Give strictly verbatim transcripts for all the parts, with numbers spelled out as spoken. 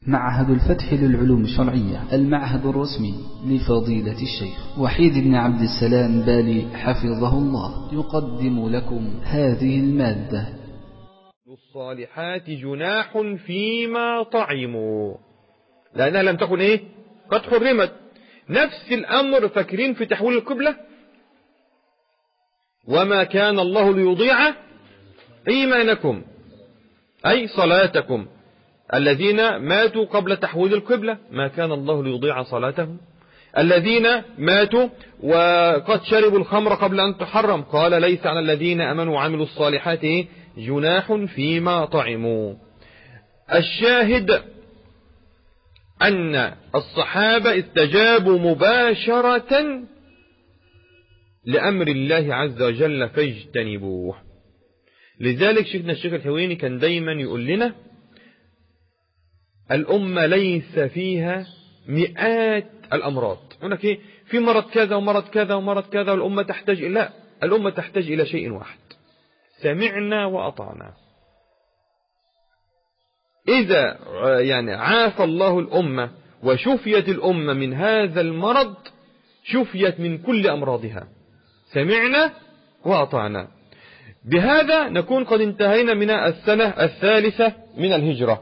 معهد الفتح للعلوم الشرعية، المعهد الرسمي لفضيلة الشيخ وحيد بن عبد السلام بالي حفظه الله، يقدم لكم هذه المادة. الصالحات جناح فيما طعموا، لأنها لم تكن إيه؟ قد حرمت. نفس الأمر، فاكرين في تحويل القبلة؟ وما كان الله ليضيع إيمانكم أي صلاتكم. الذين ماتوا قبل تحويل القبلة ما كان الله ليضيع صلاتهم. الذين ماتوا وقد شربوا الخمر قبل أن تحرم قال ليس على الذين أمنوا وعملوا الصالحات جناح فيما طعموا. الشاهد أن الصحابة استجابوا مباشرة لأمر الله عز وجل فاجتنبوه. لذلك شيخنا الشيخ الحويني كان دايما يقول لنا الأمة ليس فيها مئات الأمراض. هناك إيه؟ في مرض كذا ومرض كذا ومرض كذا، والأمة تحتاج إلى الأمة تحتاج إلى شيء واحد: سمعنا وأطعنا. إذا يعني عاف الله الأمة وشفيت الأمة من هذا المرض شفيت من كل أمراضها. سمعنا وأطعنا. بهذا نكون قد انتهينا من السنة الثالثة من الهجرة،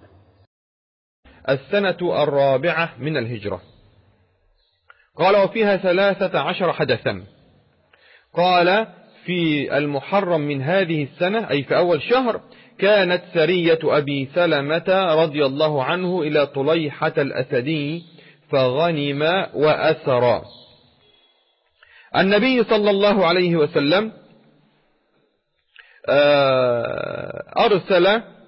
السنة الرابعة من الهجرة. قال وفيها ثلاثة عشر حدثا. قال في المحرم من هذه السنة أي في أول شهر كانت سرية أبي سلمة رضي الله عنه إلى طليحة الأسدي فغنم وأسر. النبي صلى الله عليه وسلم أرسل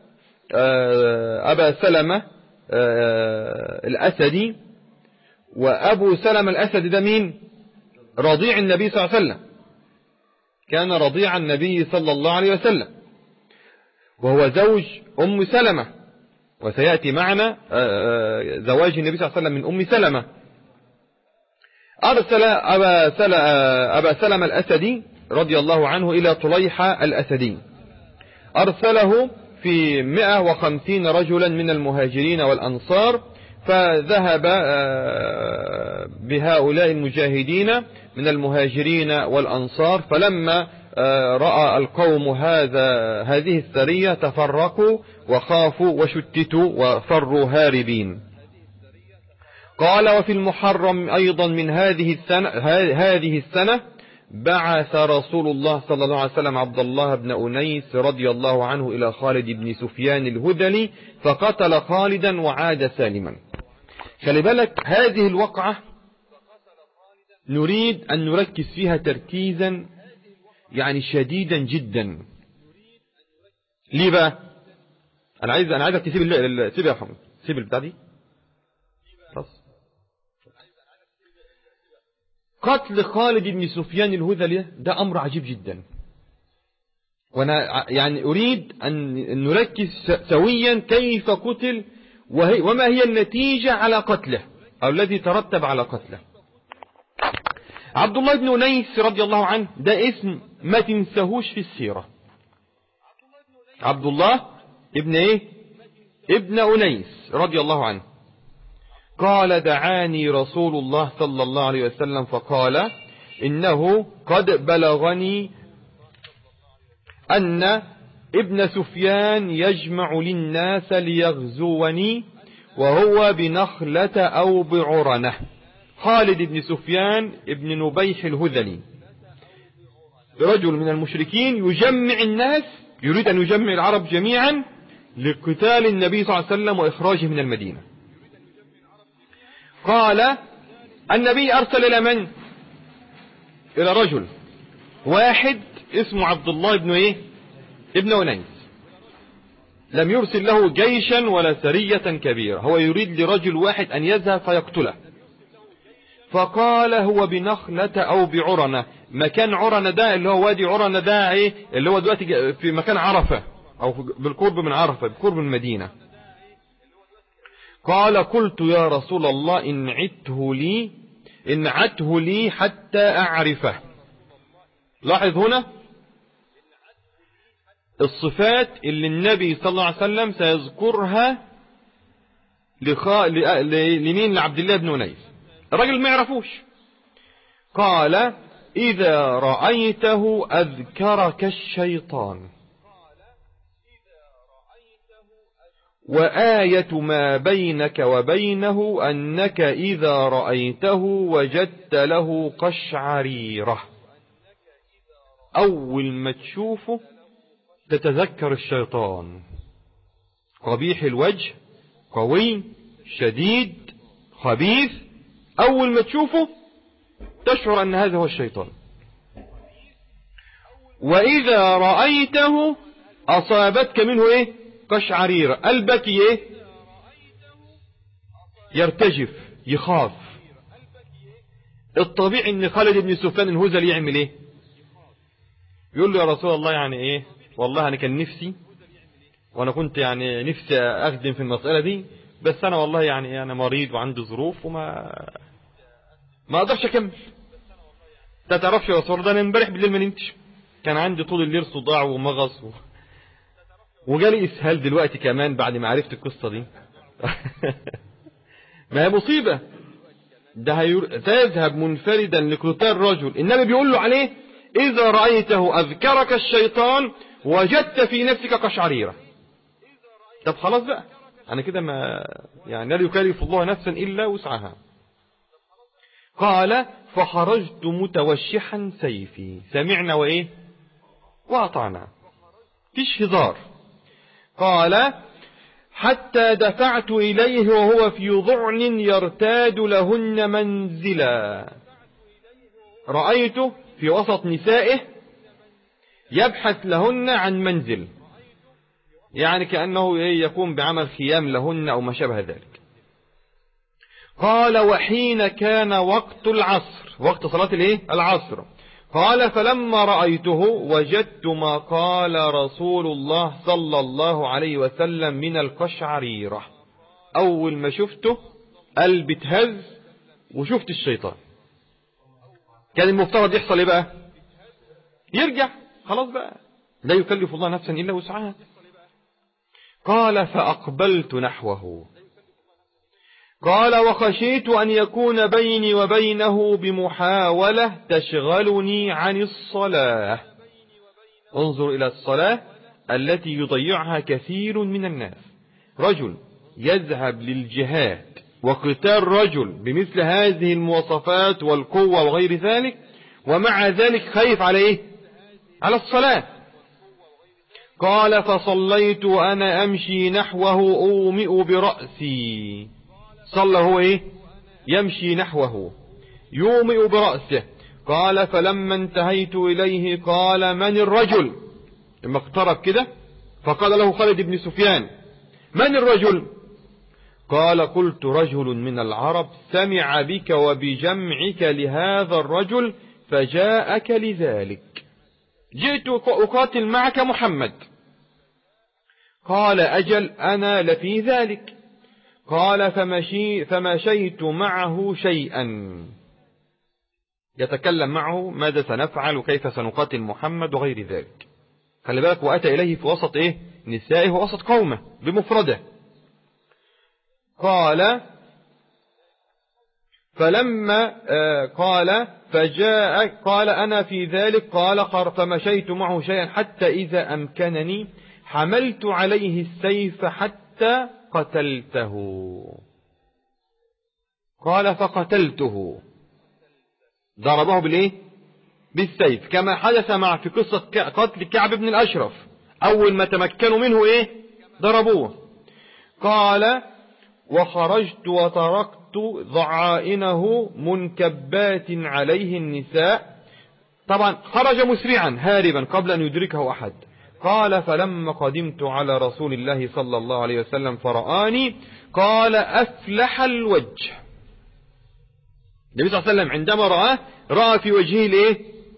أبا سلمة الأسدي، وأبو سلمة الأسدي ده مين؟ رضيع النبي صلى الله عليه وسلم، كان رضيع النبي صلى الله عليه وسلم، وهو زوج أم سلمة، وسيأتي معنا زواج النبي صلى الله عليه وسلم من أم سلمة. أرسل أبا سلمة, أبا سلمة الأسدي رضي الله عنه إلى طليحة الأسدي، أرسله في مئة وخمسين رجلا من المهاجرين والأنصار، فذهب بهؤلاء المجاهدين من المهاجرين والأنصار. فلما رأى القوم هذا هذه السرية تفرقوا وخافوا وشتتوا وفروا هاربين. قال وفي المحرم أيضا من هذه السنة هذه السنة بعث رسول الله صلى الله عليه وسلم عبد الله بن أنيس رضي الله عنه إلى خالد بن سفيان الهذلي فقتل خالدا وعاد سالما. خلي بالك هذه الوقعة نريد أن نركز فيها تركيزا يعني شديدا جدا. ليه بقى؟ أنا عايز أنا عايزك تسيب ال... سيب يا محمد، سيب البتاع دي. خلاص. قتل خالد بن سفيان الهذلي ده أمر عجيب جدا، وأنا يعني أريد أن نركز سويا كيف قتل وهي وما هي النتيجة على قتله أو الذي ترتب على قتله. عبد الله بن أنيس رضي الله عنه ده اسم ما تنسهوش في السيرة. عبد الله ابن ايه؟ ابن أنيس رضي الله عنه. قال دعاني رسول الله صلى الله عليه وسلم فقال إنه قد بلغني أن ابن سفيان يجمع للناس ليغزوني وهو بنخلة أو بعرنة. خالد بن سفيان ابن نبيح الهذلي رجل من المشركين يجمع الناس، يريد أن يجمع العرب جميعا لقتال النبي صلى الله عليه وسلم وإخراجه من المدينة. قال النبي أرسل إلى من؟ إلى رجل واحد اسمه عبد الله بن إيه؟ ابن أنيس. لم يرسل له جيشا ولا سرية كبيرة، هو يريد لرجل واحد أن يذهب فيقتله. فقال هو بنخلة أو بعرنة. مكان عرنة ده اللي هو وادي عرنة ده إيه؟ اللي هو دلوقتي في مكان عرفة أو بالقرب من عرفة بالقرب من المدينة. قال قلت يا رسول الله إن عته لي إن عته لي حتى أعرفه. لاحظ هنا الصفات اللي النبي صلى الله عليه وسلم سيذكرها لخا... ل... لمين؟ لعبد الله بن أنيس. الراجل ما يعرفوش. قال إذا رأيته أذكرك الشيطان، وآية ما بينك وبينه أنك إذا رأيته وجدت له قشعريرة. أول ما تشوفه تتذكر الشيطان، قبيح الوجه، قوي، شديد، خبيث. أول ما تشوفه تشعر أن هذا هو الشيطان. وإذا رأيته أصابتك منه إيه؟ قشعريرة. قلبك إيه؟ يرتجف، يخاف. الطبيعي أن خالد بن سفيان الهذلي يعمل إيه؟ يقول له يا رسول الله يعني إيه، والله أنا كان نفسي، وأنا كنت يعني نفسي أخدم في المسألة دي، بس أنا والله يعني أنا مريض وعندي ظروف وما ما أقدرش أكمل. أنت تعرفش يا رسول الله، أنا امبارح بالليل ما نمتش، كان عندي طول الليل صداع ومغص و... وجالي إسهال دلوقتي كمان بعد ما عرفت القصة دي. ما هي مصيبة. ده هير... تذهب منفردا لقتال رجل النبي بيقول له عليه إذا رأيته أذكرك الشيطان وجدت في نفسك قشعريرة. طب خلاص بقى، أنا كده ما يعني لا يكلف الله نفسا إلا وسعها. قال فخرجت متوشحا سيفي، سمعنا وإيه وأطعنا، فيش هزار. قال حتى دفعت إليه وهو في ضعن يرتاد لهن منزلا. رأيته في وسط نسائه يبحث لهن عن منزل، يعني كأنه يقوم بعمل خيام لهن أو ما شابه ذلك. قال وحين كان وقت العصر، وقت صلاة الايه العصر، قال فلما رأيته وجدت ما قال رسول الله صلى الله عليه وسلم من القشعريرة. أول ما شفته قلبي اتهز وشفت الشيطان. كان المفترض يحصل ايه بقى؟ يرجع، خلاص بقى لا يكلف الله نفسا إلا وسعها. قال فأقبلت نحوه. قال وخشيت أن يكون بيني وبينه بمحاولة تشغلني عن الصلاة. انظر إلى الصلاة التي يضيعها كثير من الناس. رجل يذهب للجهاد وقتال رجل بمثل هذه المواصفات والقوة وغير ذلك، ومع ذلك خايف على إيه؟ على الصلاة. قال فصليت وأنا أمشي نحوه أومئ برأسي. صلى هو إيه؟ يمشي نحوه يومئ برأسه. قال فلما انتهيت إليه قال من الرجل؟ لما اقترب كده فقال له خالد بن سفيان من الرجل؟ قال قلت رجل من العرب سمع بك وبجمعك لهذا الرجل فجاءك لذلك، جئت أقاتل معك محمد. قال أجل أنا لفي ذلك. قال فمشي فمشيت معه شيئا، يتكلم معه ماذا سنفعل وكيف سنقاتل محمد وغير ذلك. خلي بالك، وأتى إليه في وسط إيه؟ نسائه ووسط قومه بمفرده. قال فلما آه قال فجاء قال أنا في ذلك. قال فمشيت معه شيئا حتى إذا أمكنني حملت عليه السيف حتى قتلته. قال فقتلته، ضربه بالإيه؟ بالسيف، كما حدث مع في قصة قتل كعب بن الأشرف، أول ما تمكنوا منه إيه؟ ضربوه. قال وخرجت وتركت ضعائنه منكبات عليه النساء. طبعا خرج مسرعا هاربا قبل أن يدركه أحد. قال فلما قدمت على رسول الله صلى الله عليه وسلم فرآني قال أفلح الوجه. النبي صلى الله عليه وسلم عندما رآه رأى في وجهه الايه؟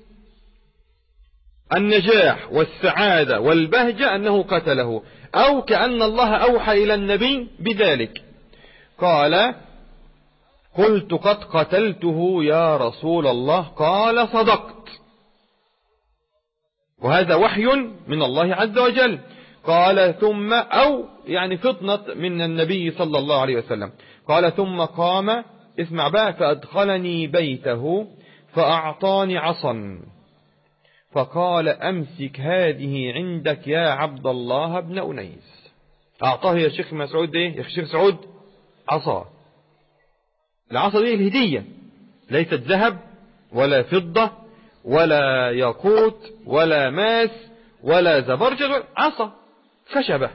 النجاح والسعادة والبهجة أنه قتله، أو كأن الله أوحى إلى النبي بذلك. قال قلت قد قتلته يا رسول الله. قال صدقت، وهذا وحي من الله عز وجل. قال ثم أو يعني فطنة من النبي صلى الله عليه وسلم. قال ثم قام، اسمع بقى، فأدخلني بيته فأعطاني عصا فقال أمسك هذه عندك يا عبد الله بن أنيس. أعطاه يا شيخ مسعود إيه؟ يا شيخ سعود عصا. العصا دي الهدية، ليست ذهب ولا فضة ولا ياقوت ولا ماس ولا زبرجد، عصا خشبة.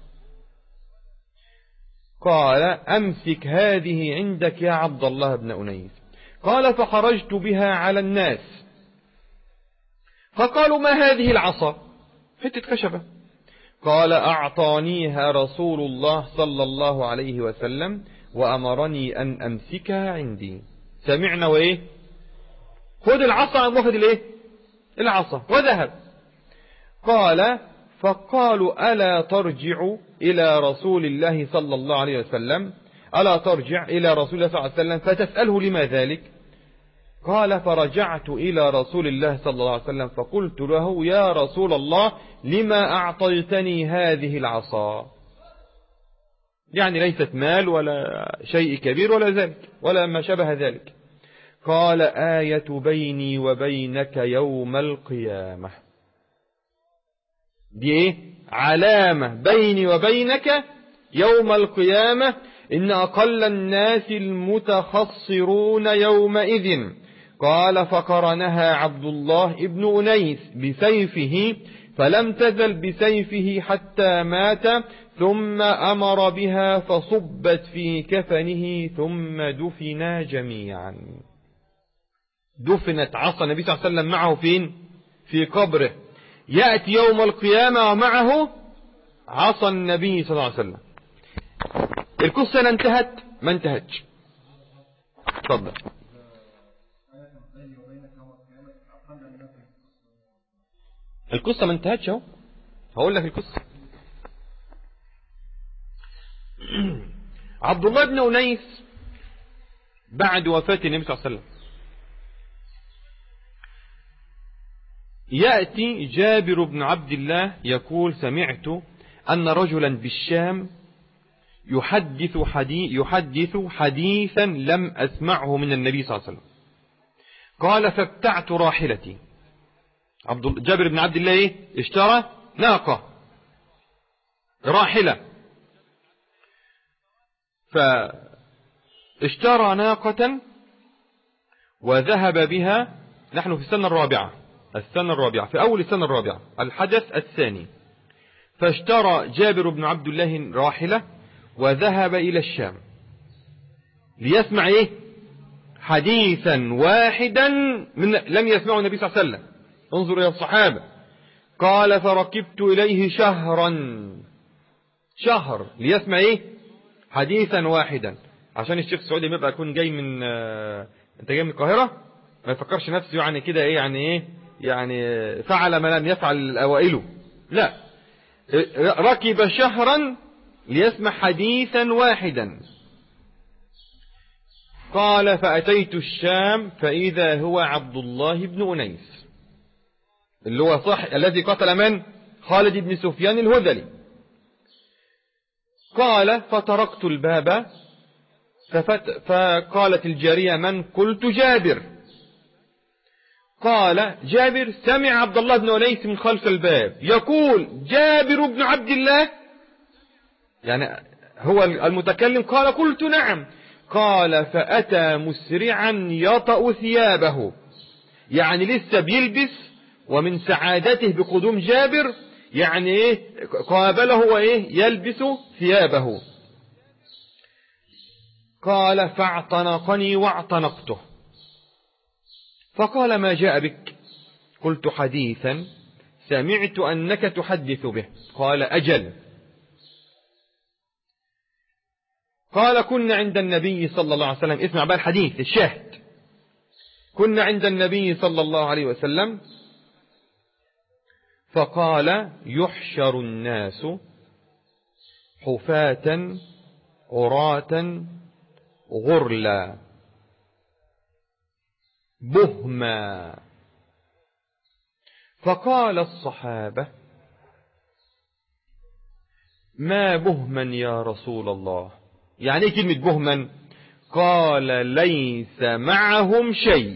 قال أمسك هذه عندك يا عبد الله بن أنيس. قال فخرجت بها على الناس فقالوا ما هذه العصا؟ حتة خشبة. قال أعطانيها رسول الله صلى الله عليه وسلم وأمرني أن أمسكها عندي. سمعنا وإيه؟ خذ العصا، أم واخد الإيه؟ العصا وذهب. قال فقالوا ألا ترجع إلى رسول الله صلى الله عليه وسلم ألا ترجع إلى رسول الله صلى الله عليه وسلم فتسأله لما ذلك؟ قال فرجعت إلى رسول الله صلى الله عليه وسلم فقلت له يا رسول الله لما أعطيتني هذه العصا؟ يعني ليست مال ولا شيء كبير ولا ذلك ولا ما شبه ذلك. قال آية بيني وبينك يوم القيامة. دي ايه؟ علامة بيني وبينك يوم القيامة، إن أقل الناس المتخصرون يومئذ. قال فقرنها عبد الله ابن أنيس بسيفه فلم تزل بسيفه حتى مات، ثم أمر بها فصبت في كفنه ثم دفنا جميعا. دفنت عصا النبي صلى الله عليه وسلم معه فين؟ في قبره. يأتي يوم القيامة ومعه عصا النبي صلى الله عليه وسلم. القصة انتهت؟ ما انتهتش. تفضل. القصة ما انتهتش اهو، هقول لك القصة. عبد الله بن أنيس بعد وفاة النبي صلى الله عليه وسلم يأتي جابر بن عبد الله يقول سمعت أن رجلا بالشام يحدث حديث يحدث حديثا لم أسمعه من النبي صلى الله عليه وسلم. قال فابتعت راحلتي. عبد جابر بن عبد الله ايه؟ اشترى ناقة راحلة، فاشترى ناقة وذهب بها. نحن في السنة الرابعة السنة الرابعة في أول السنة الرابعة، الحدث الثاني. فاشترى جابر بن عبد الله راحلة وذهب إلى الشام ليسمع إيه؟ حديثا واحدا من لم يسمعه النبي صلى الله عليه وسلم. انظر إلى الصحابة. قال فركبت إليه شهرا شهر ليسمع إيه؟ حديثا واحدا. عشان الشيخ السعودي ما يبقى يكون جاي من آه... انت جاي من القاهرة ما يفكرش نفسه يعني كده ايه يعني ايه يعني فعل ما لم يفعل الأوائل، لا، ركب شهرا ليسمع حديثا واحدا. قال فأتيت الشام فإذا هو عبد الله بن أنيس اللي هو صح الذي قتل من؟ خالد بن سفيان الهذلي. قال فتركت الباب ففت فقالت الجارية من؟ قلت جابر. قال جابر سمع عبد الله بن أنيس من خلف الباب يقول جابر بن عبد الله، يعني هو المتكلم. قال قلت نعم. قال فأتى مسرعا يطأ ثيابه، يعني لسه بيلبس، ومن سعادته بقدوم جابر يعني ايه قابله وايه يلبس ثيابه. قال فاعتنقني واعتنقته. فقال ما جاء بك؟ قلت حديثا سمعت أنك تحدث به. قال أجل. قال كنا عند النبي صلى الله عليه وسلم، اسمع بقى الحديث الشاهد. كنا عند النبي صلى الله عليه وسلم فقال يحشر الناس حفاة عراة غرلا بهما. فقال الصحابة ما بهما يا رسول الله؟ يعني ايه كلمة بهما؟ قال ليس معهم شيء.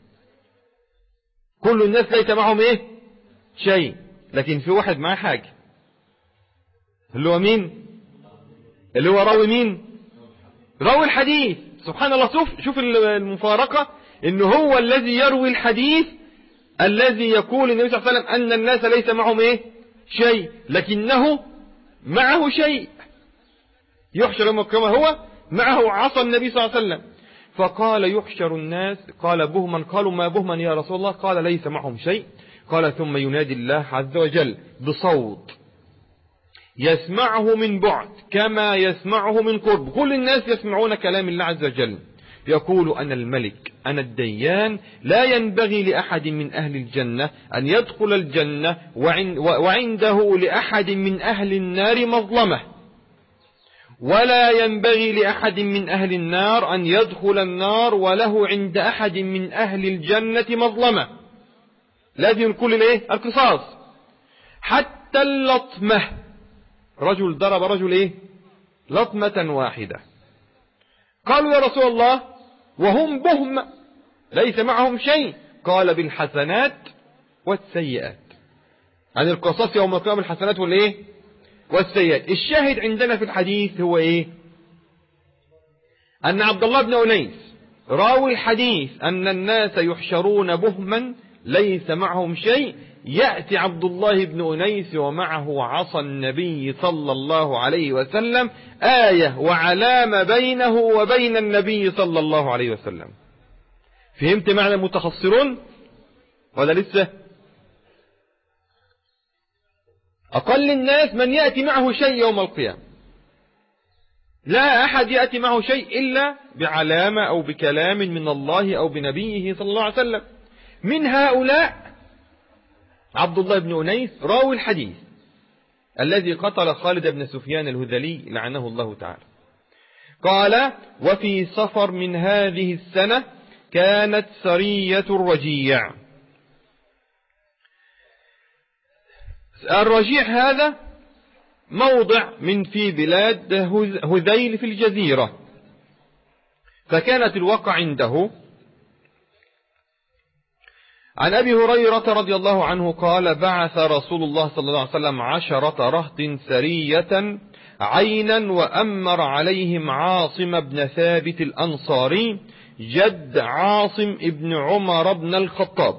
كل الناس ليس معهم ايه؟ شيء، لكن في واحد معاه حاجة، اللي هو مين؟ اللي هو راوي مين؟ راوي الحديث. سبحان الله، شوف شوف المفارقة، انه هو الذي يروي الحديث الذي يقول النبي صلى الله عليه وسلم ان الناس ليس معهم ايه؟ شيء، لكنه معه شيء. يحشر يوم القيامة هو معه عصا النبي صلى الله عليه وسلم. فقال يحشر الناس، قال بهما، قالوا ما بهما يا رسول الله؟ قال ليس معهم شيء. قال ثم ينادي الله عز وجل بصوت يسمعه من بعد كما يسمعه من قرب. كل الناس يسمعون كلام الله عز وجل. يقول أنا الملك أنا الديان، لا ينبغي لأحد من أهل الجنة أن يدخل الجنة وعنده لأحد من أهل النار مظلمة، ولا ينبغي لأحد من أهل النار أن يدخل النار وله عند أحد من أهل الجنة مظلمة. لازم الكل الايه؟ القصاص. حتى اللطمة، رجل ضرب رجل ايه؟ لطمة واحدة. قالوا يا رسول الله وهم بهم ليس معهم شيء؟ قال بالحسنات والسيئات. عن القصاص يوم القيامة الحسنات والايه؟ والسيئات. الشاهد عندنا في الحديث هو ايه؟ ان عبد الله بن أنيس راوي الحديث ان الناس يحشرون بهما ليس معهم شيء. يأتي عبد الله بن أنيس ومعه عصا النبي صلى الله عليه وسلم، آية وعلامة بينه وبين النبي صلى الله عليه وسلم. فهمت معنى متخصرون ولا لسه؟ أقل الناس من يأتي معه شيء يوم القيامة. لا أحد يأتي معه شيء إلا بعلامة أو بكلام من الله أو بنبيه صلى الله عليه وسلم. من هؤلاء عبد الله بن أنيس راوي الحديث الذي قتل خالد بن سفيان الهذلي لعنه الله تعالى. قال وفي صفر من هذه السنة كانت سرية الرجيع. الرجيع هذا موضع من في بلاد هذيل في الجزيرة، فكانت الوقع عنده. عن أبي هريرة رضي الله عنه قال بعث رسول الله صلى الله عليه وسلم عشرة رهط سرية عينا وأمر عليهم عاصم بن ثابت الأنصاري جد عاصم ابن عمر بن الخطاب.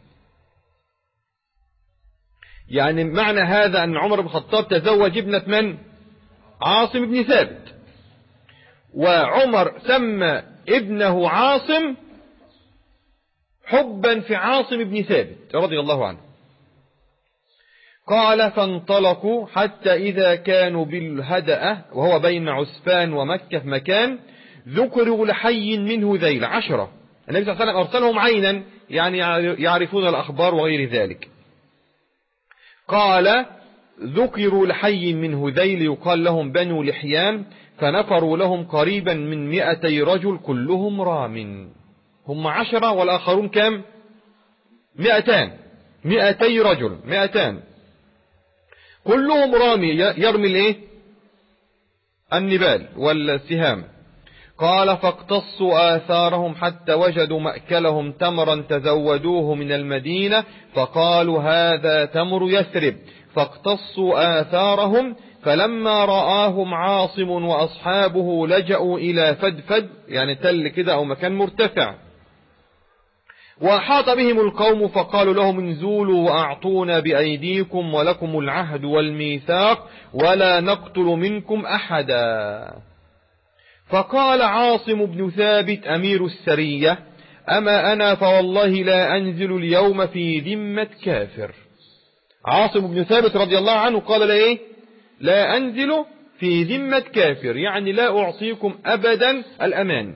يعني معنى هذا أن عمر بن الخطاب تزوج ابنة من؟ عاصم بن ثابت، وعمر سمى ابنه عاصم حبا في عاصم بن ثابت رضي الله عنه. قال فانطلقوا حتى إذا كانوا بالهدأة وهو بين عسفان ومكة في مكان ذكروا لحي من هذيل عشرة. النبي صلى الله عليه وسلم أرسلهم عينا يعني يعرفون الأخبار وغير ذلك. قال ذكروا لحي من هذيل يقال لهم بنو لحيان، فنفروا لهم قريبا من مئتي رجل كلهم رام. هم عشرة والآخرون كم؟ مئتان، مئتي رجل، مئتان كلهم رامي يرمي الايه؟ النبال والسهام. قال فاقتصوا آثارهم حتى وجدوا مأكلهم تمرا تزودوه من المدينة فقالوا هذا تمر يثرب، فاقتصوا آثارهم. فلما رآهم عاصم وأصحابه لجأوا إلى فدفد، يعني تل كده أو مكان مرتفع، وأحاط بهم القوم فقالوا لهم انزلوا وأعطونا بأيديكم ولكم العهد والميثاق ولا نقتل منكم أحدا. فقال عاصم بن ثابت أمير السرية أما أنا فوالله لا أنزل اليوم في ذمة كافر. عاصم بن ثابت رضي الله عنه قال لا إيه؟ لا أنزل في ذمة كافر، يعني لا أعطيكم أبدا الأمان.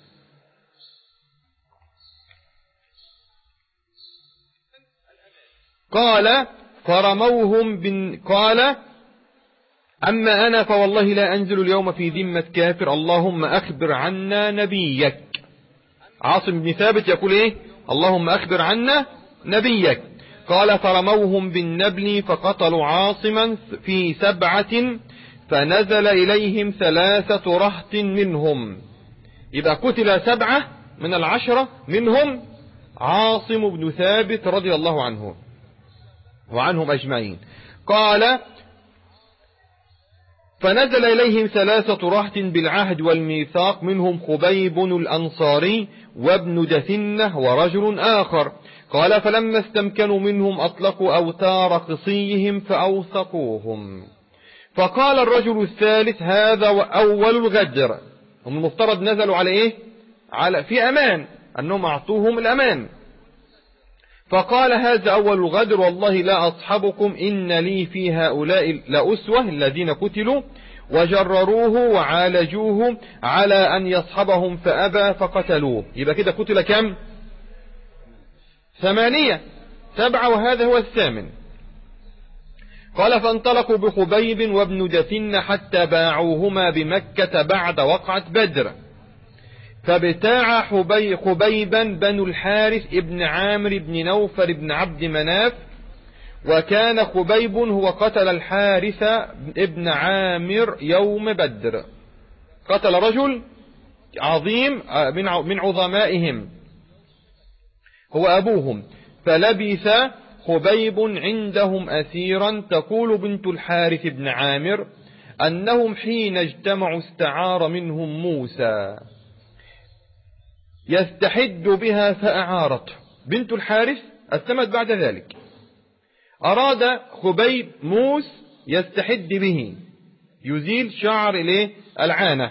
قال فرموهم بن قال أما أنا فوالله لا أنزل اليوم في ذمة كافر اللهم أخبر عنا نبيك. عاصم بن ثابت يقول إيه؟ اللهم أخبر عنا نبيك. قال فرموهم بالنبل فقتلوا عاصما في سبعة فنزل إليهم ثلاثة رهط منهم. يبقى قتل سبعة من العشرة، منهم عاصم بن ثابت رضي الله عنه وعنهم أجمعين. قال فنزل إليهم ثلاثة رهط بالعهد والميثاق، منهم خبيب الأنصاري وابن دثنة ورجل آخر. قال فلما استمكنوا منهم أطلقوا أوتار قصيهم فأوثقوهم. فقال الرجل الثالث هذا أول الغدر. هم المفترض نزلوا على إيه؟ على في أمان، أنهم أعطوهم الأمان. فقال هذا أول الغدر، والله لا أصحبكم، إن لي في هؤلاء لأسوة الذين قتلوا وجرروه وعالجوه على أن يصحبهم فأبى فقتلوه. يبقى كده قتل كم؟ ثمانية، سبعة وهذا هو الثامن. قال فانطلقوا بخبيب وابن دثن حتى باعوهما بمكة بعد وقعة بدر. فابتاع حبي خبيبا بنو الحارث ابن عامر بن نوفر بن عبد مناف، وكان خبيب هو قتل الحارث ابن عامر يوم بدر. قتل رجل عظيم من عظمائهم هو أبوهم. فلبث خبيب عندهم أسيرا. تقول بنت الحارث بن عامر أنهم حين اجتمعوا استعار منهم موسى يستحد بها فأعارته. بنت الحارث أسلمت بعد ذلك. أراد خبيب موس يستحد به، يزيل شعر إليه العانة.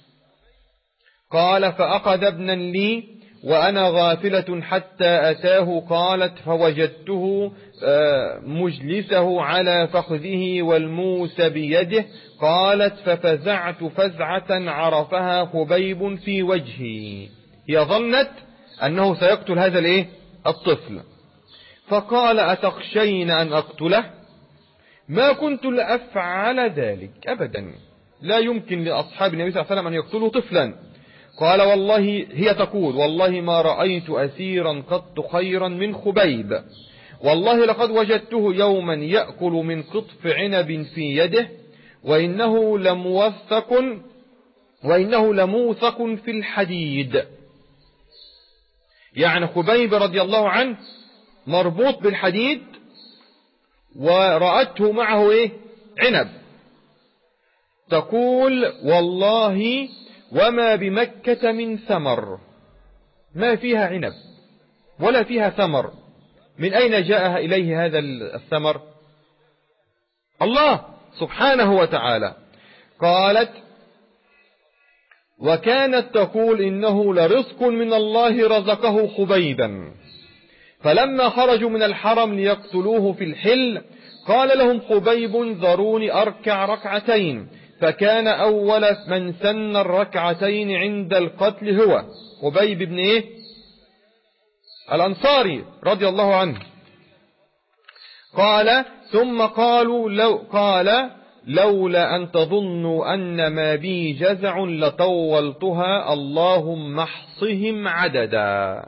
قال فأخذ ابنا لي وأنا غافلة حتى أتاه. قالت فوجدته مجلسه على فخذه والموس بيده. قالت ففزعت فزعة عرفها خبيب في وجهي. هي ظنت أنه سيقتل هذا الايه الطفل. فقال أتخشين أن أقتله؟ ما كنت لأفعل ذلك أبدا، لا يمكن لأصحاب النبي صلى الله عليه وسلم أن يقتلوا طفلا. قال والله، هي تقول والله ما رأيت أسيرا قط خيرا من خبيب، والله لقد وجدته يوما يأكل من قطف عنب في يده، وإنه لموثق وإنه لموثق في الحديد. يعني خبيب رضي الله عنه مربوط بالحديد، ورأته معه إيه؟ عنب. تقول والله وما بمكة من ثمر، ما فيها عنب ولا فيها ثمر. من أين جاء إليه هذا الثمر؟ الله سبحانه وتعالى. قالت وكانت تقول إنه لرزق من الله رزقه خبيبا. فلما خرجوا من الحرم ليقتلوه في الحل قال لهم خبيب ذروني أركع ركعتين. فكان أول من سن الركعتين عند القتل هو خبيب بن إيه؟ الأنصاري رضي الله عنه. قال ثم قالوا لو قال لولا أن تظنوا أن ما بي جزع لطولتها، اللهم احصهم عددا.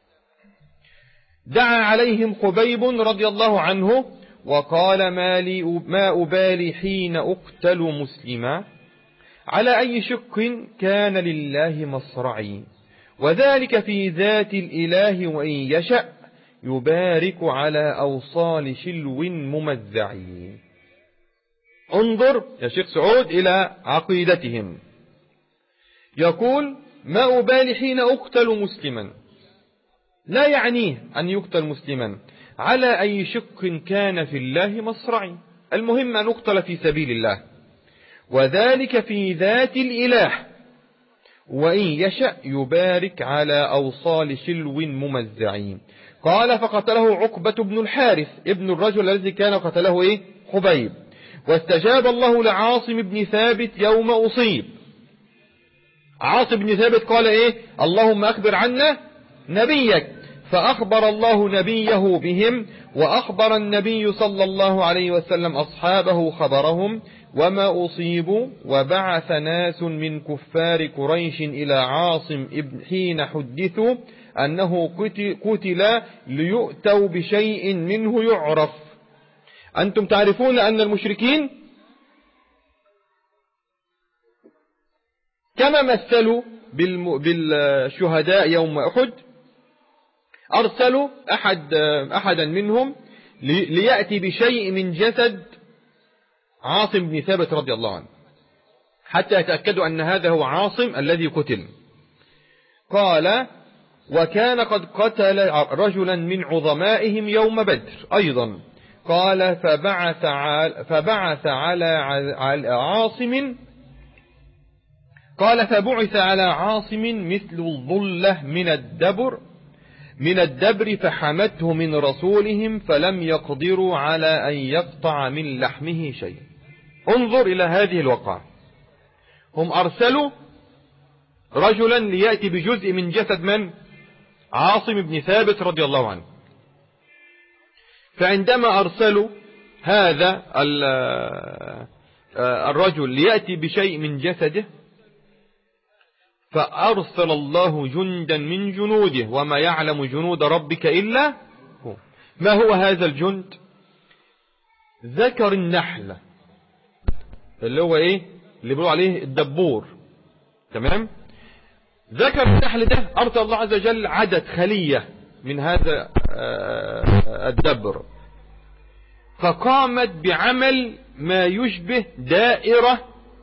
دعا عليهم خبيب رضي الله عنه وقال ما, لي ما أبالي حين أقتل مسلما، على أي شق كان لله مصرعي، وذلك في ذات الإله، وإن يشأ يبارك على أوصال شلو ممزعي. انظر يا شيخ سعود إلى عقيدتهم. يقول ما أبالي حين أقتل مسلما، لا يعنيه أن يقتل مسلما، على أي شق كان في الله مصرعي، المهم أن أقتل في سبيل الله، وذلك في ذات الإله، وإن يشأ يبارك على أوصال شلو ممزعين. قال فقتله عقبة بن الحارث ابن الرجل الذي كان قتله إيه؟ خبيب. واستجاب الله لعاصم بن ثابت يوم أصيب. عاصم بن ثابت قال إيه؟ اللهم أخبر عنا نبيك. فأخبر الله نبيه بهم، وأخبر النبي صلى الله عليه وسلم أصحابه خبرهم وما أصيبوا. وبعث ناس من كفار قريش إلى عاصم ابن حين حدثوا أنه قتل ليؤتوا بشيء منه يعرف. أنتم تعرفون أن المشركين كما مثلوا بالشهداء يوم أحد، أرسلوا أحد أحدا منهم ليأتي بشيء من جسد عاصم بن ثابت رضي الله عنه حتى يتأكدوا أن هذا هو عاصم الذي قتل. قال: وكان قد قتل رجلا من عظمائهم يوم بدر أيضا. قال: فبعث على, فبعث على عاصم قال فبعث على عاصم مثل الظلة من الدبر من الدبر فحمته من رسولهم فلم يقدروا على أن يقطع من لحمه شيء. انظر إلى هذه الوقعة، هم أرسلوا رجلا ليأتي بجزء من جسد من؟ عاصم بن ثابت رضي الله عنه. فعندما أرسلوا هذا الرجل ليأتي بشيء من جسده، فأرسل الله جندا من جنوده وما يعلم جنود ربك إلا هو. ما هو هذا الجند؟ ذكر النحلة اللي هو إيه؟ اللي بيقولوا عليه الدبور. تمام؟ ذكر النحل ده أرسل الله عز وجل عدد خلية من هذا الدبر، فقامت بعمل ما يشبه دائرة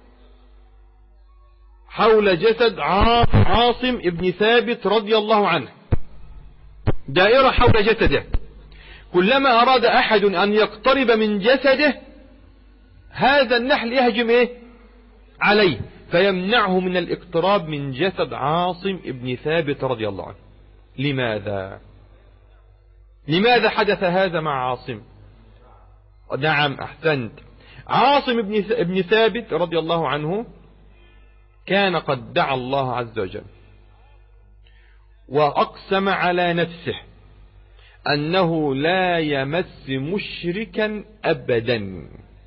حول جسد عاصم ابن ثابت رضي الله عنه، دائرة حول جسده. كلما أراد أحد أن يقترب من جسده هذا النحل يهجم إيه؟ عليه فيمنعه من الاقتراب من جسد عاصم ابن ثابت رضي الله عنه. لماذا؟ لماذا حدث هذا مع عاصم؟ نعم أحسنت. عاصم ابن ثابت رضي الله عنه كان قد دعا الله عز وجل وأقسم على نفسه أنه لا يمس مشركا أبدا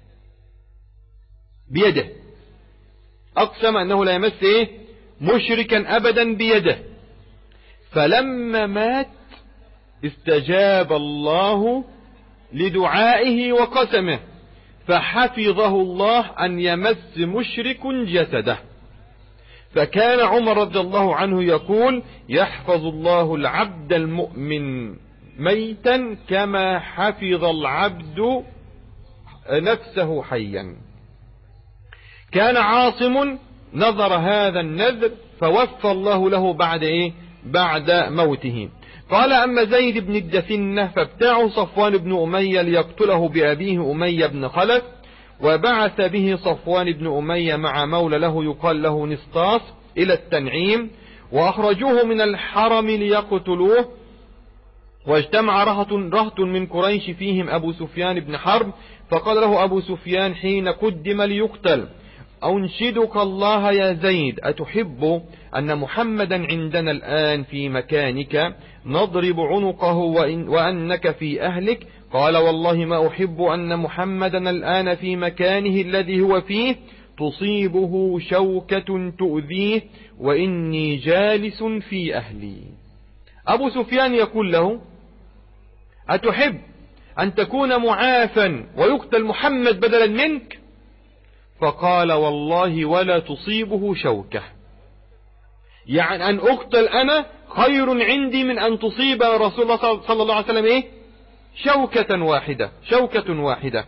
بيده. أقسم أنه لا يمس إيه؟ مشركا أبدا بيده. فلما مات استجاب الله لدعائه وقسمه فحفظه الله أن يمس مشرك جسده. فكان عمر رضي الله عنه يقول: يحفظ الله العبد المؤمن ميتا كما حفظ العبد نفسه حيا. كان عاصم نظر هذا النذر فوفى الله له بعد إيه؟ بعد موته. قال: أما زيد بن الدثنة فابتاعه صفوان بن أمية ليقتله بأبيه أمية بن خلف، وبعث به صفوان بن أمية مع مولى له يقال له نسطاس إلى التنعيم، وأخرجوه من الحرم ليقتلوه. واجتمع رهط من قريش فيهم أبو سفيان بن حرب، فقال له أبو سفيان حين قدم ليقتل: أنشدك الله يا زيد، أتحب أن محمدا عندنا الآن في مكانك نضرب عنقه وإن وأنك في أهلك؟ قال: والله ما أحب أن محمدا الآن في مكانه الذي هو فيه تصيبه شوكة تؤذيه وإني جالس في أهلي. أبو سفيان يقول له: أتحب أن تكون معافا ويقتل محمد بدلا منك؟ فقال: والله ولا تصيبه شوكة، يعني أن أقتل أنا خير عندي من أن تصيب رسول الله صلى الله عليه وسلم إيه؟ شوكة واحدة شوكة واحدة.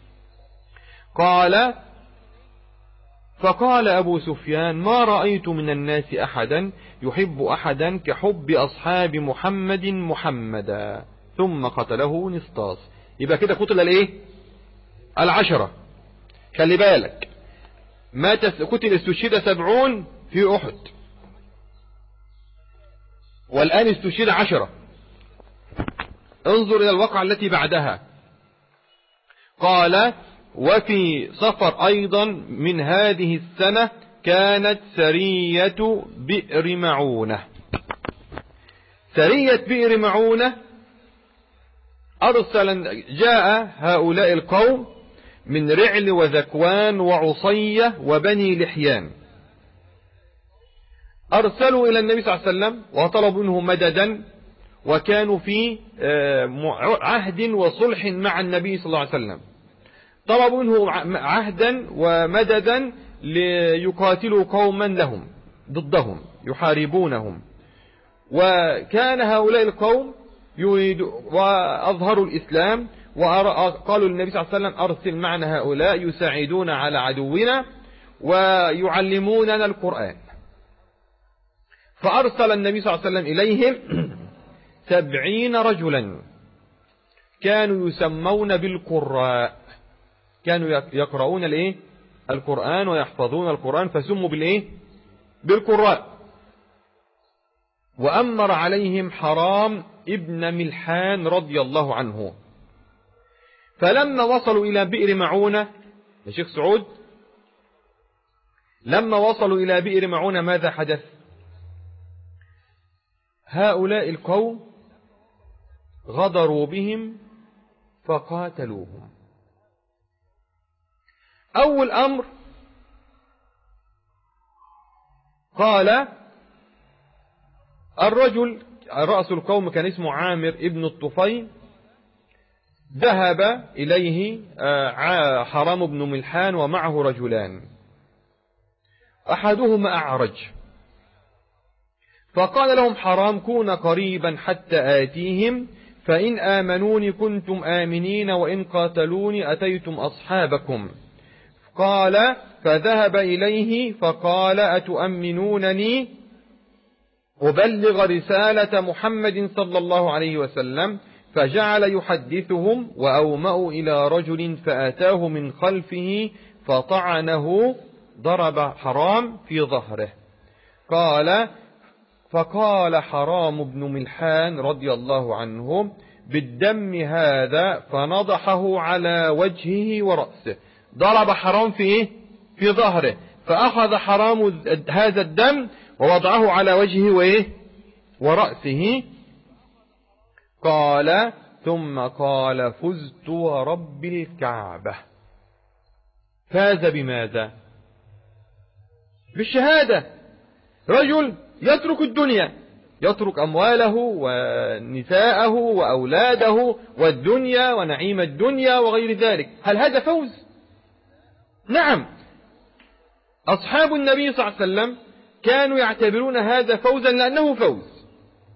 قال: فقال أبو سفيان: ما رأيت من الناس أحدا يحب أحدا كحب أصحاب محمد محمدا. ثم قتله نسطاس. يبقى كده قتل الايه؟ العشرة. خلي بالك، مات قتل استشهد سبعون في أحد، والآن استشهد عشرة. انظر إلى الواقعة التي بعدها. قال: وفي صفر أيضا من هذه السنة كانت سرية بئر معونة. سرية بئر معونة أرسل جاء هؤلاء القوم من رعل وذكوان وعصية وبني لحيان، أرسلوا إلى النبي صلى الله عليه وسلم وطلبوا منه مددا، وكانوا في عهد وصلح مع النبي صلى الله عليه وسلم. طلبوا منه عهدا ومددا ليقاتلوا قوما لهم ضدهم يحاربونهم، وكان هؤلاء القوم يريدوا وأظهروا الإسلام، وقالوا للنبي صلى الله عليه وسلم أرسل معنا هؤلاء يساعدون على عدونا ويعلموننا القرآن. فأرسل النبي صلى الله عليه وسلم إليهم سبعين رجلا كانوا يسمون بالقراء، كانوا يقرؤون الايه القرآن ويحفظون القرآن، فسموا بالايه بالقراء. وأمر عليهم حرام ابن ملحان رضي الله عنه. فلما وصلوا إلى بئر معونة يا شيخ سعود، لما وصلوا إلى بئر معونة ماذا حدث؟ هؤلاء القوم غدروا بهم فقاتلوهم. أول أمر قال الرجل رأس القوم كان اسمه عامر ابن الطفيل، ذهب إليه حرام بن ملحان ومعه رجلان، أحدهما أعرج، فقال لهم حرام كون قريبا حتى آتيهم، فإن آمنوني كنتم آمنين، وإن قاتلوني أتيتم أصحابكم. قال فذهب إليه فقال أتؤمنونني أبلغ رسالة محمد صلى الله عليه وسلم؟ فجعل يحدثهم، وأومأوا إلى رجل فأتاه من خلفه فطعنه، ضرب حرام في ظهره. قال فقال حرام بن ملحان رضي الله عنه بالدم هذا، فنضحه على وجهه ورأسه. ضرب حرام في إيه؟ في ظهره، فأخذ حرام هذا الدم ووضعه على وجهه وإيه؟ ورأسه. قال ثم قال فزت ورب الكعبة. فاز بماذا؟ بالشهادة. رجل يترك الدنيا، يترك أمواله ونساءه وأولاده والدنيا ونعيم الدنيا وغير ذلك، هل هذا فوز؟ نعم. أصحاب النبي صلى الله عليه وسلم كانوا يعتبرون هذا فوزا لأنه فوز،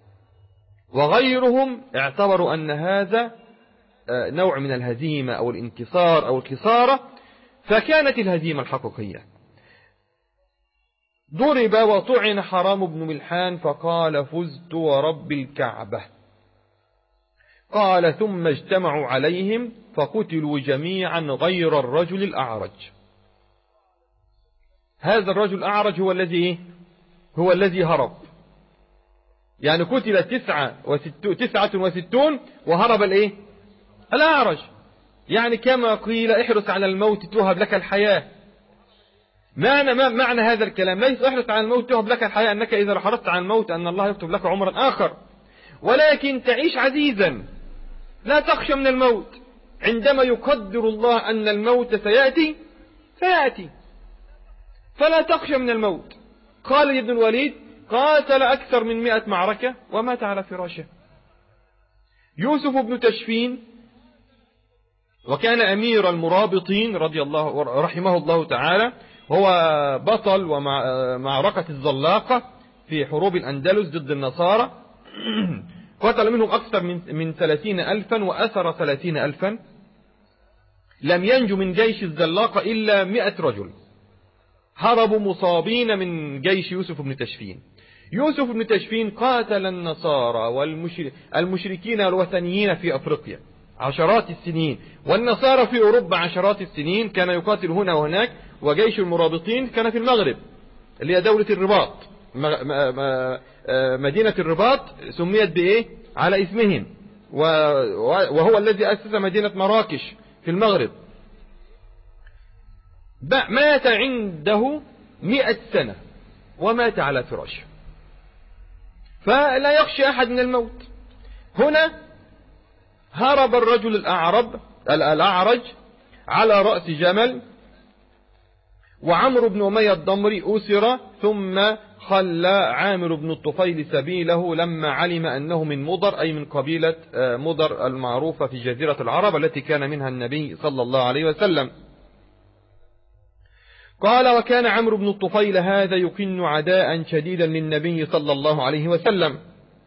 وغيرهم اعتبروا أن هذا نوع من الهزيمة أو الانتصار أو الخسارة، فكانت الهزيمة الحقيقية. ضرب وطعن حرام بن ملحان فقال فزت ورب الكعبة. قال ثم اجتمعوا عليهم فقتلوا جميعا غير الرجل الأعرج. هذا الرجل الأعرج هو الذي هو الذي هرب، يعني قتل تسعة وستو تسعة وستون وهرب الايه الأعرج. يعني كما قيل احرص على الموت توهب لك الحياة. معنى ما معنى هذا الكلام؟ ليس احرص على الموت توهب لك الحياة أنك إذا حرصت على الموت أن الله يكتب لك عمرا آخر، ولكن تعيش عزيزا، لا تخشى من الموت. عندما يقدر الله أن الموت سيأتي سيأتي، فلا تخشى من الموت. خالد بن الوليد قاتل أكثر من مئة معركة ومات على فراشه. يوسف بن تشفين وكان أمير المرابطين رضي الله رحمه الله تعالى، هو بطل ومعركة الزلاقة في حروب الأندلس ضد النصارى، قتل منهم أكثر من من ثلاثين ألفا وأسر ثلاثين ألفا. لم ينجو من جيش الزلاقة إلا مئة رجل، هربوا مصابين من جيش يوسف بن تشفين. يوسف بن تشفين قاتل النصارى والمشركين الوثنيين في أفريقيا عشرات السنين، والنصارى في أوروبا عشرات السنين، كان يقاتل هنا وهناك. وجيش المرابطين كان في المغرب اللي هي دولة الرباط، مدينة الرباط سميت بإيه؟ على اسمهم، وهو الذي أسس مدينة مراكش في المغرب. مات عنده مئة سنة ومات على فراشه، فلا يخشى أحد من الموت. هنا هرب الرجل الأعرب الأعرج على رأس جمل، وعمرو بن أمية الضمري أسر، ثم خلى عامر بن الطفيل سبيله لما علم أنه من مضر، أي من قبيلة مضر المعروفة في جزيرة العرب التي كان منها النبي صلى الله عليه وسلم. قال وكان عمرو بن الطفيل هذا يكن عداء شديدا للنبي صلى الله عليه وسلم،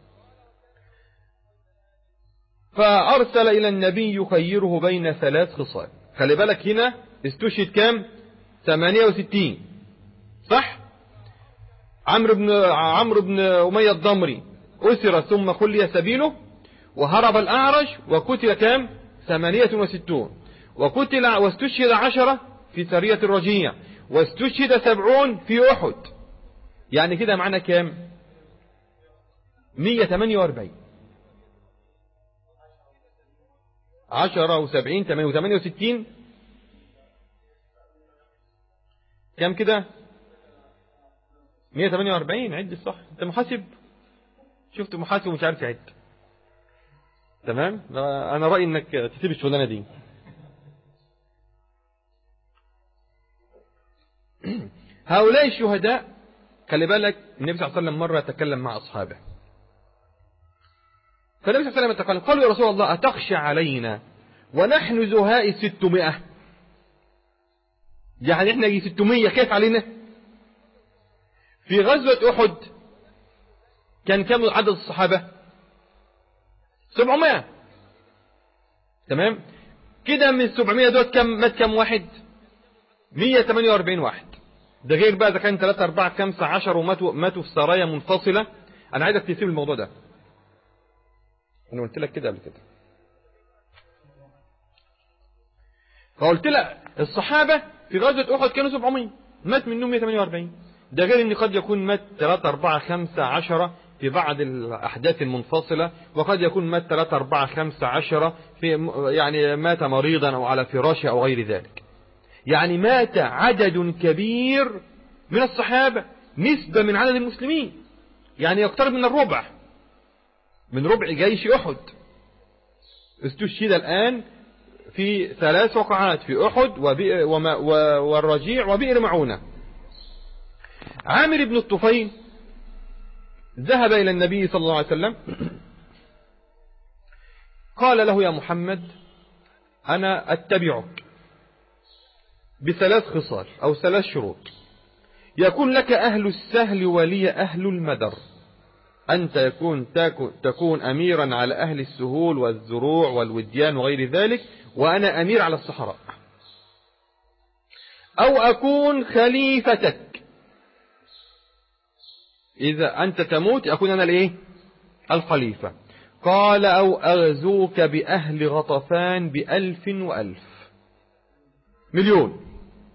فأرسل إلى النبي يخيره بين ثلاث خصال. خلي بالك هنا استشهد كام؟ ثمانية وستين، صح؟ عمرو بن عمرو بن أمية الضمري أسر ثم خلي سبيله، وهرب الأعرج وقتل كام؟ ثمانية وستون، وقتل واستشهد عشرة في سرية الرجيع، واستشهد سبعون في أحد. يعني كده معنا كام؟ مية ثمانية وأربعين. عشرة وسبعين ثمانية وثمانية وستين، كام كده؟ مية ثمانية وأربعين. عد الصح، انت محاسب، شفت محاسب ومش عارف يعد. تمام، انا رأيي انك تسيب الشغلانة دي. هؤلاء الشهداء، خلي بالك النبي صلى الله عليه وسلم مرة تكلم مع أصحابه، فالنبي صلى الله عليه وسلم تقال قالوا يا رسول الله أتخشى علينا ونحن زهاء ستمائة؟ يعني احنا يجي ستمائة كيف علينا؟ في غزوة أحد كان كم عدد الصحابة؟ سبعمائة. تمام كده، من سبعمائة دول كم مات؟ كم واحد؟ مية ثمانية وأربعين واحد. ده غير بقى إذا كان ثلاثة أربعة خمسة عشر وماتوا ماتوا في سرايا منفصلة. أنا عايزك تسيب الموضوع ده، أنا قلت لك كده قبل كده. فقلت لك الصحابة في غزوة أحد كانوا سبعمائة، مات منهم مية ثمانية وأربعين. ده غير إن قد يكون مات ثلاثة أربعة خمسة عشرة في بعض الأحداث المنفصلة، وقد يكون مات ثلاثة أربعة خمسة عشرة في يعني مات مريضا أو على فراشه أو غير ذلك. يعني مات عدد كبير من الصحابة، نسبة من عدد المسلمين، يعني يقترب من الربع، من ربع جيش أحد. استشهد الآن في ثلاث وقعات، في أحد والرجيع وبئر معونة. عامر بن الطفيل ذهب إلى النبي صلى الله عليه وسلم، قال له يا محمد أنا أتبعك بثلاث خصال أو ثلاث شروط: يكون لك أهل السهل ولي أهل المدر، أنت يكون تكون أميرا على أهل السهول والزروع والوديان وغير ذلك، وأنا أمير على الصحراء. أو أكون خليفتك، إذا أنت تموت أكون أنا الإيه؟ الخليفة. قال أو أغزوك بأهل غطفان بألف وألف، مليون.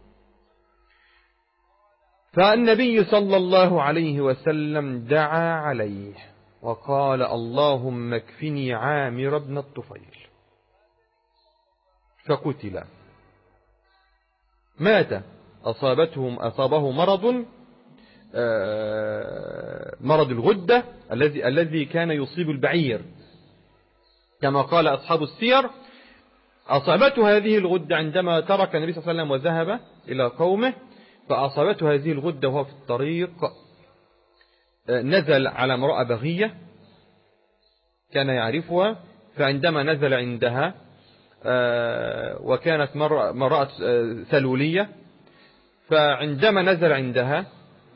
فالنبي صلى الله عليه وسلم دعا عليه وقال اللهم اكفني عامر بن الطفيل، فقتل، مات، أصابتهم أصابه مرض مرض الغدة الذي الذي كان يصيب البعير، كما قال أصحاب السير. أصابته هذه الغدة عندما ترك النبي صلى الله عليه وسلم وذهب إلى قومه، فأصابته هذه الغدة وهو في الطريق، نزل على امرأة بغية كان يعرفها، فعندما نزل عندها وكانت امرأة سلولية، فعندما نزل عندها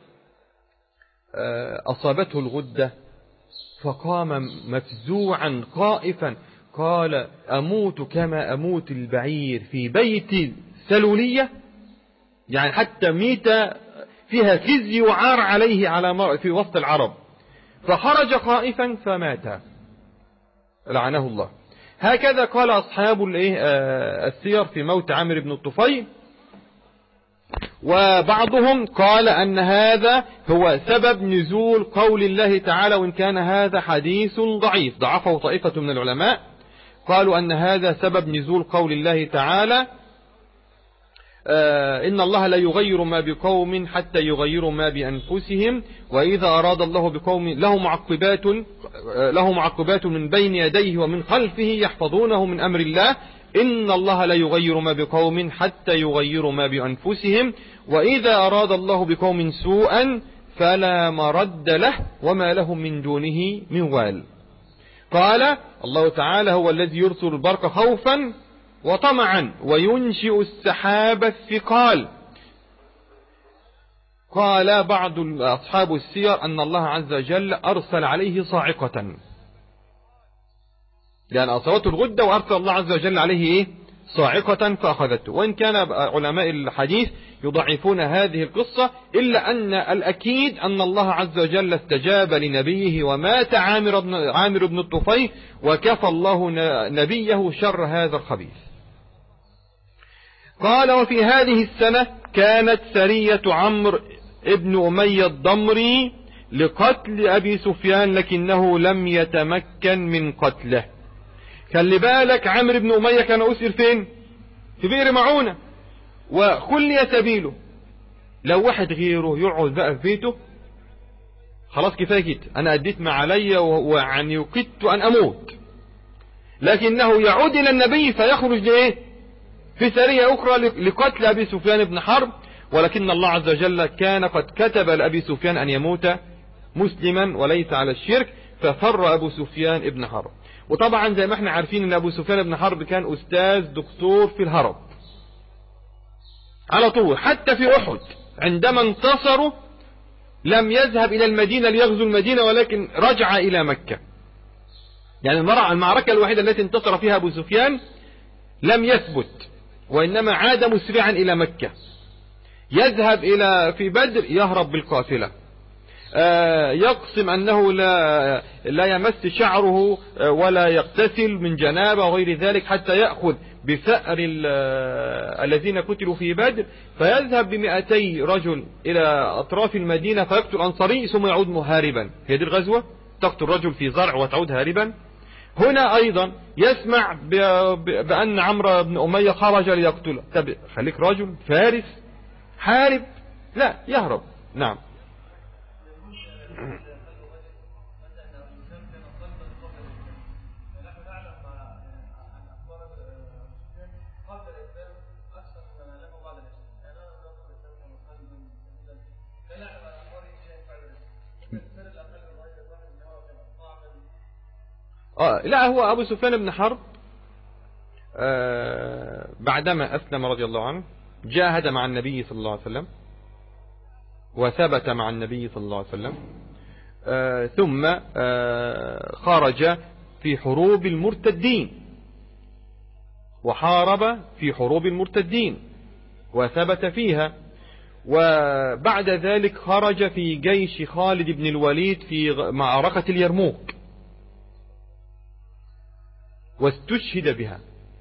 أصابته الغدة فقام مفزوعا خائفا، قال أموت كما أموت البعير في بيت سلولية، يعني حتى ميت فيها خزي وعار عليه على في وسط العرب، فخرج خائفا فمات لعنه الله. هكذا قال أصحاب السير في موت عامر بن الطفيل. وبعضهم قال أن هذا هو سبب نزول قول الله تعالى، وإن كان هذا حديث ضعيف ضعفه طائفة من العلماء، قالوا أن هذا سبب نزول قول الله تعالى آه إن الله لا يغير ما بقوم حتى يغيروا ما بأنفسهم، وإذا أراد الله بقوم له معقبات له معقبات من بين يديه ومن خلفه يحفظونه من أمر الله، إن الله لا يغير ما بقوم حتى يغيروا ما بأنفسهم، وإذا أراد الله بقوم سوءا فلا مرد له وما لهم من دونه من وال. قال الله تعالى هو الذي يرسل البرق خوفا وطمعا وينشئ السحاب الثقال قال بعض أصحاب السير أن الله عز وجل أرسل عليه صاعقة، يعني أصابته الغدة وأرسل الله عز وجل عليه إيه؟ صاعقة فأخذته. وإن كان علماء الحديث يضعفون هذه القصة، إلا أن الأكيد أن الله عز وجل استجاب لنبيه ومات عامر بن, عامر بن الطفيل، وكفى الله نبيه شر هذا الخبيث. قال وفي هذه السنة كانت سرية عمرو ابن أمية الضمري لقتل أبي سفيان، لكنه لم يتمكن من قتله. خلي بالك عمرو بن أمية كان أسر فين؟ في بئر معونة، وخلي سبيله. لو واحد غيره يقعد بقى في بيته خلاص كفاية كده، أنا أديت ما علي وعني وكدت أن أموت، لكنه يعود إلى النبي فيخرج لإيه؟ في سرية أخرى لقتل أبي سفيان بن حرب. ولكن الله عز وجل كان قد كتب لأبي سفيان أن يموت مسلما وليس على الشرك، ففر أبو سفيان بن حرب. وطبعا زي ما احنا عارفين ان ابو سفيان بن حرب كان استاذ دكتور في الهرب على طول. حتى في احد عندما انتصروا لم يذهب الى المدينة ليغزو المدينة، ولكن رجع الى مكة. يعني المعركة الوحيدة التي انتصر فيها ابو سفيان لم يثبت، وانما عاد مسرعا الى مكة، يذهب الى في بدر يهرب بالقافلة، يقسم أنه لا لا يمس شعره ولا يغتسل من جنابه وغير ذلك حتى يأخذ بثأر الذين قتلوا في بدر، فيذهب بمئتي رجل إلى أطراف المدينة فيقتل أنصاري ثم يعود مهاربا. هي دي الغزوة، تقتل رجل في زرع وتعود هاربا. هنا أيضا يسمع بأن عمرو بن أمية خرج ليقتله. طب خليك رجل فارس حارب، لا يهرب. نعم. آه لا، هو أبو سفيان بن حرب آه بعدما أسلم رضي الله عنه جاهد مع النبي صلى الله عليه وسلم وثبت مع النبي صلى الله عليه وسلم، آه ثم آه خرج في حروب المرتدين وحارب في حروب المرتدين وثبت فيها. وبعد ذلك خرج في جيش خالد بن الوليد في معركة اليرموك واستشهد بها.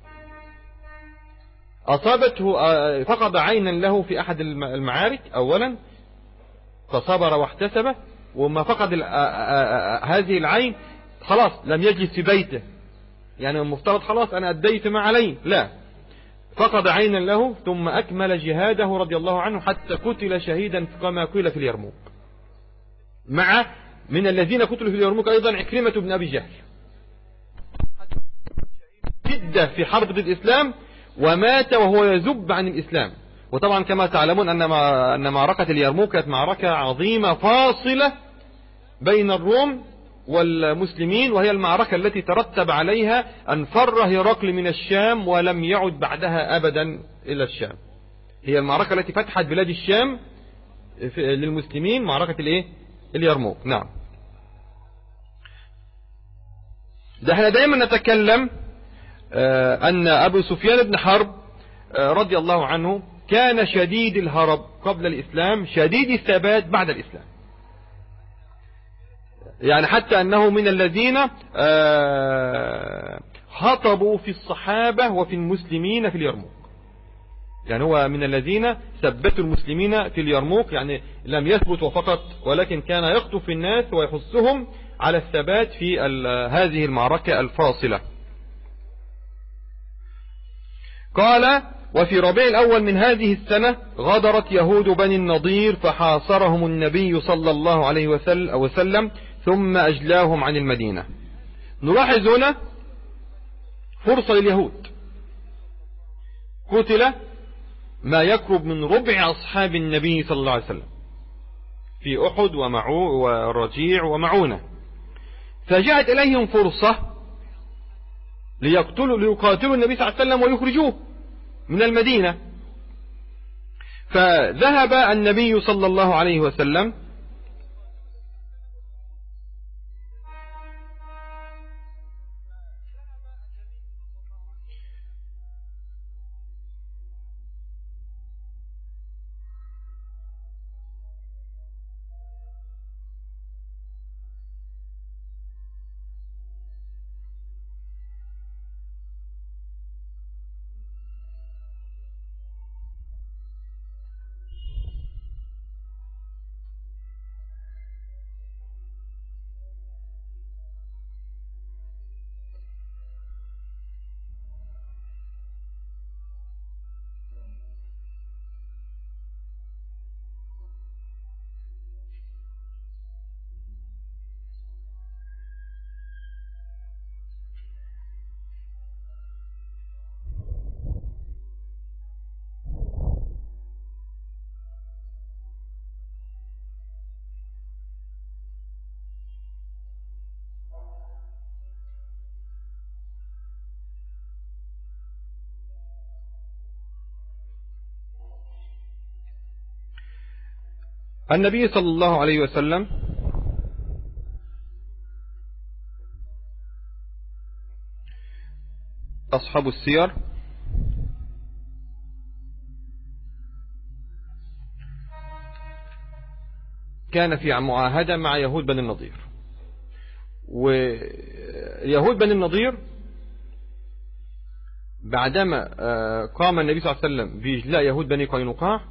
أصابته فقد عينا له في أحد المعارك أولا فصبر واحتسب، وما فقد هذه العين خلاص لم يجلس في بيته، يعني المفترض خلاص أنا أديت ما علي، لا، فقد عينا له ثم أكمل جهاده رضي الله عنه حتى قتل شهيدا كما قيل في اليرموك. مع من الذين قتلوا في اليرموك أيضا عكرمة بن أبي جهل جدا في حرب ضد الإسلام، ومات وهو يذب عن الإسلام. وطبعا كما تعلمون أن أن معركة اليرموك كانت معركة عظيمة فاصلة بين الروم والمسلمين، وهي المعركة التي ترتب عليها أن فر هرقل من الشام ولم يعد بعدها أبدا إلى الشام. هي المعركة التي فتحت بلاد الشام للمسلمين، معركة الايه اليرموك. نعم. ده احنا دايما نتكلم أن أبو سفيان بن حرب رضي الله عنه كان شديد الهرب قبل الإسلام، شديد الثبات بعد الإسلام، يعني حتى أنه من الذين خطبوا في الصحابة وفي المسلمين في اليرموك. يعني هو من الذين ثبتوا المسلمين في اليرموك، يعني لم يثبتوا فقط ولكن كان يخطب في الناس ويحثهم على الثبات في هذه المعركة الفاصلة. قال وفي ربيع الأول من هذه السنة غدرت يهود بني النضير فحاصرهم النبي صلى الله عليه وسلم ثم أجلاهم عن المدينة. نلاحظ هنا فرصة لليهود، قتل ما يقرب من ربع أصحاب النبي صلى الله عليه وسلم في أحد ومعو ورجيع ومعونة، فجاءت إليهم فرصة ليقتلوا ليقاتلوا النبي صلى الله عليه وسلم ويخرجوه من المدينة. فذهب النبي صلى الله عليه وسلم النبي صلى الله عليه وسلم أصحاب السير كان في معاهدة مع يهود بني النضير، ويهود بني النضير بعدما قام النبي صلى الله عليه وسلم بإجلاء يهود بني قينقاع،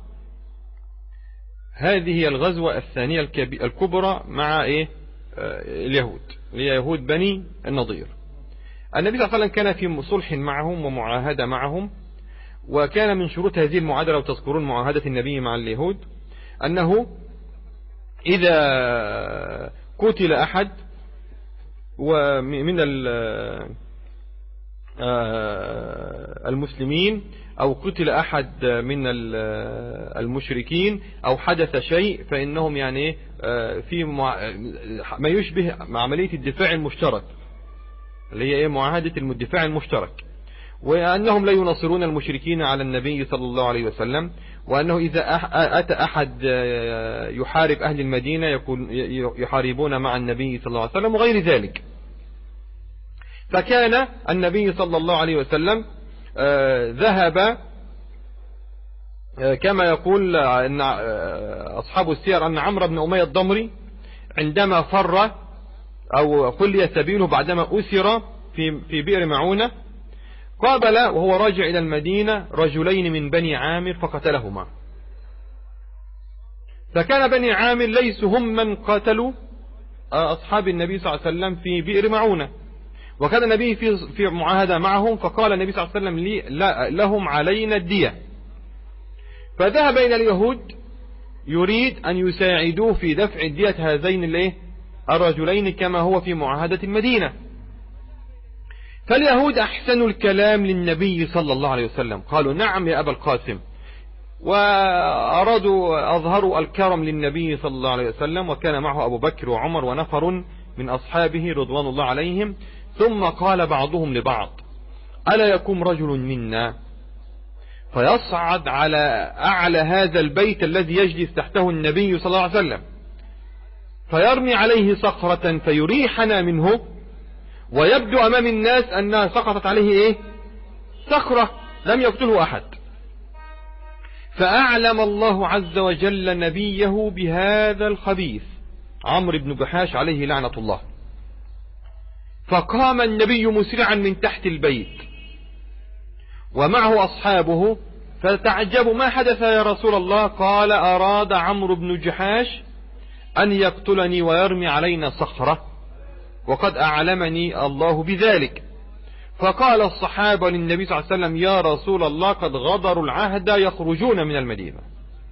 هذه هي الغزوة الثانية الكبرى مع إيه اليهود، هي يهود بني النضير. النبي صلى الله عليه وسلم كان في صلح معهم ومعاهدة معهم، وكان من شروط هذه المعاهدة لو تذكرون معاهدة النبي مع اليهود أنه إذا قتل أحد ومن المسلمين أو قتل أحد من المشركين أو حدث شيء، فإنهم يعني في ما يشبه عملية الدفاع المشترك اللي هي معاهدة الدفاع المشترك، وأنهم لا ينصرون المشركين على النبي صلى الله عليه وسلم، وأنه إذا أتى أحد يحارب أهل المدينة يكون يحاربون مع النبي صلى الله عليه وسلم وغير ذلك. فكان النبي صلى الله عليه وسلم ذهب كما يقول أن أصحاب السير أن عمرو بن أمية الضمري عندما فر أو خلي سبيله بعدما أسر في في بئر معونة، قابل وهو راجع إلى المدينة رجلين من بني عامر فقتلهما. فكان بني عامر ليسوا هم من قتلوا أصحاب النبي صلى الله عليه وسلم في بئر معونة، وكان النبي في في معاهدة معهم، فقال النبي صلى الله عليه وسلم لي لا لهم علينا الدية. فذهب إلى اليهود يريد أن يساعدوه في دفع الدية هذين الايه الرجلين كما هو في معاهدة المدينة. فاليهود أحسنوا الكلام للنبي صلى الله عليه وسلم، قالوا نعم يا أبا القاسم، وأرادوا أظهروا الكرم للنبي صلى الله عليه وسلم، وكان معه أبو بكر وعمر ونفر من أصحابه رضوان الله عليهم. ثم قال بعضهم لبعض ألا يكون رجل منا فيصعد على أعلى هذا البيت الذي يجلس تحته النبي صلى الله عليه وسلم فيرمي عليه صخرة فيريحنا منه، ويبدو أمام الناس أنها سقطت عليه إيه صخرة لم يقتله أحد. فأعلم الله عز وجل نبيه بهذا الخبيث عمرو بن جحاش عليه لعنة الله. فقام النبي مسرعا من تحت البيت ومعه أصحابه، فتعجبوا ما حدث يا رسول الله؟ قال أراد عمرو بن جحاش أن يقتلني ويرمي علينا صخرة، وقد أعلمني الله بذلك. فقال الصحابة للنبي صلى الله عليه وسلم يا رسول الله قد غدروا العهد يخرجون من المدينة.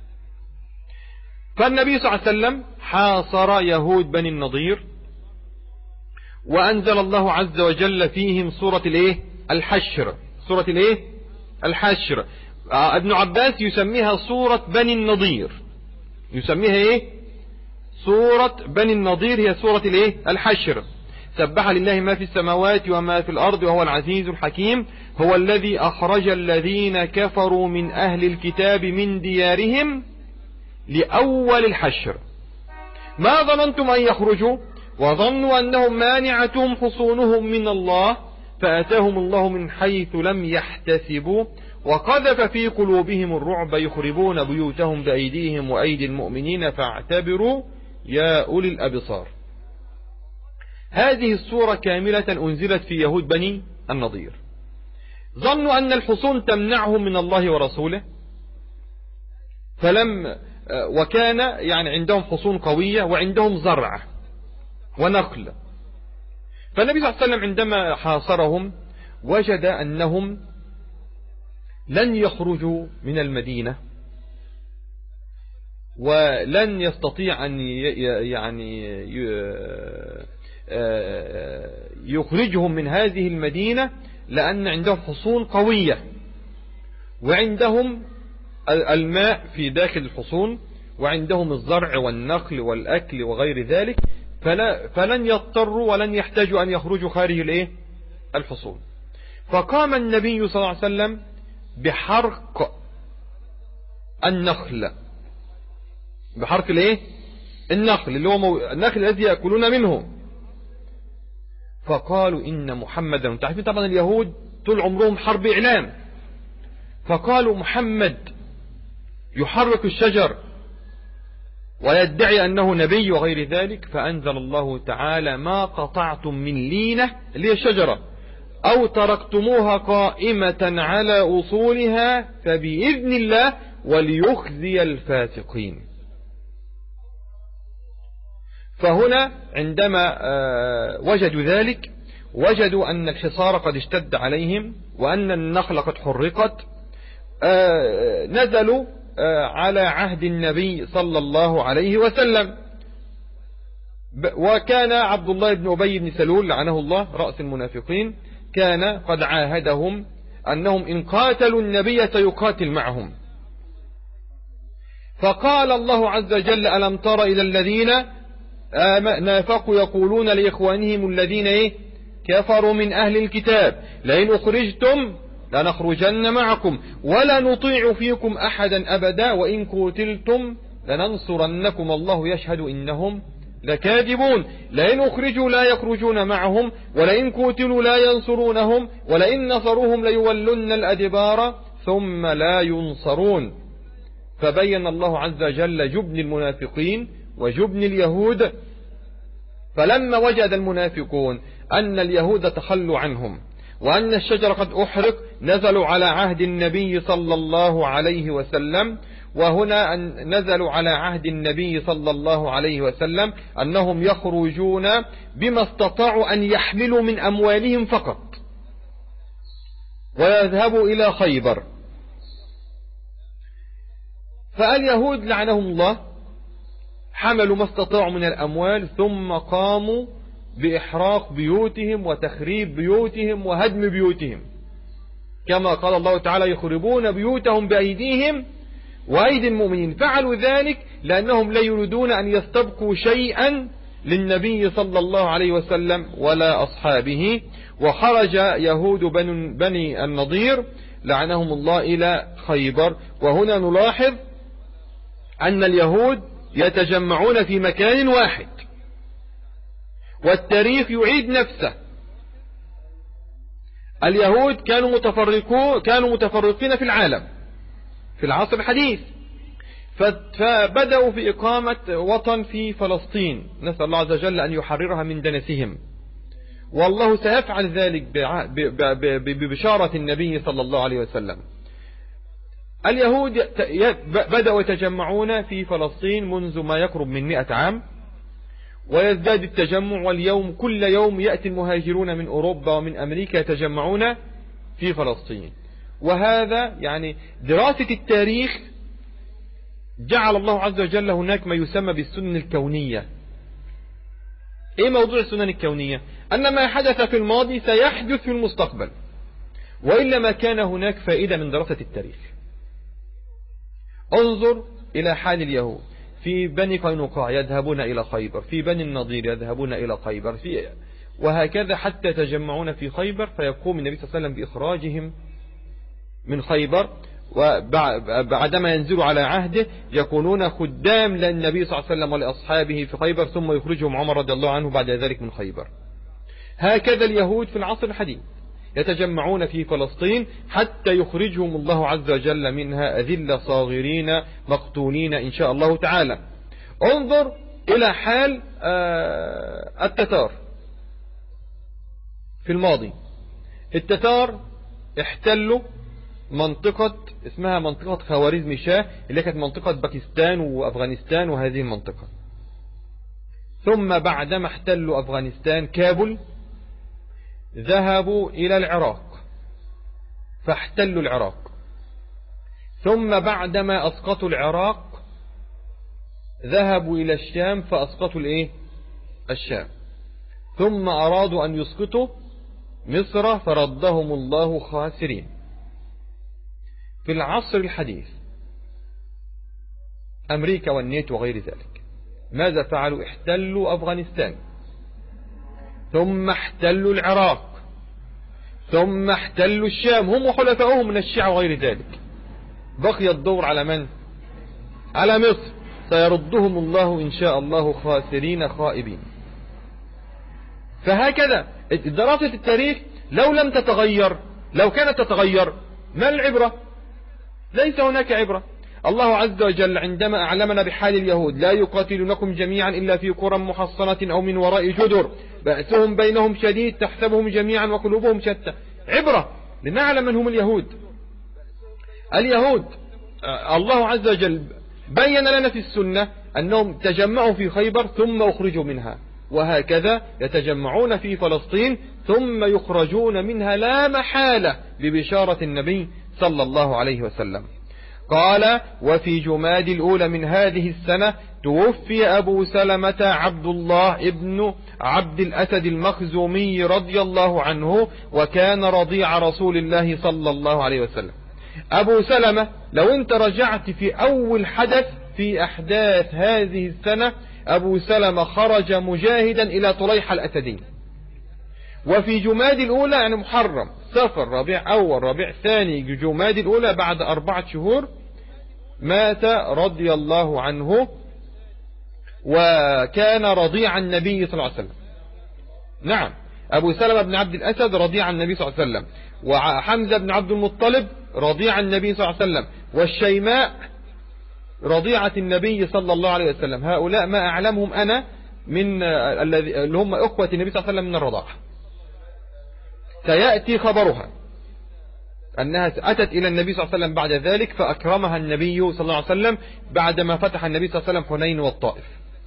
فالنبي صلى الله عليه وسلم حاصر يهود بني النضير، وأنزل الله عز وجل فيهم سورة الايه الحشر، سورة الايه الحشر. ابن عباس يسميها سورة بني النضير، يسميها ايه سورة بني النضير، هي سورة الايه الحشر. سبح لله ما في السماوات وما في الأرض وهو العزيز الحكيم هو الذي أخرج الذين كفروا من أهل الكتاب من ديارهم لأول الحشر ما ظننتم أن يخرجوا وظنوا أنهم مانعتهم حصونهم من الله فأتاهم الله من حيث لم يحتسبوا وقذف في قلوبهم الرعب يخربون بيوتهم بأيديهم وأيدي المؤمنين فاعتبروا يا أولي الأبصار. هذه السورة كاملة أنزلت في يهود بني النضير. ظنوا أن الحصون تمنعهم من الله ورسوله فلم وكان يعني عندهم حصون قوية وعندهم زرع ونخل. فالنبي صلى الله عليه وسلم عندما حاصرهم وجد أنهم لن يخرجوا من المدينة ولن يستطيع أن يعني يخرجهم من هذه المدينة لأن عندهم حصون قوية وعندهم الماء في داخل الحصون وعندهم الزرع والنخل والأكل وغير ذلك فلا فلن يضطروا ولن يحتاجوا أن يخرجوا خارج الايه الحصون. فقام النبي صلى الله عليه وسلم بحرق النخل بحرق الايه النخل اللي هو مو... النخل الذي يأكلون منه. فقالوا إن محمدا تعرفين طبعا اليهود طول عمرهم حرب إعلام فقالوا محمد يحرك الشجر ويدعي أنه نبي وغير ذلك. فأنزل الله تعالى ما قطعتم من لينة اللي هي الشجرة أو تركتموها قائمة على أصولها فبإذن الله وليخزي الفاسقين. فهنا عندما وجدوا ذلك وجدوا أن الحصار قد اشتد عليهم وأن النخل قد حرقت نزلوا على عهد النبي صلى الله عليه وسلم. وكان عبد الله بن أبي بن سلول لعنه الله رأس المنافقين كان قد عاهدهم أنهم إن قاتلوا النبي سيقاتل معهم. فقال الله عز وجل ألم تر إلى الذين نافقوا يقولون لإخوانهم الذين إيه كفروا من أهل الكتاب لئن أخرجتم لنخرجن معكم ولا نطيع فيكم أحدا أبدا وإن قتلتم لننصرنكم الله يشهد إنهم لكاذبون لئن أخرجوا لا يخرجون معهم ولئن قتلوا لا ينصرونهم ولئن نصروهم ليولن الأدبار ثم لا ينصرون. فبين الله عز وجل جبن المنافقين وجبن اليهود. فلما وجد المنافقون أن اليهود تخلوا عنهم وأن الشجر قد أحرق نزلوا على عهد النبي صلى الله عليه وسلم. وهنا أن نزلوا على عهد النبي صلى الله عليه وسلم أنهم يخرجون بما استطاعوا أن يحملوا من أموالهم فقط ويذهبوا إلى خيبر. فاليهود لعنهم الله حملوا ما استطاعوا من الأموال ثم قاموا بإحراق بيوتهم وتخريب بيوتهم وهدم بيوتهم كما قال الله تعالى يخربون بيوتهم بأيديهم وأيدي المؤمنين. فعلوا ذلك لأنهم لا يريدون أن يستبقوا شيئا للنبي صلى الله عليه وسلم ولا أصحابه. وخرج يهود بني النضير لعنهم الله إلى خيبر. وهنا نلاحظ أن اليهود يتجمعون في مكان واحد والتاريخ يعيد نفسه. اليهود كانوا متفرقون كانوا متفرقين في العالم في العصر الحديث فبدأوا في إقامة وطن في فلسطين نسأل الله عز وجل أن يحررها من دنسهم والله سيفعل ذلك ببشارة النبي صلى الله عليه وسلم. اليهود بدأوا يتجمعون في فلسطين منذ ما يقرب من مئة عام ويزداد التجمع واليوم كل يوم يأتي المهاجرون من أوروبا ومن أمريكا يتجمعون في فلسطين. وهذا يعني دراسة التاريخ جعل الله عز وجل هناك ما يسمى بالسنن الكونية. ايه موضوع السنن الكونية؟ أن ما حدث في الماضي سيحدث في المستقبل وإلا ما كان هناك فائدة من دراسة التاريخ. انظر إلى حال اليهود في بني قينقاع يذهبون إلى خيبر في بني النضير يذهبون إلى خيبر في وهكذا حتى يتجمعون في خيبر، فيقوم النبي صلى الله عليه وسلم بإخراجهم من خيبر، وبعدما ينزلوا على عهده يكونون خدام للنبي صلى الله عليه وسلم ولأصحابه في خيبر، ثم يخرجهم عمر رضي الله عنه بعد ذلك من خيبر. هكذا اليهود في العصر الحديث يتجمعون في فلسطين حتى يخرجهم الله عز وجل منها أذلة صاغرين مقتولين إن شاء الله تعالى. انظر إلى حال التتار في الماضي. التتار احتلوا منطقة اسمها منطقة خوارزم شاه، اللي كانت منطقة باكستان وأفغانستان وهذه المنطقة. ثم بعدما احتلوا أفغانستان كابول ذهبوا إلى العراق فاحتلوا العراق. ثم بعدما أسقطوا العراق ذهبوا إلى الشام فأسقطوا الإيه؟ الشام. ثم أرادوا أن يسقطوا مصر فردهم الله خاسرين. في العصر الحديث أمريكا والناتو وغير ذلك ماذا فعلوا؟ احتلوا أفغانستان، ثم احتلوا العراق، ثم احتلوا الشام هم وحلفائهم من الشيعة وغير ذلك. بقي الدور على من؟ على مصر. سيردهم الله إن شاء الله خاسرين خائبين. فهكذا دراسة التاريخ لو لم تتغير، لو كانت تتغير ما العبرة؟ ليس هناك عبرة. الله عز وجل عندما أعلمنا بحال اليهود لا يقاتلونكم جميعا إلا في قرى محصنة أو من وراء جدر بأسهم بينهم شديد تحسبهم جميعا وقلوبهم شتى، عبرة لنعلم من هم اليهود. اليهود الله عز وجل بين لنا في السنة أنهم تجمعوا في خيبر ثم أخرجوا منها، وهكذا يتجمعون في فلسطين ثم يخرجون منها لا محالة ببشارة النبي صلى الله عليه وسلم. قال: وفي جماد الأولى من هذه السنة توفي أبو سلمة عبد الله ابن عبد الأسد المخزومي رضي الله عنه، وكان رضيع رسول الله صلى الله عليه وسلم. أبو سلمة لو انت رجعت في أول حدث في أحداث هذه السنة، أبو سلمة خرج مجاهدا إلى طليحة الأسدين. وفي جماد الأولى يعني محرم صفر ربيع أول ربيع ثاني جماد الأولى بعد أربعة شهور مات رضي الله عنه، وكان رضيع النبي صلى الله عليه وسلم. نعم، أبو سلمة بن عبد الأسد رضيع النبي صلى الله عليه وسلم، وحمزة بن عبد المطلب رضيع النبي صلى الله عليه وسلم، والشيماء رضيعة النبي صلى الله عليه وسلم. هؤلاء ما أعلمهم أنا من الذي اللي هم أخوة النبي صلى الله عليه وسلم من الرضاعة. سيأتي خبرها أنها أتت إلى النبي صلى الله عليه وسلم بعد ذلك فأكرمها النبي صلى الله عليه وسلم بعدما فتح النبي صلى الله عليه وسلم حنين والطائف.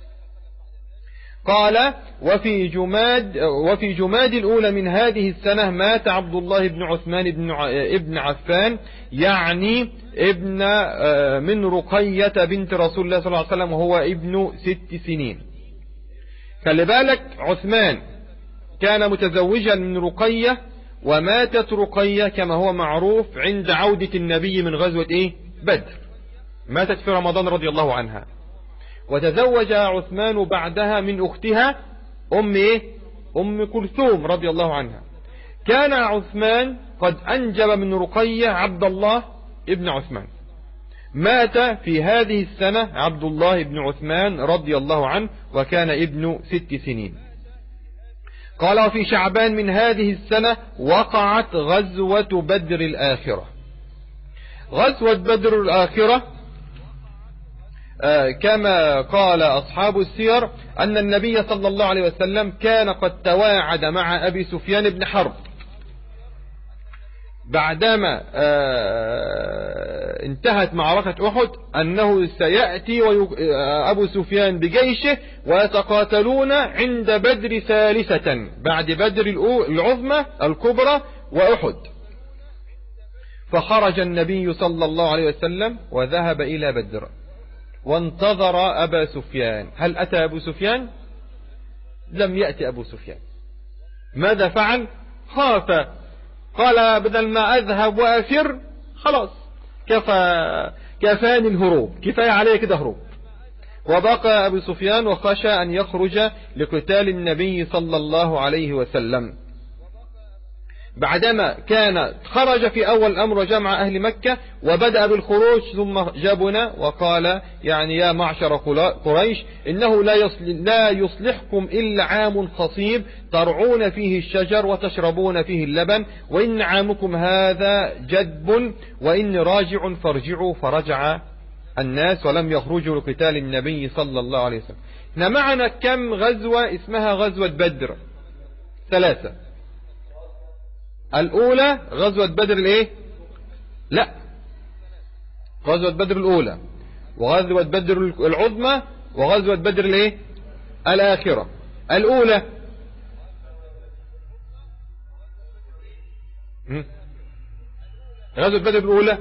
قال: وفي جماد وفي جماد الأولى من هذه السنة مات عبد الله بن عثمان بن ابن عفان، يعني ابن من رقية بنت رسول الله صلى الله عليه وسلم، وهو ابن ست سنين. خلي بالك، عثمان كان متزوجا من رقية، وماتت رقية كما هو معروف عند عودة النبي من غزوة ايه؟ بدر. ماتت في رمضان رضي الله عنها، وتزوج عثمان بعدها من أختها أم إيه؟ أم كلثوم رضي الله عنها. كان عثمان قد أنجب من رقية عبد الله ابن عثمان. مات في هذه السنة عبد الله بن عثمان رضي الله عنه، وكان ابن ست سنين. قال: وفي شعبان من هذه السنة وقعت غزوة بدر الآخرة. غزوة بدر الآخرة آه كما قال أصحاب السير أن النبي صلى الله عليه وسلم كان قد تواعد مع أبي سفيان بن حرب بعدما آه انتهت معركة أحد أنه سيأتي أبو سفيان بجيشه ويتقاتلون عند بدر ثالثة بعد بدر العظمى الكبرى وأحد. فخرج النبي صلى الله عليه وسلم وذهب إلى بدر وانتظر أبا سفيان. هل أتى أبو سفيان؟ لم يأتي أبو سفيان. ماذا فعل؟ خاف، قال بدل ما أذهب وأفر خلاص كفى كفاني الهروب، كفاية عليه كده هروب. وبقى أبو سفيان وخشى أن يخرج لقتال النبي صلى الله عليه وسلم. بعدما كان خرج في أول الأمر وجمع أهل مكة وبدأ بالخروج، ثم جبن وقال يعني يا معشر قريش إنه لا يصلح لا يصلحكم إلا عام خصيب ترعون فيه الشجر وتشربون فيه اللبن، وإن عامكم هذا جدب وإن راجع فارجعوا. فرجع الناس ولم يخرجوا لقتال النبي صلى الله عليه وسلم. احنا معنا كم غزوة اسمها غزوة بدر؟ ثلاثة. الأولى غزوة بدر الايه؟ لا، غزوة بدر الأولى، وغزوة بدر العظمى، وغزوة بدر الايه؟ الآخرة. الأولى غزوة بدر الأولى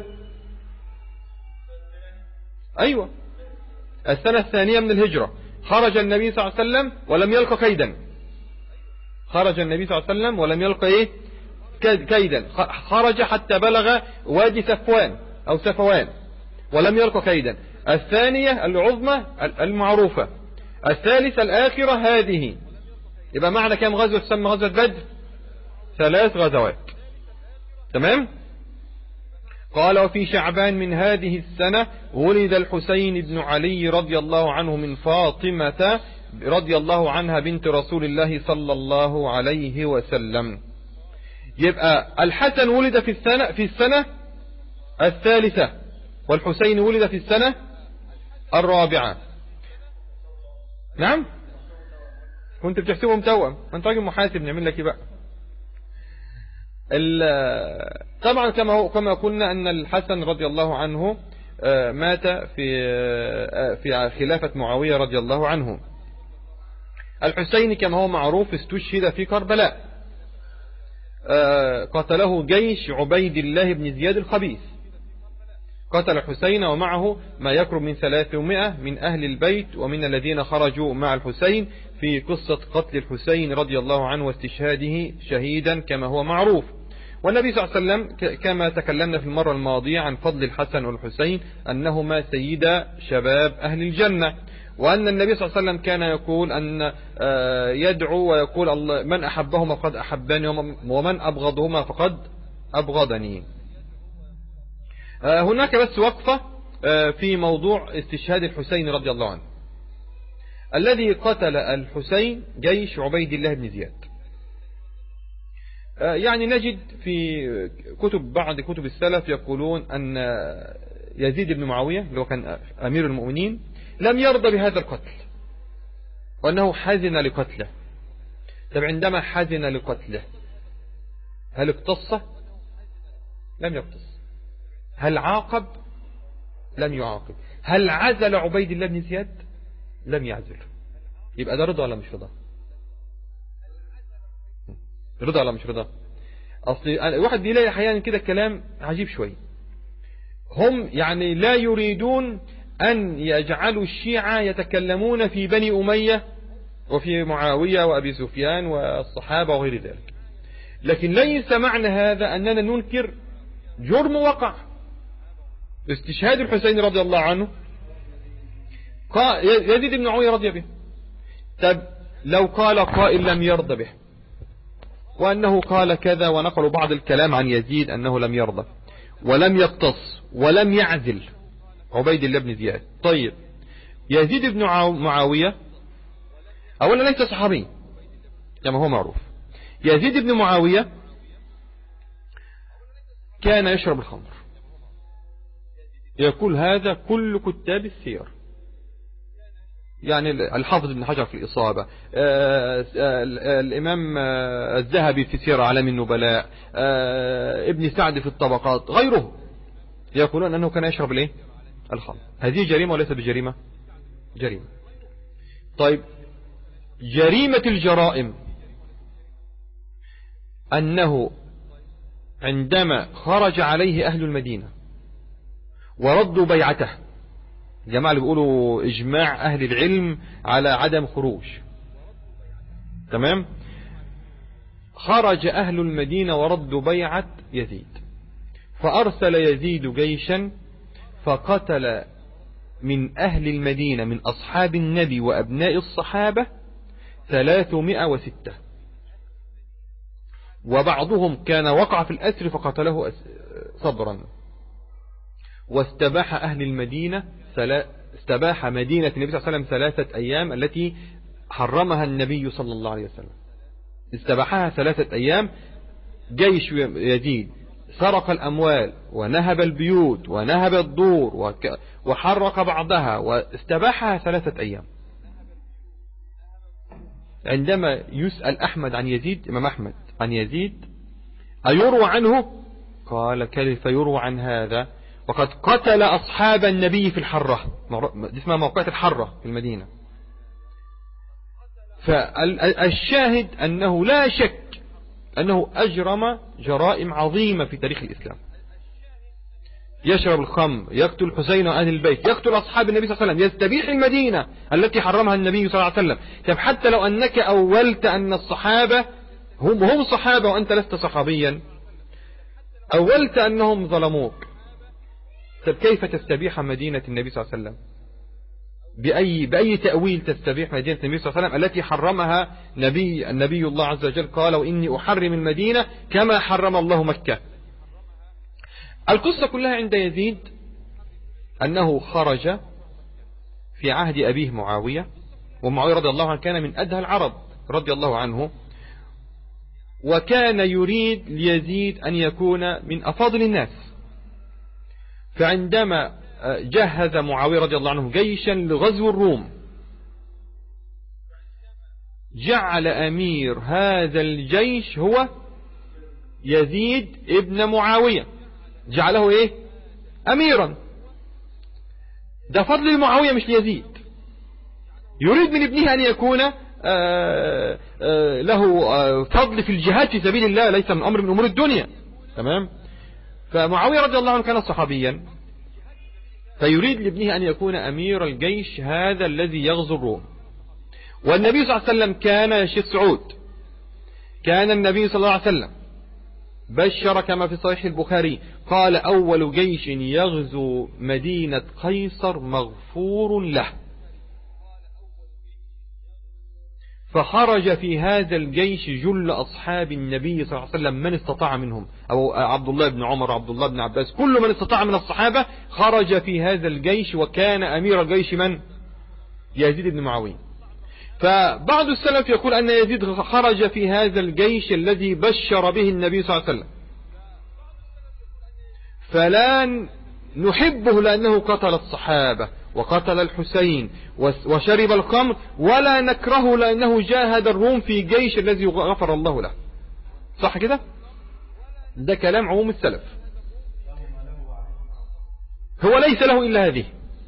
أيوة السنة الثانية من الهجرة. خرج النبي صلى الله عليه وسلم ولم يلقى كيدا. خرج النبي صلى الله عليه وسلم ولم يلقى ايه؟ كيدا. خرج حتى بلغ وادي سفوان أو سفوان ولم يلقى كيدا. الثانية العظمى المعروفة. الثالثة الآخرة هذه. يبقى معنى كم غزوة تسمى غزوة بدر؟ ثلاث غزوات. تمام. قال وفي شعبان من هذه السنة ولد الحسين بن علي رضي الله عنه من فاطمة رضي الله عنها بنت رسول الله صلى الله عليه وسلم. يبقى الحسن ولد في السنة في السنة الثالثة، والحسين ولد في السنة الرابعة. نعم، كنت بتحسبهم توأم، انت راجل محاسب، نعمل لك ايه بقى؟ طبعا كما كما قلنا ان الحسن رضي الله عنه مات في في خلافة معاوية رضي الله عنه. الحسين كما هو معروف استشهد في كربلاء، قتله جيش عبيد الله بن زياد الخبيث. قتل الحسين ومعه ما يقرب من ثلاثمائة من أهل البيت ومن الذين خرجوا مع الحسين في قصة قتل الحسين رضي الله عنه واستشهاده شهيدا كما هو معروف. والنبي صلى الله عليه وسلم كما تكلمنا في المرة الماضية عن فضل الحسن والحسين أنهما سيدا شباب أهل الجنة، وأن النبي صلى الله عليه وسلم كان يقول أن يدعو ويقول الله من أحبهما فقد أحبني ومن أبغضهما فقد أبغضني. هناك بس وقفة في موضوع استشهاد الحسين رضي الله عنه. الذي قتل الحسين جيش عبيد الله بن زياد. يعني نجد في كتب بعض كتب السلف يقولون أن يزيد بن معاوية اللي هو كان أمير المؤمنين لم يرضى بهذا القتل، وأنه حزن لقتله. طب عندما حزن لقتله هل اقتص؟ لم يقتص. هل عاقب؟ لم يعاقب. هل عزل عبيد الله بن زياد؟ لم يعزل. يبقى ده رضا ولا مش رضا؟ رضا ولا مش رضا؟ أصل واحد بيلاقي أحيانا كده كلام عجيب شوي. هم يعني لا يريدون أن يجعلوا الشيعة يتكلمون في بني أمية وفي معاوية وأبي سفيان والصحابة وغير ذلك، لكن ليس معنى هذا أننا ننكر جرم وقع. استشهاد الحسين رضي الله عنه يزيد بن معاوية رضي به. طب لو قال قائل لم يرضى به وأنه قال كذا، ونقل بعض الكلام عن يزيد أنه لم يرضى ولم يقتص ولم يعزل عبيد الله بن زياد. طيب يزيد بن معاوية أولا ليس صحابي كما هو معروف. يزيد بن معاوية كان يشرب الخمر، يقول هذا كل كتاب السير، يعني الحافظ ابن حجر في الإصابة، الإمام الذهبي في سير أعلام النبلاء، ابن سعد في الطبقات، غيره يقولون أنه كان يشرب الايه؟ الخمر. هذه جريمة وليس بجريمة؟ جريمة. طيب جريمة الجرائم أنه عندما خرج عليه أهل المدينة وردوا بيعته، الجماعة اللي بيقولوا إجماع أهل العلم على عدم خروج، تمام، خرج أهل المدينة وردوا بيعة يزيد، فأرسل يزيد جيشا فقتل من أهل المدينة من أصحاب النبي وأبناء الصحابة ثلاثمائة وستة، وبعضهم كان وقع في الأسر فقتله صبرا. واستباح أهل المدينة استباح مدينة النبي صلى الله عليه وسلم ثلاثة أيام التي حرمها النبي صلى الله عليه وسلم، استباحها ثلاثة أيام. جيش يزيد سرق الأموال ونهب البيوت ونهب الدور وحرق بعضها واستباحها ثلاثة أيام. عندما يسأل أحمد عن يزيد، إمام أحمد عن يزيد أيروى عنه؟ قال كيف يروى عن هذا وقد قتل أصحاب النبي في الحرة، دي اسمها موقعة الحرة في المدينة. فالشاهد أنه لا شك أنه أجرم جرائم عظيمة في تاريخ الإسلام. يشرب الخمر، يقتل الحسين وأهل البيت، يقتل أصحاب النبي صلى الله عليه وسلم، يستبيح المدينة التي حرمها النبي صلى الله عليه وسلم. طب حتى لو أنك أولت أن الصحابة هم هم صحابة وأنت لست صحابيا، أولت أنهم ظلموك، طب كيف تستبيح مدينة النبي صلى الله عليه وسلم؟ بأي بأي تأويل تستبيح مدينة النبي صلى الله عليه وسلم التي حرمها نبي النبي الله عز وجل؟ قال وإني أحرم المدينة كما حرم الله مكة. القصة كلها عند يزيد أنه خرج في عهد أبيه معاوية، ومعاوية رضي الله عنه كان من أدهى العرب رضي الله عنه، وكان يريد ليزيد أن يكون من أفاضل الناس. فعندما جهز معاوية رضي الله عنه جيشا لغزو الروم، جعل أمير هذا الجيش هو يزيد ابن معاوية، جعله إيه؟ أميرا. ده فضل لمعاوية مش ليزيد، يريد من ابنه أن يكون آآ آآ له فضل في الجهاد في سبيل الله، ليس من أمر من أمور الدنيا. تمام. فمعاوية رضي الله عنه كان صحابيا، فيريد لابنه أن يكون أمير الجيش هذا الذي يغزو الروم. والنبي صلى الله عليه وسلم كان يا شيخ سعود، كان النبي صلى الله عليه وسلم بشر كما في صحيح البخاري قال أول جيش يغزو مدينة قيصر مغفور له. فخرج في هذا الجيش جل أصحاب النبي صلى الله عليه وسلم من استطاع منهم، أو عبد الله بن عمر عبد الله بن عباس، كل من استطاع من الصحابة خرج في هذا الجيش. وكان أمير الجيش من؟ يزيد بن معاوية. فبعض السلف يقول أن يزيد خرج في هذا الجيش الذي بشر به النبي صلى الله عليه وسلم، فلا نحبه لأنه قتل الصحابة وقتل الحسين وشرب الخمر، ولا نكره لأنه جاهد الروم في جيش الذي غفر الله له. صح كده؟ ده كلام عموم السلف. هو ليس له إلا هذه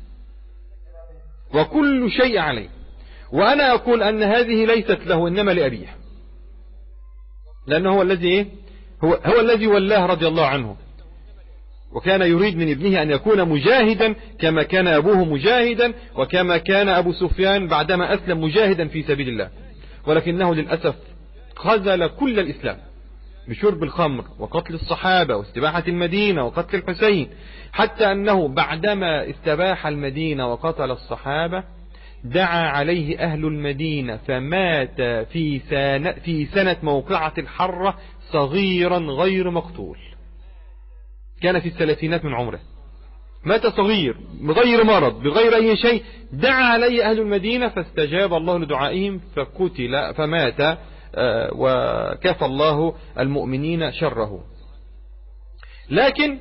وكل شيء عليه. وأنا أقول أن هذه ليست له إنما لأبيه، لأنه هو الذي إيه؟ هو, هو الذي ولاه رضي الله عنه، وكان يريد من ابنه أن يكون مجاهدا كما كان أبوه مجاهدا، وكما كان أبو سفيان بعدما أسلم مجاهدا في سبيل الله. ولكنه للأسف خذل كل الإسلام بشرب الخمر وقتل الصحابة واستباحة المدينة وقتل الحسين، حتى أنه بعدما استباح المدينة وقتل الصحابة دعا عليه أهل المدينة، فمات في سنة, في سنة موقعة الحرة صغيرا غير مقتول، كان في الثلاثينات من عمره، مات صغير بغير مرض بغير أي شيء. دعا عليه أهل المدينة فاستجاب الله لدعائهم فقتل فمات، وكفى الله المؤمنين شره. لكن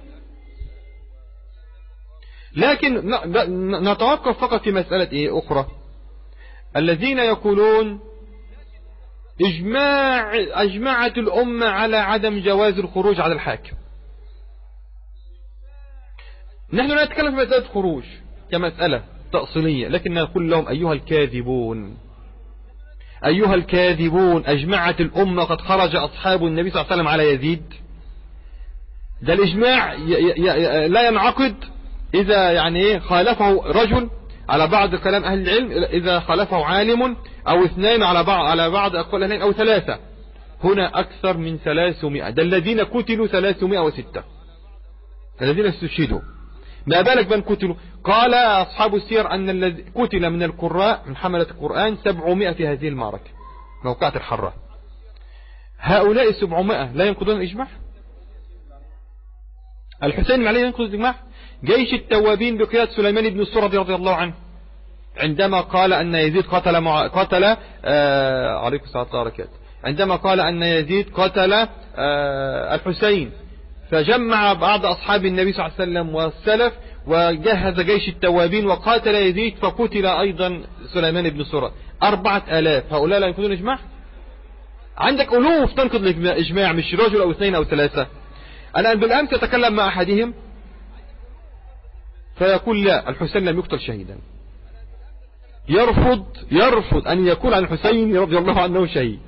لكن نتوقف فقط في مسألة إيه أخرى. الذين يقولون إجماع أجمعت الأمة على عدم جواز الخروج على الحاكم. نحن لا نتكلم في مسألة خروج كمسألة تأصيلية، لكن نقول لهم أيها الكاذبون أيها الكاذبون أجمعت الأمة قد خرج أصحاب النبي صلى الله عليه وسلم على يزيد. ده الإجماع لا ينعقد إذا يعني خالفه رجل على بعض كلام أهل العلم، إذا خالفه عالم أو اثنين على بعض على بعض أقوال اثنين أو ثلاثة. هنا أكثر من ثلاثمائة، ده الذين قتلوا ثلاثمائة وستة الذين استشهدوا. ما بالك من قتلوا؟ قال أصحاب السير أن الذي قتل من القراء من حملة القرآن سبعمائة في هذه المعركة موقعة الحراء. هؤلاء السبعمائة لا ينقضون الإجماع؟ الحسين عليه ينقض الإجماع؟ جيش التوابين بقيادة سليمان بن السرد رضي الله عنه عندما قال أن يزيد قتل مع... قتل آه... عليكم السلام ورحمة الله، عندما قال أن يزيد قتل آه... الحسين، فجمع بعض أصحاب النبي صلى الله عليه وسلم والسلف وجهز جيش التوابين وقاتل يزيد، فقتل أيضا سليمان بن سرد. أربعة آلاف. هؤلاء لا ينقضون الإجماع؟ عندك ألوف تنقض الإجماع، مش رجل أو اثنين أو ثلاثة. أنا بالأمس أتكلم مع أحدهم فيقول لا، الحسين لم يقتل شهيدا، يرفض يرفض أن يقول عن الحسين رضي الله عنه شهيد.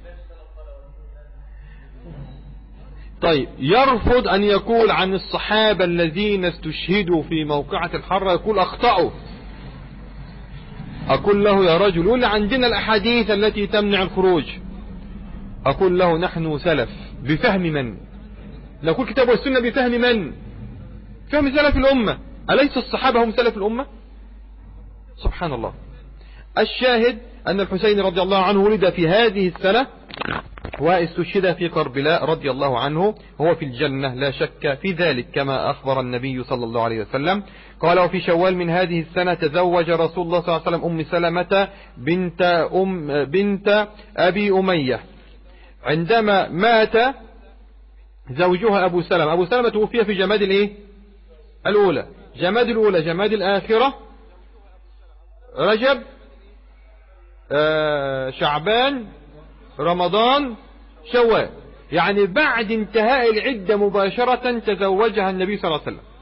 طيب يرفض أن يقول عن الصحابة الذين استشهدوا في موقعة الحرة، يقول أخطأوا. أقول له يا رجل، يقول عندنا الأحاديث التي تمنع الخروج. أقول له نحن سلف بفهم من؟ نقول كتاب والسنة بفهم من؟ فهم سلف الأمة. أليس الصحابة هم سلف الأمة؟ سبحان الله. الشاهد أن الحسين رضي الله عنه ولد في هذه السنة واستشهد في كربلاء رضي الله عنه، هو في الجنة لا شك في ذلك كما أخبر النبي صلى الله عليه وسلم. قال وفي شوال من هذه السنة تزوج رسول الله صلى الله عليه وسلم أم سلمة بنت, أم بنت أبي أمية. عندما مات زوجها أبو سلمة، أبو سلمة توفي في جماد الإيه؟ الأولى. جماد الأولى، جماد الآخرة، رجب، آه شعبان، رمضان، شوال، يعني بعد انتهاء العدة مباشرة تزوجها النبي صلى الله عليه وسلم،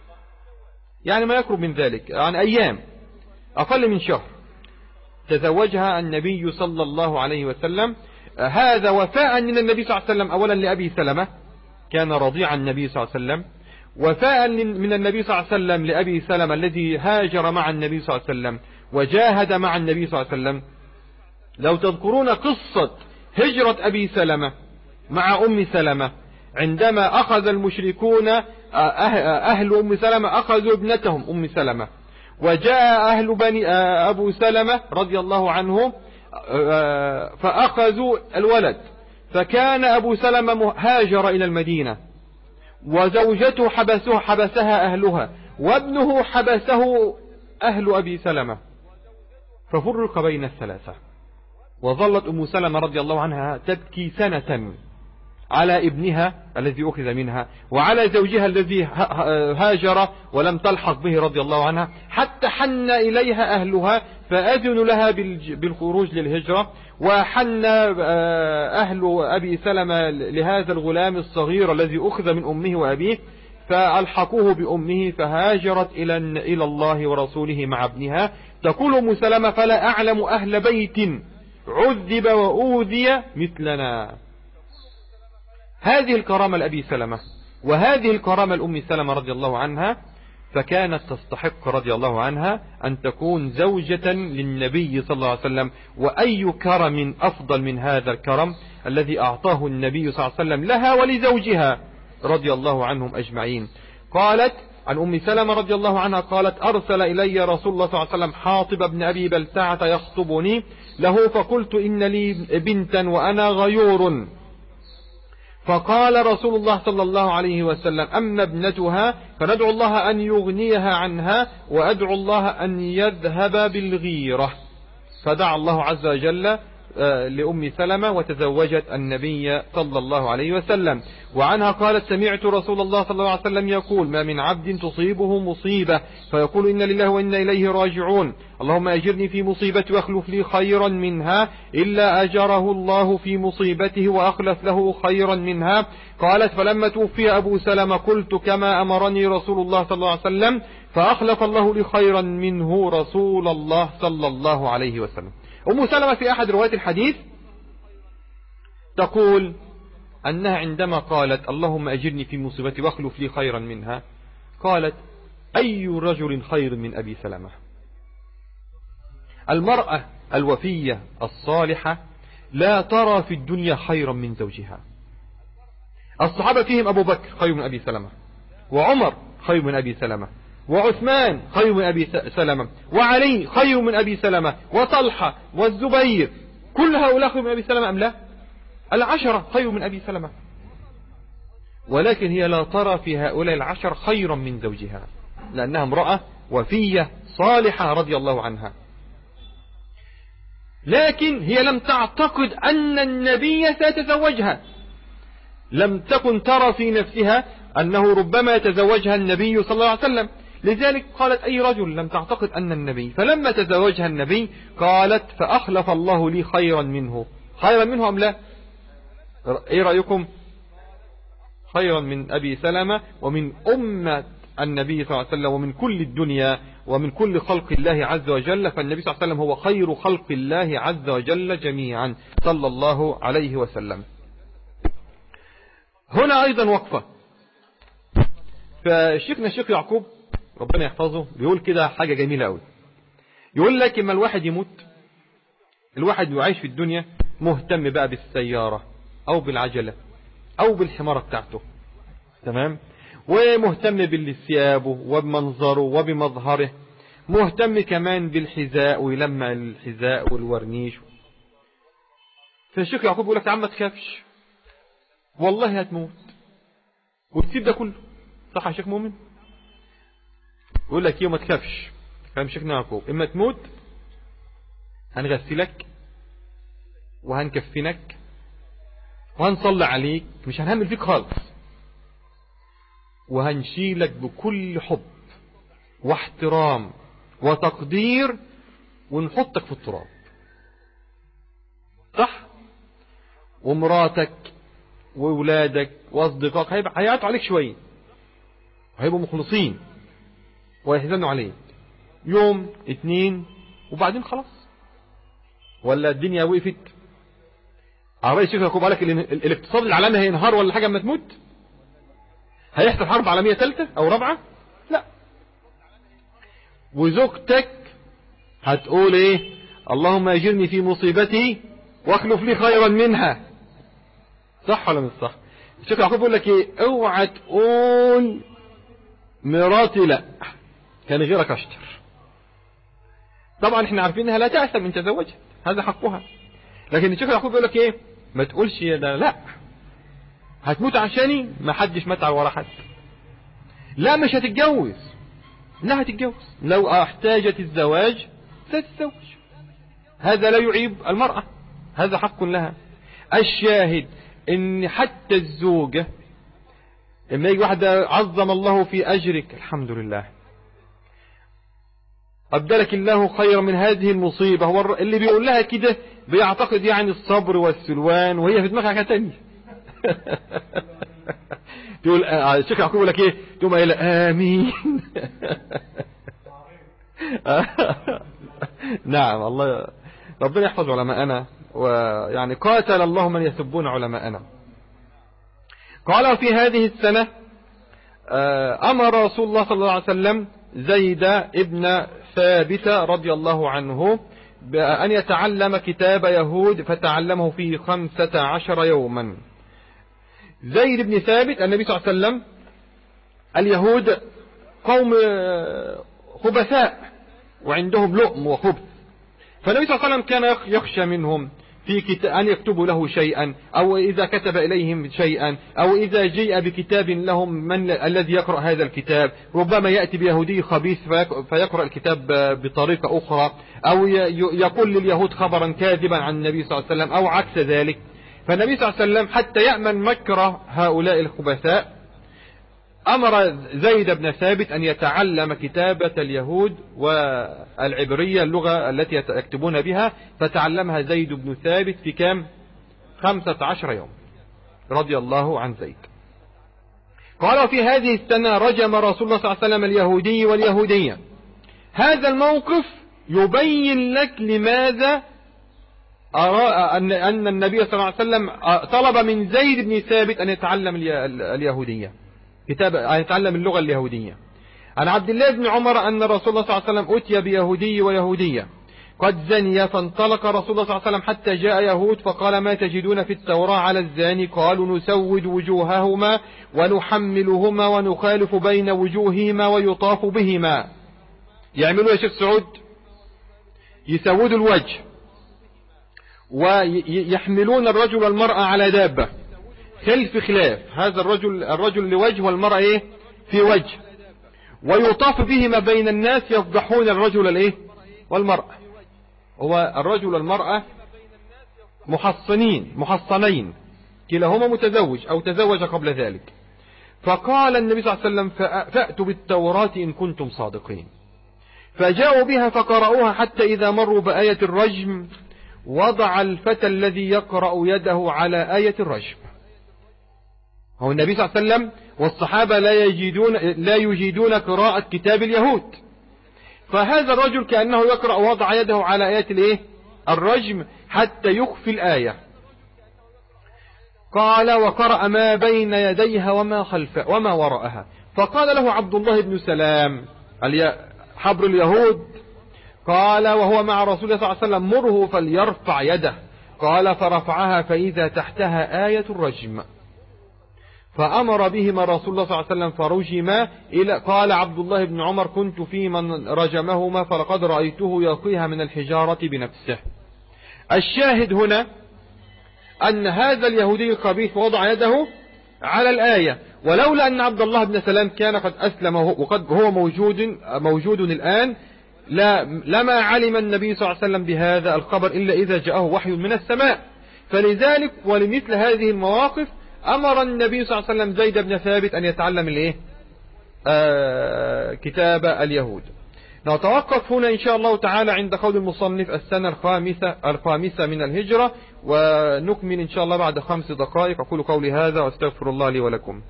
يعني ما يقرب من ذلك، عن أيام أقل من شهر تزوجها النبي صلى الله عليه وسلم. هذا وفاء من النبي صلى الله عليه وسلم أولا لأبي سلمة، كان رضيع النبي صلى الله عليه وسلم، وفاء من النبي صلى الله عليه وسلم لأبي سلمة الذي هاجر مع النبي صلى الله عليه وسلم وجاهد مع النبي صلى الله عليه وسلم. لو تذكرون قصة هجرة أبي سلمة مع أم سلمة، عندما أخذ المشركون أهل أم سلمة أخذوا ابنتهم أم سلمة، وجاء أهل بني أبو سلمة رضي الله عنه فأخذوا الولد، فكان أبو سلمة هاجر إلى المدينة وزوجته حبسه حبسها أهلها وابنه حبسه أهل أبي سلمة، ففرق بين الثلاثة. وظلت أم سلمة رضي الله عنها تبكي سنة على ابنها الذي أخذ منها وعلى زوجها الذي هاجر ولم تلحق به رضي الله عنها، حتى حن إليها أهلها فأذنوا لها بالخروج للهجرة، وحن أهل أبي سلمة لهذا الغلام الصغير الذي أخذ من أمه وأبيه فألحقوه بأمه، فهاجرت إلى إلى الله ورسوله مع ابنها. تقول أم سلمة فلا أعلم أهل بيت عذب وأوذي مثلنا. هذه الكرامة لأبي سلمة وهذه الكرامة لأم سلمة رضي الله عنها، فكانت تستحق رضي الله عنها أن تكون زوجة للنبي صلى الله عليه وسلم. وأي كرم أفضل من هذا الكرم الذي أعطاه النبي صلى الله عليه وسلم لها ولزوجها رضي الله عنهم أجمعين. قالت عن أم سلمة رضي الله عنها قالت أرسل إلي رسول الله صلى الله عليه وسلم حاطب بن أبي بلتعة يخطبني له، فقلت إن لي بنتا وأنا غيور، فقال رسول الله صلى الله عليه وسلم أما ابنتها فندعو الله أن يغنيها عنها وأدعو الله أن يذهب بالغيرة. فدعا الله عز وجل لأم سلمة وتزوجت النبي صلى الله عليه وسلم. وعنها قالت سمعت رسول الله صلى الله عليه وسلم يقول ما من عبد تصيبه مصيبة فيقول إن لله وإنا إليه راجعون اللهم أجرني في مصيبتي واخلف لي خيرا منها إلا أجره الله في مصيبته وأخلف له خيرا منها. قالت فلما توفي أبو سلمة قلت كما أمرني رسول الله صلى الله عليه وسلم فأخلف الله لي خيرا منه رسول الله صلى الله عليه وسلم. أم سلمة في أحد روايات الحديث تقول أنها عندما قالت اللهم أجرني في مصيبتي واخلف لي خيرا منها، قالت أي رجل خير من أبي سلمة؟ المرأة الوفية الصالحة لا ترى في الدنيا خيرا من زوجها. الصحابة فيهم أبو بكر خير من أبي سلمة، وعمر خير من أبي سلمة، وعثمان خير من أبي سلمة، وعلي خير من أبي سلمة، وطلحة والزبير، كل هؤلاء خير من أبي سلمة أم لا؟ العشرة خير من أبي سلمة، ولكن هي لا ترى في هؤلاء العشر خيرا من زوجها، لأنها امرأة وفية صالحة رضي الله عنها. لكن هي لم تعتقد أن النبي سيتزوجها، لم تكن ترى في نفسها أنه ربما يتزوجها النبي صلى الله عليه وسلم، لذلك قالت أي رجل، لم تعتقد أن النبي. فلما تزوجها النبي قالت فأخلف الله لي خيرا منه. خيرا منه أم لا؟ إيه رأيكم؟ خيرا من أبي سلمة ومن أمة النبي صلى الله عليه وسلم ومن كل الدنيا ومن كل خلق الله عز وجل. فالنبي صلى الله عليه وسلم هو خير خلق الله عز وجل جميعا صلى الله عليه وسلم. هنا أيضا وقفة. فشيخنا الشيخ يعقوب ربنا يحفظه بيقول كده حاجة جميلة أوي، يقول لك إما الواحد يموت، الواحد يعيش في الدنيا مهتم بقى بالسيارة أو بالعجلة أو بالحمارة بتاعته، تمام، ومهتم بالثيابه وبمنظره وبمظهره، مهتم كمان بالحذاء ويلمع الحذاء والورنيش. فالشيخ يعقوب يقول لك يا عم ما تخافش، والله هتموت وتسيب ده كله، صح يا شيخ مؤمن؟ يقول لك ايه ما تخافش، فاهم شيخنا يعقوب؟ اما تموت هنغسلك وهنكفنك وهنصلي عليك، مش هنهمل فيك خالص، وهنشيلك بكل حب واحترام وتقدير ونحطك في التراب، صح؟ ومراتك وولادك واصدقائك هيبقى هيعطوا عليك شويه، هيبقوا مخلصين ويحزنوا عليك يوم اتنين وبعدين خلاص، ولا الدنيا وقفت. عربية الشيخ يعقوب قال لك الاقتصاد العالمي هينهار ولا حاجه اما تموت؟ هيحصل حرب عالميه ثالثه او رابعه؟ لا. وزوجتك هتقول ايه؟ اللهم اجرني في مصيبتي واخلف لي خيرا منها، صح ولا مش صح؟ الشيخ يعقوب يقول لك ايه؟ اوعى تقول مراتي لا كان غيرك اشطر. طبعا احنا عارفين انها لا تأثم ان تزوجها، هذا حقها، لكن الشيخ يعقوب يقول لك ايه؟ ما تقولش ده لا هتموت عشاني، ما حدش مات على ورا حد، لا مش هتتجوز، لا هتتجوز، لو احتاجت الزواج ستتزوج، هذا لا يعيب المرأة، هذا حق لها. الشاهد ان حتى الزوجة لما يجي واحدة عظم الله في اجرك الحمد لله أبدلك الله خيرا من هذه المصيبة، هو اللي بيقول لها كده بيعتقد يعني الصبر والسلوان، وهي في دماغها حاجة تانية. تقول الشيخ يعقوب يقول لك ايه؟ تقوم قايله امين. نعم، الله ربنا يحفظ علماءنا، ويعني قاتل الله من يسبون علماءنا. قال في هذه السنة أمر رسول الله صلى الله عليه وسلم زيد ابن ثابت رضي الله عنه بأن يتعلم كتاب يهود، فتعلمه في خمسة عشر يوما. زيد بن ثابت النبي صلى الله عليه وسلم اليهود قوم خبثاء وعندهم لؤم وخبث، فالنبي صلى الله عليه وسلم كان يخشى منهم في كتاب أن يكتبوا له شيئا، أو إذا كتب إليهم شيئا، أو إذا جيء بكتاب لهم من الذي يقرأ هذا الكتاب، ربما يأتي بيهودي خبيث فيقرأ الكتاب بطريقة أخرى، أو يقول لليهود خبرا كاذبا عن النبي صلى الله عليه وسلم أو عكس ذلك. فالنبي صلى الله عليه وسلم حتى يأمن مكر هؤلاء الخبثاء أمر زيد بن ثابت أن يتعلم كتابة اليهود والعبرية اللغة التي يكتبون بها، فتعلمها زيد بن ثابت في كام؟ خمسة عشر يوم رضي الله عن زيد. قال في هذه السنة رجم رسول الله صلى الله عليه وسلم اليهودي واليهودية. هذا الموقف يبين لك لماذا أرى أن النبي صلى الله عليه وسلم طلب من زيد بن ثابت أن يتعلم اليهودية، كتاب أن يتعلم اللغة اليهودية. عن عبد الله بن عمر أن رسول الله صلى الله عليه وسلم أتي بيهودي ويهودية، قد زني. فانطلق رسول الله صلى الله عليه وسلم حتى جاء يهود فقال ما تجدون في التوراة على الزاني؟ قالوا نسود وجوههما ونحملهما ونخالف بين وجوههما ويطاف بهما. يعملوا يا شيخ سعود يسودوا الوجه ويحملون الرجل والمرأة على دابة خلف خلاف، هذا الرجل الرجل لوجه والمرأة ايه في وجه، ويطاف بهما بين الناس يفضحون الرجل الايه والمرأة. هو الرجل والمرأة محصنين محصنين كلاهما متزوج او تزوج قبل ذلك. فقال النبي صلى الله عليه وسلم فأتوا بالتوراة إن كنتم صادقين. فجاءوا بها فقرأوها حتى إذا مروا بآية الرجم وضع الفتى الذي يقرأ يده على آية الرجم. هو النبي صلى الله عليه وسلم والصحابة لا يجدون لا يجيدون قراءة كتاب اليهود، فهذا الرجل كأنه يقرأ وضع يده على آية الايه الرجم حتى يخفي الآية. قال وقرأ ما بين يديها وما خلفها وما وراءها. فقال له عبد الله بن سلام حبر اليهود قال وهو مع رسول الله صلى الله عليه وسلم مره فليرفع يده. قال فرفعها فإذا تحتها آية الرجم فأمر بهما رسول الله صلى الله عليه وسلم فرجما إلى. قال عبد الله بن عمر كنت في من رجمهما فلقد رأيته يقيها من الحجارة بنفسه. الشاهد هنا أن هذا اليهودي الخبيث وضع يده على الآية، ولولا أن عبد الله بن سلام كان قد أسلم وقد هو موجود موجود الآن لا لما علم النبي صلى الله عليه وسلم بهذا الخبر إلا إذا جاءه وحي من السماء. فلذلك ولمثل هذه المواقف أمر النبي صلى الله عليه وسلم زيد بن ثابت أن يتعلم الإيه آه كتاب اليهود. نتوقف هنا إن شاء الله تعالى عند قول المصنف السنة الخامسة الخامسة من الهجرة، ونكمل إن شاء الله بعد خمس دقائق. أقول قولي هذا واستغفر الله لي ولكم.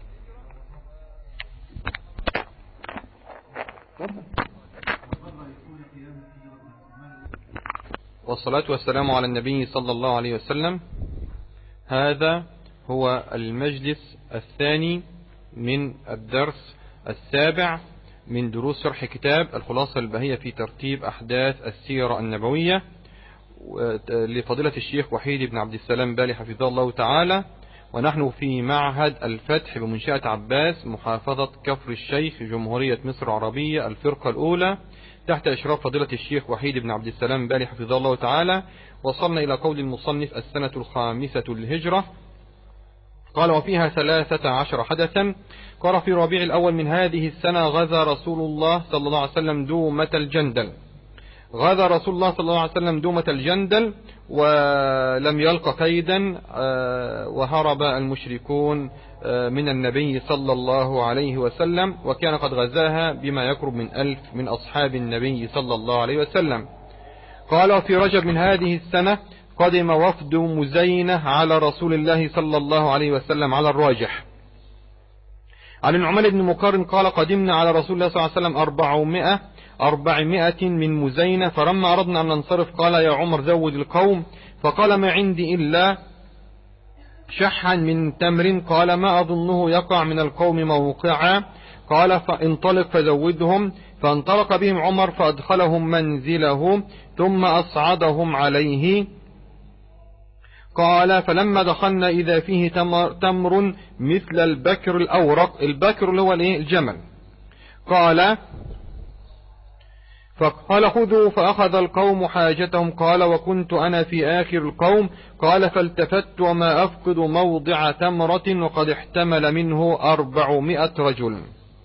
والصلاة والسلام على النبي صلى الله عليه وسلم. هذا هو المجلس الثاني من الدرس السابع من دروس شرح كتاب الخلاصة البهية في ترتيب أحداث السيرة النبوية لفضيلة الشيخ وحيد بن عبد السلام بالي حفظه الله تعالى. ونحن في معهد الفتح بمنشأة عباس محافظة كفر الشيخ جمهورية مصر العربية الفرقة الأولى تحت إشراف فضيلة الشيخ وحيد بن عبد السلام بالي حفظه الله تعالى. وصلنا إلى قول المصنف السنة الخامسة للهجرة. قال وفيها ثلاثة عشر حدثا. قال في ربيع الأول من هذه السنة غزا رسول الله صلى الله عليه وسلم دومة الجندل. غزا رسول الله صلى الله عليه وسلم دومة الجندل ولم يلق كيدا، وهرب المشركون من النبي صلى الله عليه وسلم، وكان قد غزاها بما يقرب من ألف من أصحاب النبي صلى الله عليه وسلم. قال وفي رجب من هذه السنة قدم وفد مزينة على رسول الله صلى الله عليه وسلم على الراجح. عن النعمان بن مقرن قال قدمنا على رسول الله صلى الله عليه وسلم أربعمائة أربعمائة من مزينة، فلما أردنا أن ننصرف قال يا عمر زود القوم، فقال ما عندي إلا شحا من تمر، قال ما أظنه يقع من القوم موقعا، قال فانطلق فزودهم، فانطلق بهم عمر فأدخلهم منزله ثم أصعدهم عليه. قال فلما دخلنا إذا فيه تمر, تمر مثل البكر الأورق، البكر اللي هو الجمل. قال فقال خذوا، فأخذ القوم حاجتهم. قال وكنت أنا في آخر القوم. قال فالتفت وما أفقد موضع تمرة وقد احتمل منه أربعمائة رجل.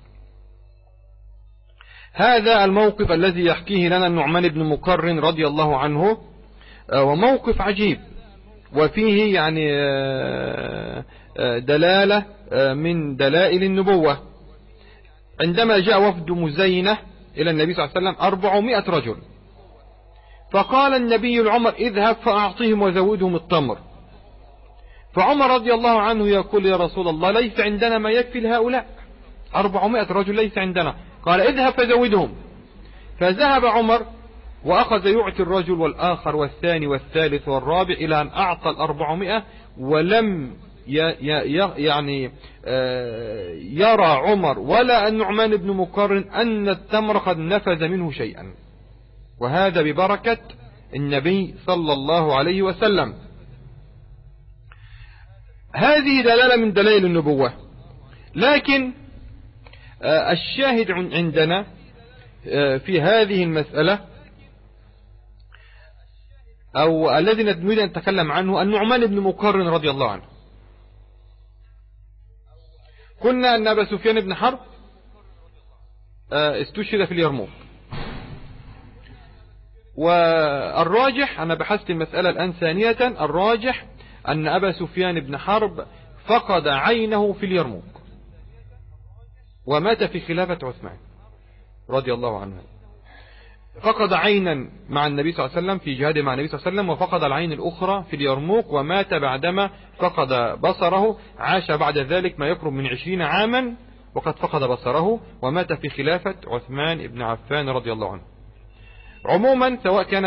هذا الموقف الذي يحكيه لنا النعمان بن مقرن رضي الله عنه، وموقف عجيب وفيه يعني دلالة من دلائل النبوة. عندما جاء وفد مزينة إلى النبي صلى الله عليه وسلم أربعمائة رجل، فقال النبي لعمر اذهب فأعطيهم وزودهم التمر. فعمر رضي الله عنه يقول يا رسول الله ليس عندنا ما يكفي لهؤلاء، أربعمائة رجل ليس عندنا. قال اذهب فزودهم. فذهب عمر وأخذ يعطي الرجل والآخر والثاني والثالث والرابع إلى أن أعطى الأربعمائة، ولم يعني يرى عمر ولا النعمان بن مقرن أن التمر قد نفذ منه شيئا. وهذا ببركة النبي صلى الله عليه وسلم. هذه دلالة من دلائل النبوة. لكن الشاهد عندنا في هذه المسألة أو الذي نريد أن نتكلم عنه النعمان بن مقرن رضي الله عنه. قلنا أن أبا سفيان بن حرب استشهد في اليرموك، والراجح أنا بحثت المسألة الآن ثانية، الراجح أن أبا سفيان بن حرب فقد عينه في اليرموك ومات في خلافة عثمان رضي الله عنه. فقد عينا مع النبي صلى الله عليه وسلم في جهاده مع النبي صلى الله عليه وسلم، وفقد العين الأخرى في اليرموك، ومات بعدما فقد بصره. عاش بعد ذلك ما يقرب من عشرين عاما وقد فقد بصره، ومات في خلافة عثمان بن عفان رضي الله عنه. عموما سواء كان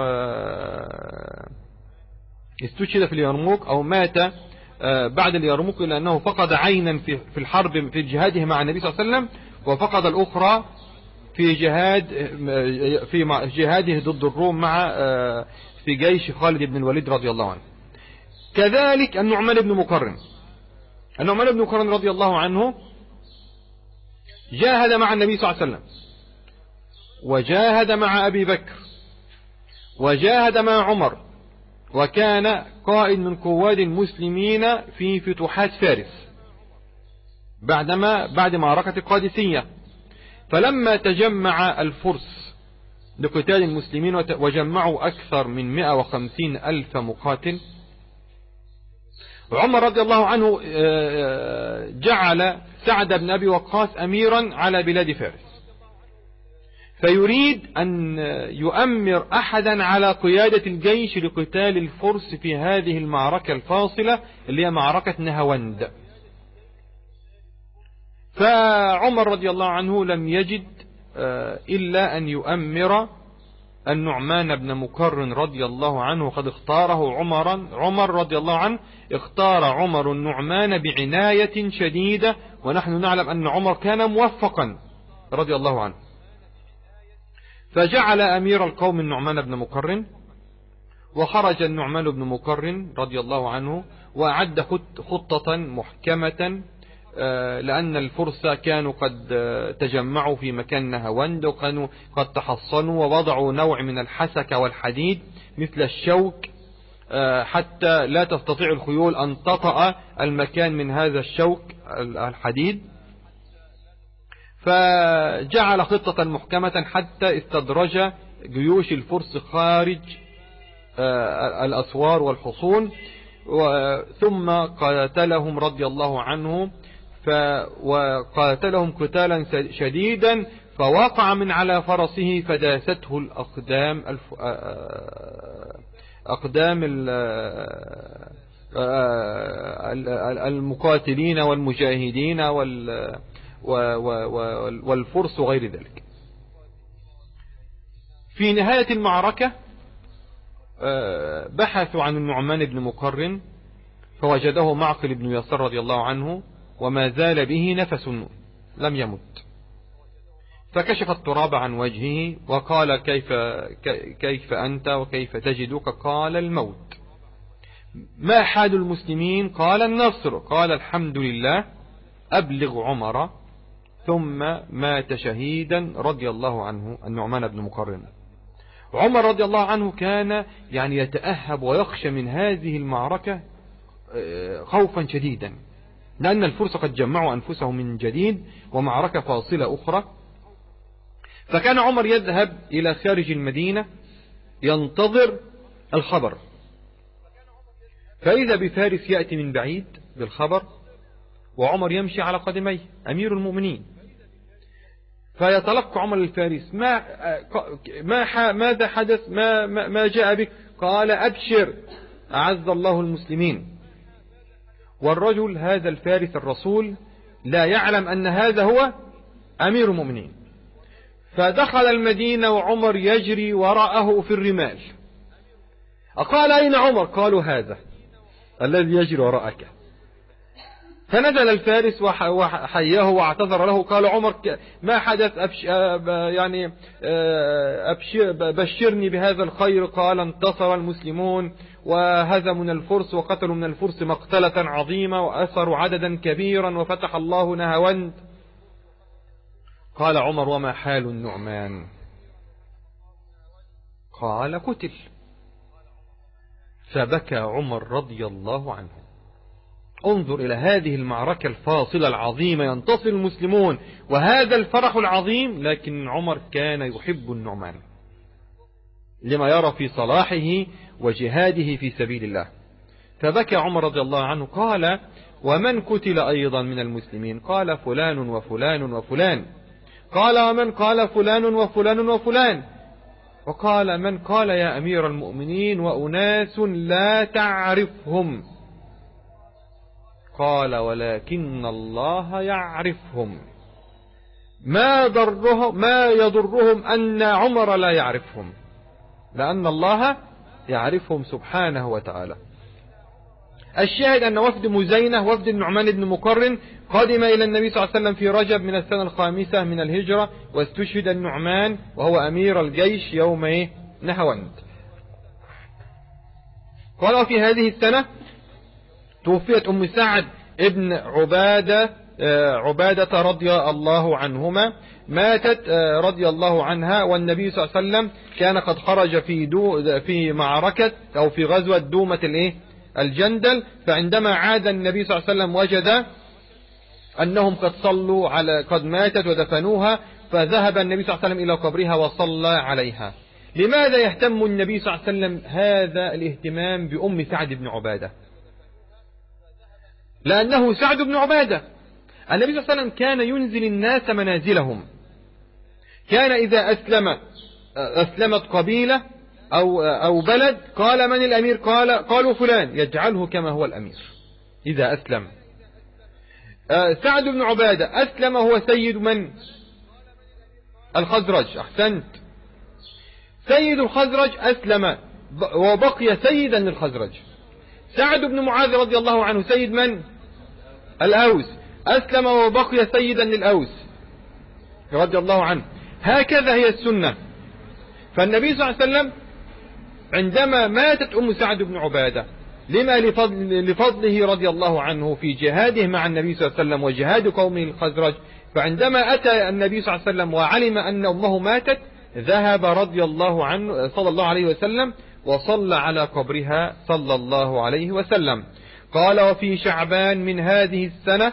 استشهد في اليرموك أو مات بعد اليرموك، إلا أنه فقد عينا في الحرب في جهاده مع النبي صلى الله عليه وسلم، وفقد الأخرى في جهاد في جهاده ضد الروم مع في جيش خالد بن الوليد رضي الله عنه. كذلك النعمان بن مقرن النعمان بن مقرن رضي الله عنه جاهد مع النبي صلى الله عليه وسلم، وجاهد مع أبي بكر، وجاهد مع عمر، وكان قائد من قواد المسلمين في فتوحات فارس بعدما بعد معركة القادسية. فلما تجمع الفرس لقتال المسلمين وجمعوا أكثر من مئة وخمسين ألف مقاتل، عمر رضي الله عنه جعل سعد بن أبي وقاص أميرا على بلاد فارس، فيريد أن يؤمر أحدا على قيادة الجيش لقتال الفرس في هذه المعركة الفاصلة اللي هي معركة نهاوند. فعمر رضي الله عنه لم يجد إلا أن يؤمر النعمان بن مقرن رضي الله عنه، قد اختاره عمرا عمر رضي الله عنه اختار عمر النعمان بعناية شديدة، ونحن نعلم أن عمر كان موفقا رضي الله عنه. فجعل أمير القوم النعمان بن مقرن، وخرج النعمان بن مقرن رضي الله عنه وأعد خطة محكمة، لأن الفرس كانوا قد تجمعوا في مكان نهاوند، وكانوا قد تحصنوا ووضعوا نوع من الحسك والحديد مثل الشوك حتى لا تستطيع الخيول أن تطأ المكان من هذا الشوك الحديد. فجعل خطة محكمة حتى استدرج جيوش الفرس خارج الأسوار والحصون، ثم قاتلهم رضي الله عنه، وقاتلهم قتالا شديدا، فوقع من على فرسه فداسته الأقدام الف... أقدام المقاتلين والمجاهدين وال... والفرس وغير ذلك. في نهاية المعركة بحثوا عن النعمان بن مقرن فوجده معقل بن يسار رضي الله عنه وما زال به نفس، لم يمت. فكشف التراب عن وجهه وقال: كيف, كيف أنت وكيف تجدك؟ قال: الموت. ما حال المسلمين؟ قال: النصر. قال: الحمد لله، أبلغ عمر. ثم مات شهيدا رضي الله عنه النعمان بن مقرن. عمر رضي الله عنه كان يعني يتأهب ويخشى من هذه المعركة خوفا شديدا، لأن الفرس قد جمعوا أنفسهم من جديد ومعركة فاصلة أخرى. فكان عمر يذهب إلى خارج المدينة ينتظر الخبر، فإذا بفارس يأتي من بعيد بالخبر، وعمر يمشي على قدميه أمير المؤمنين. فيتلقى عمر الفارس: ما ما ماذا حدث؟ ما ما جاء بك؟ قال: أبشر، أعز الله المسلمين. والرجل هذا الفارس الرسول لا يعلم أن هذا هو أمير المؤمنين. فدخل المدينة وعمر يجري وراءه في الرمال. قال: أين عمر؟ قالوا: هذا الذي يجري وراءك. فنزل الفارس وحياه واعتذر له. قال عمر ما حدث؟ أبش يعني أبشر بشرني بهذا الخير. قال انتصر المسلمون وهزموا من الفرس وقتلوا من الفرس مقتلة عظيمة وأسروا عددا كبيرا وفتح الله نهاوند. قال عمر وما حال النعمان؟ قال قتل. فبكى عمر رضي الله عنه. انظر إلى هذه المعركة الفاصلة العظيمة، ينتصر المسلمون وهذا الفرح العظيم، لكن عمر كان يحب النعمان لما يرى في صلاحه وجهاده في سبيل الله. فبكى عمر رضي الله عنه. قال ومن قتل أيضا من المسلمين؟ قال فلان وفلان وفلان. قال ومن؟ قال فلان وفلان وفلان. وقال من؟ قال يا أمير المؤمنين وأناس لا تعرفهم. قال ولكن الله يعرفهم. ما ضرهم ما يضرهم أن عمر لا يعرفهم، لأن الله يعرفهم سبحانه وتعالى. الشاهد أن وفد مزينة وفد النعمان بن مقرن قادم إلى النبي صلى الله عليه وسلم في رجب من السنة الخامسة من الهجرة، واستشهد النعمان وهو أمير الجيش يوم نهاوند. قال في هذه السنة توفيت أم سعد ابن عبادة عبادة رضي الله عنهما، ماتت رضي الله عنها، والنبي صلى الله عليه وسلم كان قد خرج في دو في معركة أو في غزوة دومة الايه الجندل. فعندما عاد النبي صلى الله عليه وسلم وجد أنهم قد صلوا على قد ماتت ودفنوها، فذهب النبي صلى الله عليه وسلم إلى قبرها وصلى عليها. لماذا يهتم النبي صلى الله عليه وسلم هذا الاهتمام بأم سعد بن عبادة؟ لأنه سعد بن عبادة. النبي صلى الله عليه وسلم كان ينزل الناس منازلهم. كان إذا أسلم أسلمت قبيلة أو أو بلد قال من الأمير؟ قال قالوا فلان، يجعله كما هو الأمير إذا أسلم. سعد بن عبادة أسلم هو سيد من؟ الخزرج. أحسنت، سيد الخزرج أسلم وبقي سيدا للخزرج. سعد بن معاذ رضي الله عنه سيد من؟ الأوس، أسلم وبقي سيدا للأوس رضي الله عنه. هكذا هي السنة. فالنبي صلى الله عليه وسلم عندما ماتت أم سعد بن عبادة لما لفضل لفضله رضي الله عنه في جهاده مع النبي صلى الله عليه وسلم وجهاد قومه الخزرج، فعندما أتى النبي صلى الله عليه وسلم وعلم أن أمه ماتت ذهب رضي الله عنه صلى الله عليه وسلم وصلى على قبرها صلى الله عليه وسلم. قال وفي شعبان من هذه السنة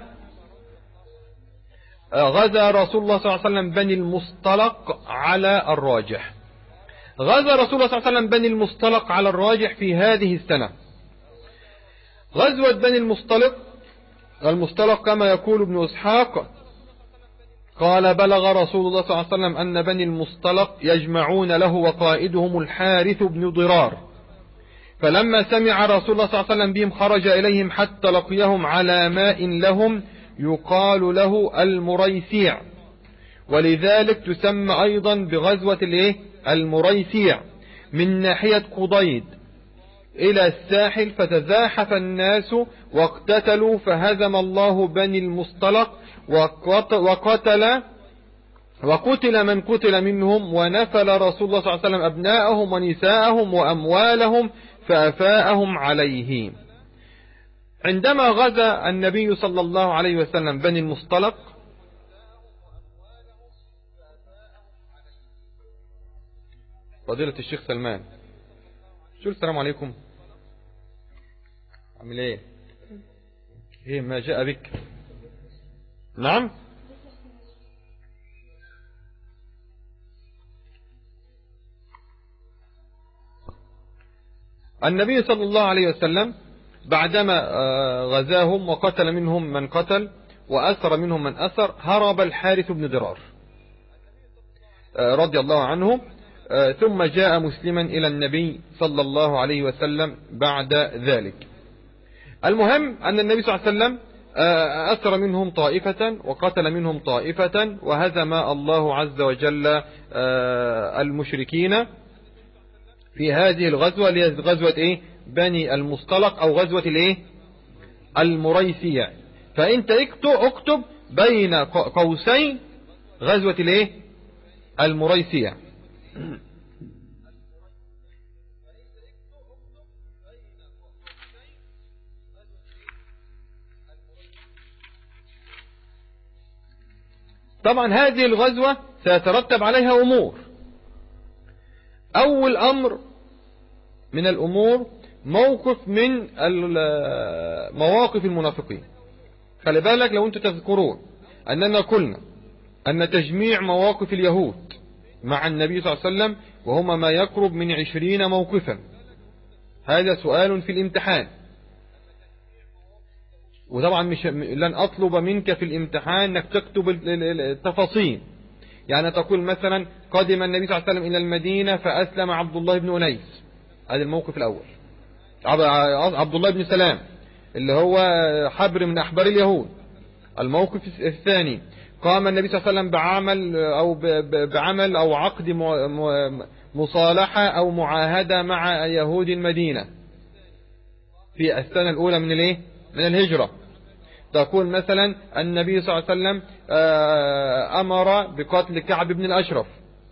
غزا رسول الله صلى الله عليه وسلم بني المصطلق على الراجح. غزا رسول الله صلى الله عليه وسلم بني المصطلق على الراجح في هذه السنة. غزوة بني المصطلق المصطلق كما يقول ابن إسحاق قال بلغ رسول الله صلى الله عليه وسلم أن بني المصطلق يجمعون له وقائدهم الحارث بن ضرار، فلما سمع رسول الله صلى الله عليه وسلم بهم خرج إليهم حتى لقيهم على ماء لهم يقال له المريسيع، ولذلك تسمى أيضا بغزوة الايه المريسيع، من ناحية قضيد إلى الساحل، فتزاحف الناس واقتتلوا فهزم الله بني المصطلق وقتل وقتل من قتل منهم، ونفل رسول الله صلى الله عليه وسلم أبناءهم ونساءهم وأموالهم فأفاءهم عليه. عندما غزا النبي صلى الله عليه وسلم بني المصطلق فضيلة الشيخ سلمان، شو السلام عليكم، عامل ايه؟ ايه ما جاء بك؟ نعم النبي صلى الله عليه وسلم بعدما غزاهم وقتل منهم من قتل وأسر منهم من أسر، هرب الحارث بن ضرار رضي الله عنه، ثم جاء مسلما إلى النبي صلى الله عليه وسلم بعد ذلك. المهم أن النبي صلى الله عليه وسلم أسر منهم طائفة وقتل منهم طائفة، وهزم الله عز وجل المشركين في هذه الغزوة اللي هي غزوة إيه؟ بني المصطلق أو غزوة الإيه؟ المريسيع. فأنت اكتب بين قوسين غزوة الايه المريسيع. طبعا هذه الغزوة سيترتب عليها أمور. أول أمر من الأمور موقف من مواقف المنافقين. خلي بالك لو أنتم تذكرون أننا قلنا أن تجميع مواقف اليهود مع النبي صلى الله عليه وسلم وهما ما يقرب من عشرين موقفا، هذا سؤال في الامتحان. وطبعا مش لن أطلب منك في الامتحان أنك تكتب التفاصيل، يعني تقول مثلا قدم النبي صلى الله عليه وسلم إلى المدينة فأسلم عبد الله بن أنيس، هذا الموقف الأول. عبد الله بن سلام اللي هو حبر من أحبار اليهود. الموقف الثاني قام النبي صلى الله عليه وسلم بعمل أو بعمل أو عقد مصالحة أو معاهدة مع يهود المدينة في السنة الأولى من الايه من الهجرة. تقول مثلا النبي صلى الله عليه وسلم أمر بقتل كعب بن الأشرف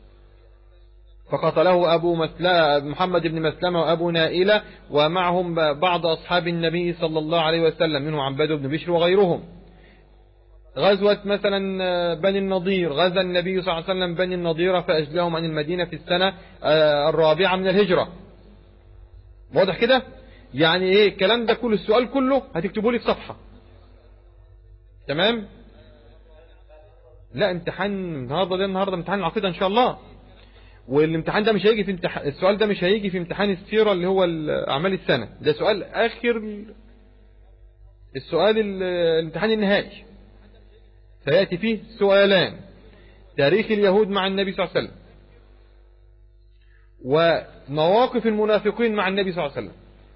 فقتله أبو مسلمة محمد بن مسلمة وأبو نائلة ومعهم بعض أصحاب النبي صلى الله عليه وسلم منهم عباد بن بشر وغيرهم. غزوة مثلا بني النضير، غزا النبي صلى الله عليه وسلم بني النضير فأجلهم عن المدينة في السنة الرابعة من الهجرة. واضح كده؟ يعني ايه الكلام ده كله؟ السؤال كله هتكتبوا لي في صفحة. تمام؟ لا امتحان النهارده ده النهارده امتحان العقيدة ان شاء الله. والامتحان ده مش هيجي في امتحان، السؤال ده مش هيجي في امتحان السيرة اللي هو اعمال السنة، ده سؤال اخر السؤال الامتحان النهائي. سيأتي فيه سؤالان: تاريخ اليهود مع النبي صلى الله عليه وسلم، ومواقف المنافقين مع النبي صلى الله عليه وسلم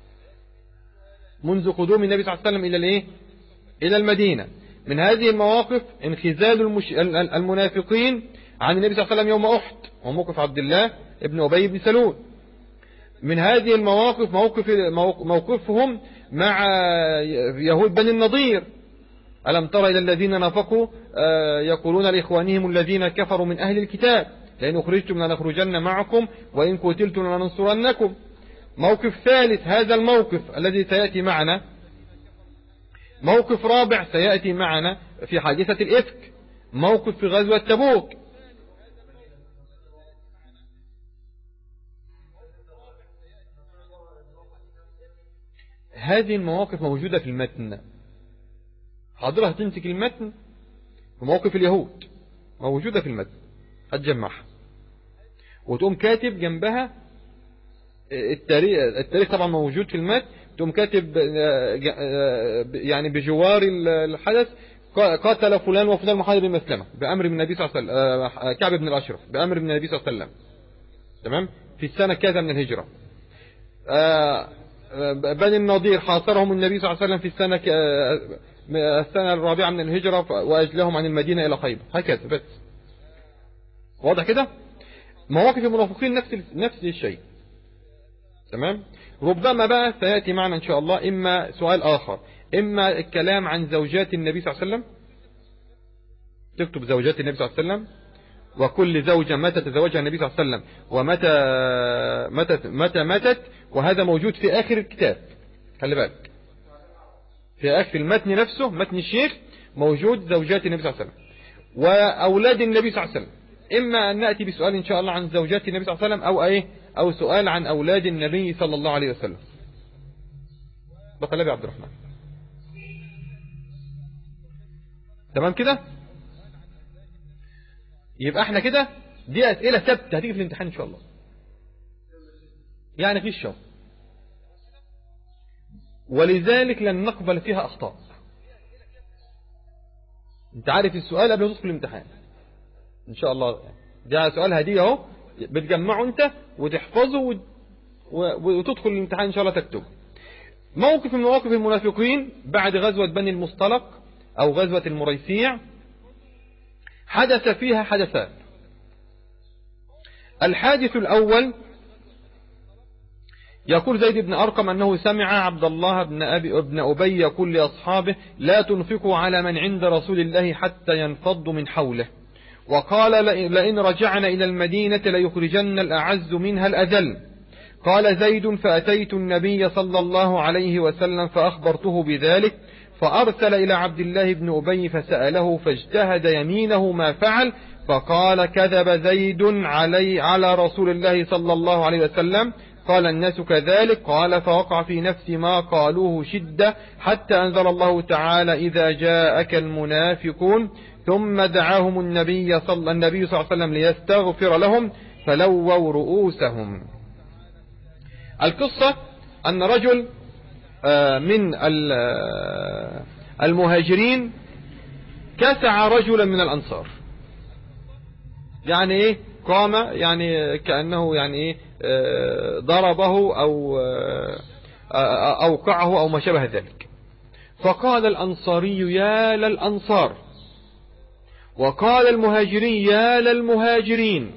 منذ قدوم النبي صلى الله عليه وسلم إلى الايه إلى المدينة. من هذه المواقف انخذال المش... المنافقين عن النبي صلى الله عليه وسلم يوم أحد وموقف عبد الله ابن أبي بن سلول. من هذه المواقف موقف موقفهم مع يهود بني النضير: ألم تر إلى الذين نافقوا يقولون لإخوانهم الذين كفروا من أهل الكتاب لئن أخرجتم لنخرجن معكم وإن قتلتم لننصرنكم. موقف ثالث هذا الموقف الذي سيأتي معنا. موقف رابع سيأتي معنا في حادثة الإفك. موقف في غزوة تبوك. هذه المواقف موجودة في المتن. حاضرة هتمسك المتن ومواقف اليهود موجودة في المتن، هتجمعها وتقوم كاتب جنبها التاريخ. التاريخ طبعا موجود في المتن، تقوم كاتب يعني بجوار الحدث: قاتل فلان وفلان محمد بن مسلمة بأمر من النبي صلى الله عليه وسلم، كعب بن الأشرف بأمر من النبي صلى الله عليه وسلم، تمام، في السنة كذا من الهجرة. بني النضير حاصرهم النبي صلى الله عليه وسلم في السنة السنة الرابعة من الهجرة وأجلهم عن المدينة إلى خيبر، هكذا بس. واضح كده؟ مواقف المنافقين نفس نفس الشيء، تمام. ربما بقى سيأتي معنا إن شاء الله إما سؤال آخر، إما الكلام عن زوجات النبي صلى الله عليه وسلم. تكتب زوجات النبي صلى الله عليه وسلم وكل زوجة متى تزوجها النبي صلى الله عليه وسلم ومتى متى متى ماتت، وهذا موجود في آخر الكتاب. خلي بالك في آخر المتن نفسه، متن الشيخ، موجود زوجات النبي صلى الله عليه وسلم وأولاد النبي صلى الله عليه وسلم. إما أن نأتي بسؤال إن شاء الله عن زوجات النبي صلى الله عليه وسلم أو إيه أو سؤال عن أولاد النبي صلى الله عليه وسلم. بقى لبي عبد الرحمن، تمام كده؟ يبقى احنا كده دي أسئلة ثابتة هتيجي في الامتحان إن شاء الله، يعني في الشو، ولذلك لن نقبل فيها أخطاء. انت عارف السؤال قبل ما تدخل الامتحان ان شاء الله. ده سؤال هدية اهو، بتجمعه انت وتحفظه وتدخل الامتحان ان شاء الله تكتب. موقف من مواقف المنافقين بعد غزوة بني المصطلق او غزوة المريسيع، حدث فيها حدثان. الحادث الاول يقول زيد بن أرقم أنه سمع عبد الله بن أبي ابن أبي يقول لأصحابه لا تنفقوا على من عند رسول الله حتى ينفضوا من حوله، وقال لئن رجعنا إلى المدينة ليخرجن الأعز منها الأذل. قال زيد فأتيت النبي صلى الله عليه وسلم فأخبرته بذلك، فأرسل إلى عبد الله بن أبي فسأله فاجتهد يمينه ما فعل، فقال كذب زيد علي على رسول الله صلى الله عليه وسلم. قال الناس كذلك. قال فوقع في نفسي ما قالوه شدة، حتى أنزل الله تعالى إذا جاءك المنافقون، ثم دعاهم النبي صلى النبي صلى الله عليه وسلم ليستغفر لهم فلووا رؤوسهم. القصة أن رجل من المهاجرين كسع رجلا من الأنصار، يعني ايه قام يعني كأنه يعني ايه ضربه أو أوقعه أو ما شابه ذلك. فقال الأنصاري يا للأنصار، وقال المهاجري يا للمهاجرين.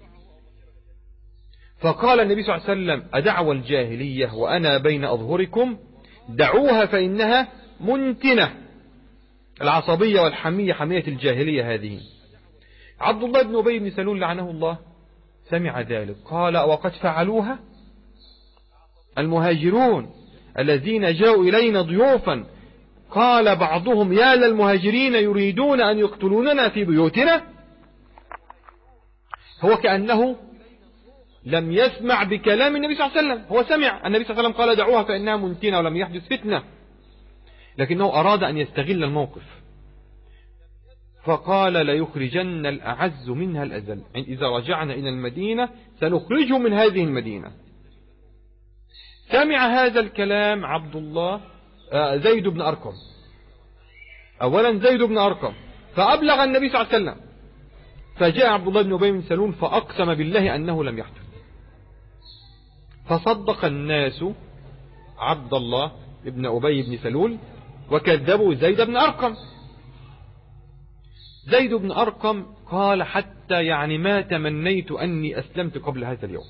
فقال النبي صلى الله عليه وسلم أدعوى الجاهلية وأنا بين أظهركم؟ دعوها فإنها منتنة. العصبية والحمية حمية الجاهلية هذه. عبد الله بن أبي بن سلول لعنه الله سمع ذلك، قال وقد فعلوها المهاجرون الذين جاءوا إلينا ضيوفا، قال بعضهم يا للمهاجرين يريدون أن يقتلوننا في بيوتنا. هو كأنه لم يسمع بكلام النبي صلى الله عليه وسلم. هو سمع النبي صلى الله عليه وسلم قال دعوها فإنها منتنة ولم يحدث فتنة، لكنه أراد أن يستغل الموقف. فقال ليخرجن الأعز منها الأذل، إذا رجعنا إلى المدينة سنخرجه من هذه المدينة. سمع هذا الكلام عبد الله آه زيد بن أرقم. أولا زيد بن أرقم فأبلغ النبي صلى الله عليه وسلم، فجاء عبد الله بن أبي بن سلول فأقسم بالله أنه لم يحدث. فصدق الناس عبد الله بن أبي بن سلول وكذبوا زيد بن أرقم. زيد بن أرقم قال حتى يعني ما تمنيت أني أسلمت قبل هذا اليوم،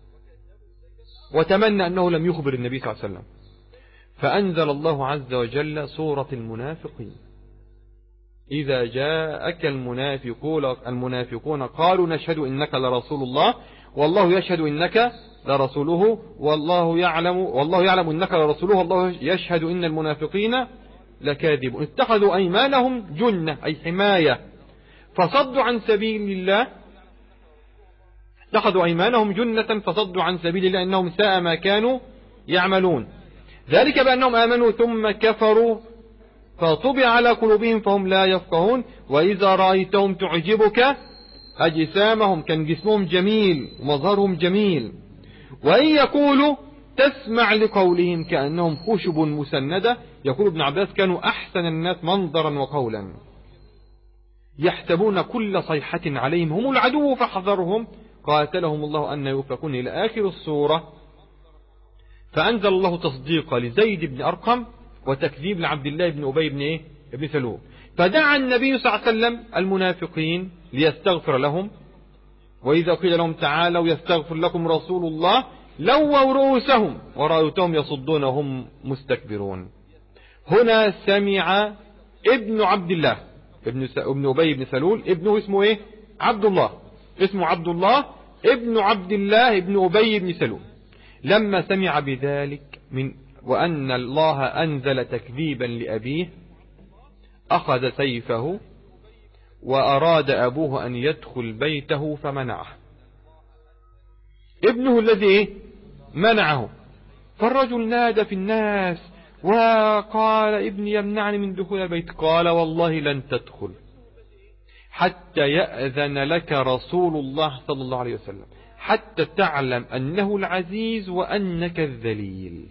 وتمنى أنه لم يخبر النبي صلى الله عليه وسلم. فأنزل الله عز وجل سورة المنافقين إذا جاءك المنافقون المنافقون قالوا نشهد إنك لرسول الله والله يشهد إنك لرسوله والله يعلم والله يعلم إنك لرسوله والله يشهد إن المنافقين لكاذبون. اتخذوا أيمانهم جنة أي حماية فصدوا عن سبيل الله. اتخذوا أيمانهم جنة فصدوا عن سبيل الله إنهم ساء ما كانوا يعملون. ذلك بأنهم آمنوا ثم كفروا فطبع على قلوبهم فهم لا يفقهون. وإذا رأيتهم تعجبك أجسامهم، كان جسمهم جميل ومظهرهم جميل، وإن يقولوا تسمع لقولهم كأنهم خشب مسندة. يقول ابن عباس كانوا أحسن الناس منظرا وقولا، يحسبون كل صيحة عليهم هم العدو فاحذرهم قاتلهم الله أن يوفقون إلى آخر السورة. فأنزل الله تصديق لزيد بن أرقم وتكذيب لعبد الله بن أبي بن إيه؟ ابن سلول. فدعا النبي صلى الله عليه وسلم المنافقين ليستغفر لهم، وإذا قيل لهم تعالوا يستغفر لكم رسول الله لووا رؤوسهم ورأيتهم يصدون وهم مستكبرون. هنا سمع ابن عبد الله ابن, ابن أبي بن سلول، ابنه اسمه إيه؟ عبد الله، اسمه عبد الله ابن عبد الله ابن أبي بن سلول. لما سمع بذلك من وأن الله أنزل تكذيبا لأبيه أخذ سيفه وأراد أبوه أن يدخل بيته فمنعه. ابنه الذي إيه؟ منعه. فالرجل نادى في الناس وقال ابني يمنعني من دخول البيت. قال والله لن تدخل حتى يأذن لك رسول الله صلى الله عليه وسلم حتى تعلم أنه العزيز وأنك الذليل.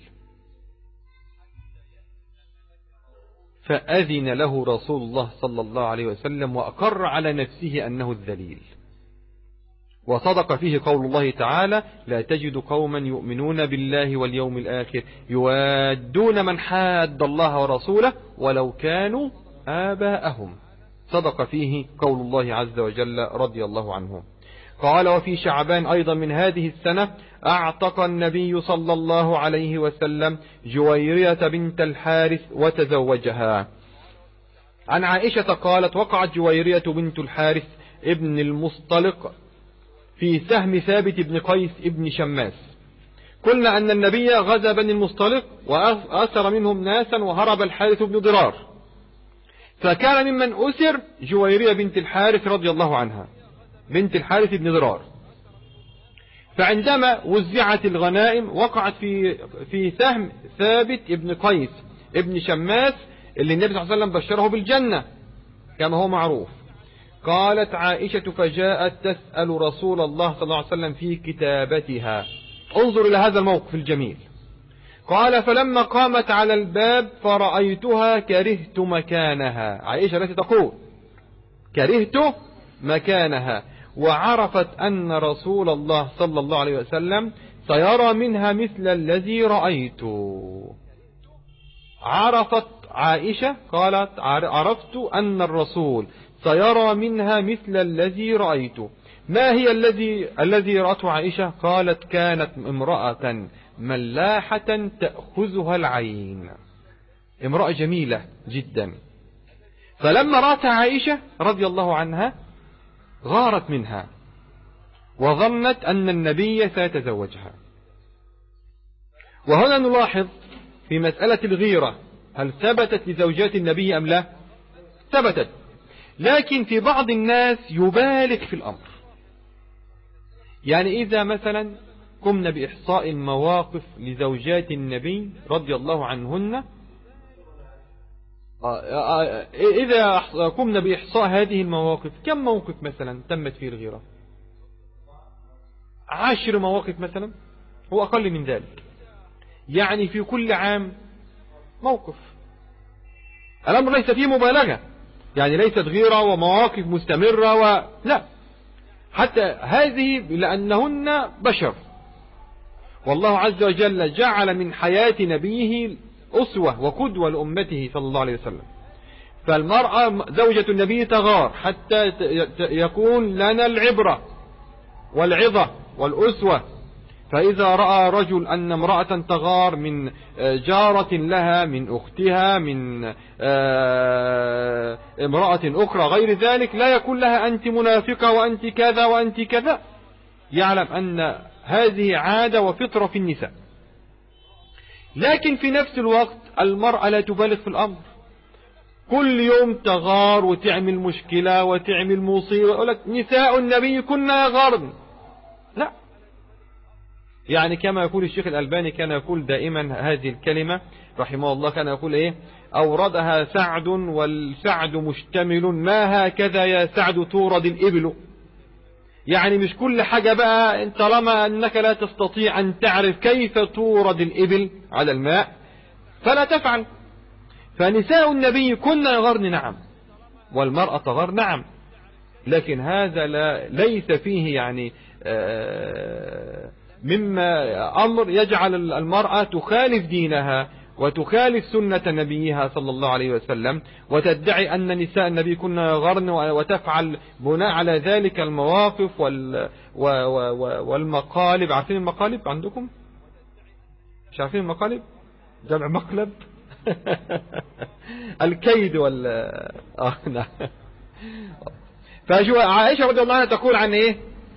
فأذن له رسول الله صلى الله عليه وسلم وأقر على نفسه أنه الذليل. وصدق فيه قول الله تعالى لا تجد قوما يؤمنون بالله واليوم الآخر يوادون من حاد الله ورسوله ولو كانوا آباءهم. صدق فيه قول الله عز وجل رضي الله عنه. قال وفي شعبان أيضا من هذه السنة أعتق النبي صلى الله عليه وسلم جويرية بنت الحارث وتزوجها. عن عائشة قالت وقعت جويرية بنت الحارث ابن المصطلق في سهم ثابت بن قيس ابن شماس. قلنا أن النبي غزا بني المصطلق وأسر منهم ناسا وهرب الحارث بن ضرار، فكان ممن أسر جويرية بنت الحارث رضي الله عنها بنت الحارث بن ضرار. فعندما وزعت الغنائم وقعت في في سهم ثابت ابن قيس ابن شماس اللي النبي صلى الله عليه وسلم بشره بالجنة كما هو معروف. قالت عائشة فجاءت تسأل رسول الله صلى الله عليه وسلم في كتابتها. انظر إلى هذا الموقف الجميل. قال فلما قامت على الباب فرأيتها كرهت مكانها. عائشة التي تقول كرهت مكانها، وعرفت أن رسول الله صلى الله عليه وسلم سيرى منها مثل الذي رأيت. عرفت عائشة قالت عرفت أن الرسول سيرى منها مثل الذي رأيت. ما هي الذي الذي رأته عائشة؟ قالت كانت امرأة ملاحة تأخذها العين، امرأة جميلة جدا. فلما رأتها عائشة رضي الله عنها غارت منها وظنت أن النبي سيتزوجها. وهنا نلاحظ في مسألة الغيرة هل ثبتت لزوجات النبي أم لا؟ ثبتت، لكن في بعض الناس يبالغ في الأمر. يعني إذا مثلا قمنا بإحصاء المواقف لزوجات النبي رضي الله عنهن، إذا قمنا بإحصاء هذه المواقف كم موقف مثلا تمت فيه الغيرة؟ عشر مواقف مثلا، هو أقل من ذلك. يعني في كل عام موقف. الأمر ليس فيه مبالغة، يعني ليست غيرة ومواقف مستمرة و... لا، حتى هذه لأنهن بشر، والله عز وجل جعل من حياة نبيه أسوة وقدوة لأمته صلى الله عليه وسلم. فالمرأة زوجة النبي تغار حتى يكون لنا العبرة والعظة والأسوة. فإذا رأى رجل أن امرأة تغار من جارة لها، من أختها، من امرأة أخرى غير ذلك، لا يقول لها أنت منافقة وأنت كذا وأنت كذا، يعلم أن هذه عادة وفطرة في النساء. لكن في نفس الوقت المرأة لا تبالغ في الأمر، كل يوم تغار وتعمل مشكلة وتعمل مصيبة، يقول لك نساء النبي كنا يغارن. لا، يعني كما يقول الشيخ الألباني كان يقول دائما هذه الكلمة رحمه الله، كان يقول إيه؟ أوردها سعد والسعد مشتمل، ما هكذا يا سعد تورد الإبل. يعني مش كل حاجة بقى طالما أنك لا تستطيع أن تعرف كيف تورد الإبل على الماء فلا تفعل. فنساء النبي كنا يغرن نعم، والمرأة تغر نعم، لكن هذا لا ليس فيه يعني مما أمر يجعل المرأة تخالف دينها وتخالف سنة نبيها صلى الله عليه وسلم، وتدعي أن نساء النبي كنا يغرن، وتفعل بناء على ذلك المواقف وال والمقالب. عارفين المقالب عندكم؟ مش عارفين المقالب؟ جمع مقلب. الكيد وال آه نعم. فعائشة رضي الله عنها تقول عن إيه؟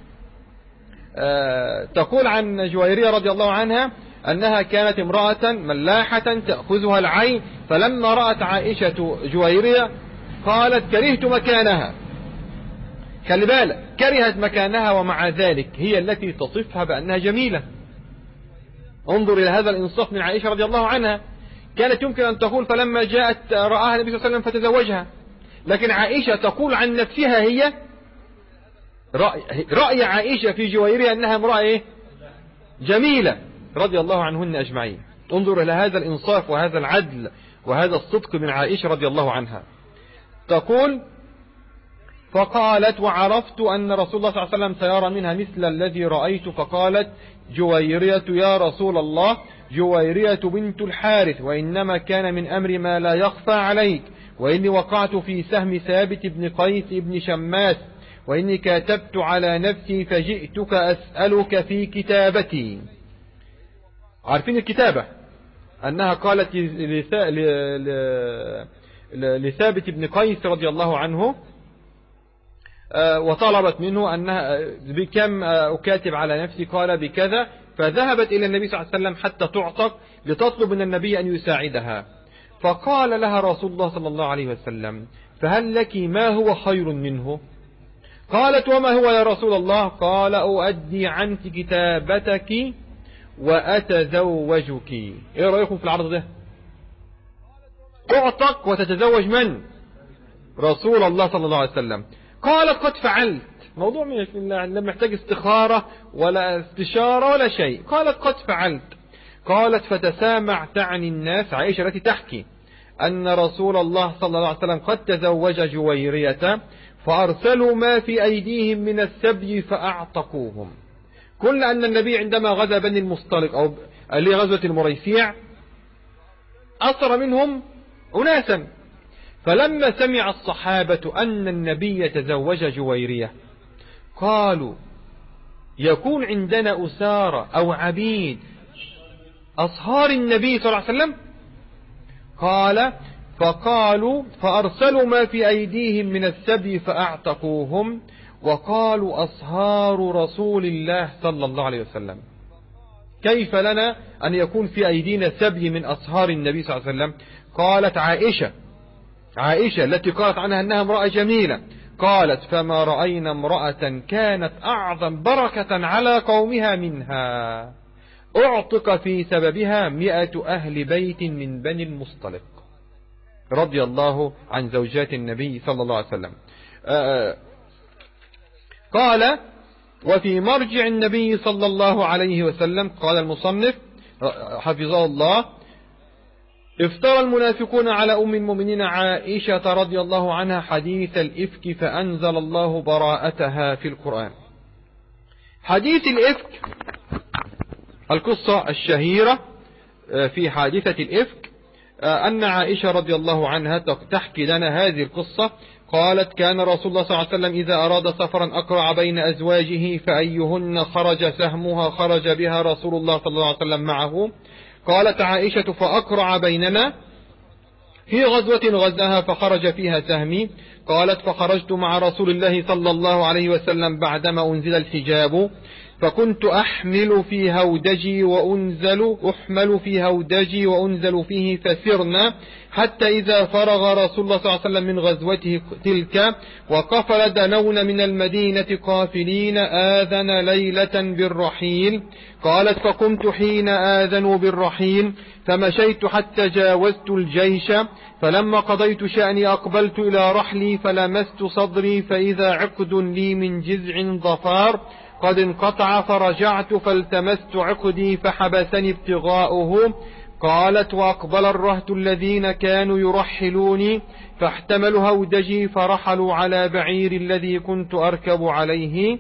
آه تقول عن جويرية رضي الله عنها أنها كانت امرأة ملاحة تأخذها العين، فلما رأت عائشة جويرية قالت كرهت مكانها. خلي بالك، كرهت مكانها ومع ذلك هي التي تصفها بأنها جميلة. انظر إلى هذا الإنصاف من عائشة رضي الله عنها. كانت يمكن أن تقول فلما جاءت رآها النبي صلى الله عليه وسلم فتزوجها، لكن عائشة تقول عن نفسها هي رأي, رأي عائشة في جويرية أنها امرأة إيه؟ جميلة رضي الله عنهن أجمعين. انظر إلى هذا الإنصاف وهذا العدل وهذا الصدق من عائشة رضي الله عنها. تقول فقالت وعرفت أن رسول الله صلى الله عليه وسلم سيرى منها مثل الذي رأيت. فقالت جويرية يا رسول الله جويرية بنت الحارث، وإنما كان من أمر ما لا يخفى عليك، وإني وقعت في سهم ثابت بن قيس بن شماس، وإني كتبت على نفسي فجئتك أسألك في كتابتي. عارفين الكتابة أنها قالت لثابت بن قيس رضي الله عنه وطلبت منه أنها بكم أكاتب على نفسي، قال بكذا، فذهبت إلى النبي صلى الله عليه وسلم حتى تعتق لتطلب من النبي أن يساعدها، فقال لها رسول الله صلى الله عليه وسلم فهل لك ما هو خير منه؟ قالت وما هو يا رسول الله؟ قال أؤدي عنك كتابتك وأتزوجك. إيه رأيكم في العرض ده؟ تعتق وتتزوج من؟ رسول الله صلى الله عليه وسلم. قالت قد فعلت. موضوع مش لا محتاج استخارة ولا استشارة ولا شيء. قالت قد فعلت. قالت فتسامع تعني الناس، عائشة التي تحكي أن رسول الله صلى الله عليه وسلم قد تزوج جويرية فأرسلوا ما في أيديهم من السبي فأعتقوهم. كل أن النبي عندما غزا بني المصطلق أو لغزوة المريسيع أسر منهم أناسا، فلما سمع الصحابة أن النبي تزوج جويرية قالوا يكون عندنا أسارة أو عبيد أصهار النبي صلى الله عليه وسلم؟ قال فقالوا فأرسلوا ما في أيديهم من السبي فأعتقوهم وقالوا أصهار رسول الله صلى الله عليه وسلم. كيف لنا أن يكون في أيدينا سبي من أصهار النبي صلى الله عليه وسلم؟ قالت عائشة عائشة التي قالت عنها أنها امرأة جميلة، قالت فما رأينا امرأة كانت أعظم بركة على قومها منها، أعتق في سببها مئة أهل بيت من بني المصطلق رضي الله عن زوجات النبي صلى الله عليه وسلم. آه قال وفي مرجع النبي صلى الله عليه وسلم قال المصنف حفظه الله افترى المنافقون على أم المؤمنين عائشة رضي الله عنها حديث الإفك فأنزل الله براءتها في القرآن. حديث الإفك القصة الشهيرة في حادثة الإفك أن عائشة رضي الله عنها تحكي لنا هذه القصة. قالت كان رسول الله صلى الله عليه وسلم إذا أراد سفرا أقرع بين أزواجه فأيهن خرج سهمها خرج بها رسول الله صلى الله عليه وسلم معه. قالت عائشة فأقرع بيننا في غزوة غزاها فخرج فيها سهمي. قالت فخرجت مع رسول الله صلى الله عليه وسلم بعدما أنزل الحجاب فكنت أحمل في هودجي وأنزل أحمل في هودجي وأنزل فيه فسرنا حتى إذا فرغ رسول الله صلى الله عليه وسلم من غزوته تلك وقفل دنون من المدينة قافلين آذن ليلة بالرحيل. قالت فقمت حين آذنوا بالرحيل فمشيت حتى جاوزت الجيش فلما قضيت شأني أقبلت إلى رحلي فلمست صدري فإذا عقد لي من جذع ظفار قد انقطع فرجعت فالتمست عقدي فحبسني ابتغاؤه. قالت وأقبل الرهط الذين كانوا يرحلوني فاحتملوا هودجي فرحلوا على بعير الذي كنت أركب عليه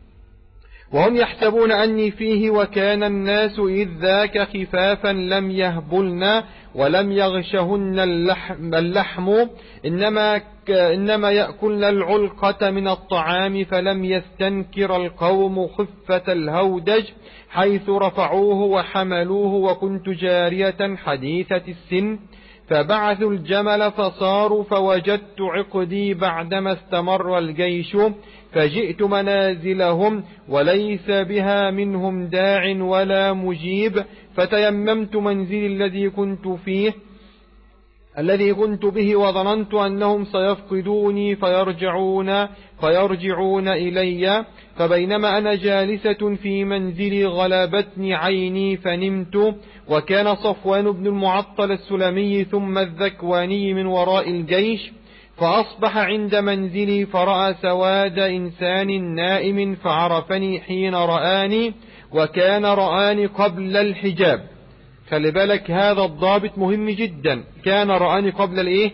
وهم يحسبون أني فيه وكان الناس إذ ذاك خفافا لم يهبلن ولم يغشهن اللحم, اللحم إنما, إنما يأكلن العلقة من الطعام فلم يستنكر القوم خفة الهودج حيث رفعوه وحملوه وكنت جارية حديثة السن فبعثوا الجمل فصاروا فوجدت عقدي بعدما استمر الجيش فجئت منازلهم وليس بها منهم داع ولا مجيب فتيممت منزلي الذي كنت فيه الذي كنت به وظننت أنهم سيفقدوني فيرجعون فيرجعون إلي فبينما أنا جالسة في منزلي غلبتني عيني فنمت وكان صفوان بن المعطل السلمي ثم الذكواني من وراء الجيش فأصبح عند منزلي فرأى سواد إنسان نائم فعرفني حين رآني وكان رآني قبل الحجاب. خلي بالك هذا الضابط مهم جدا، كان رآني قبل الايه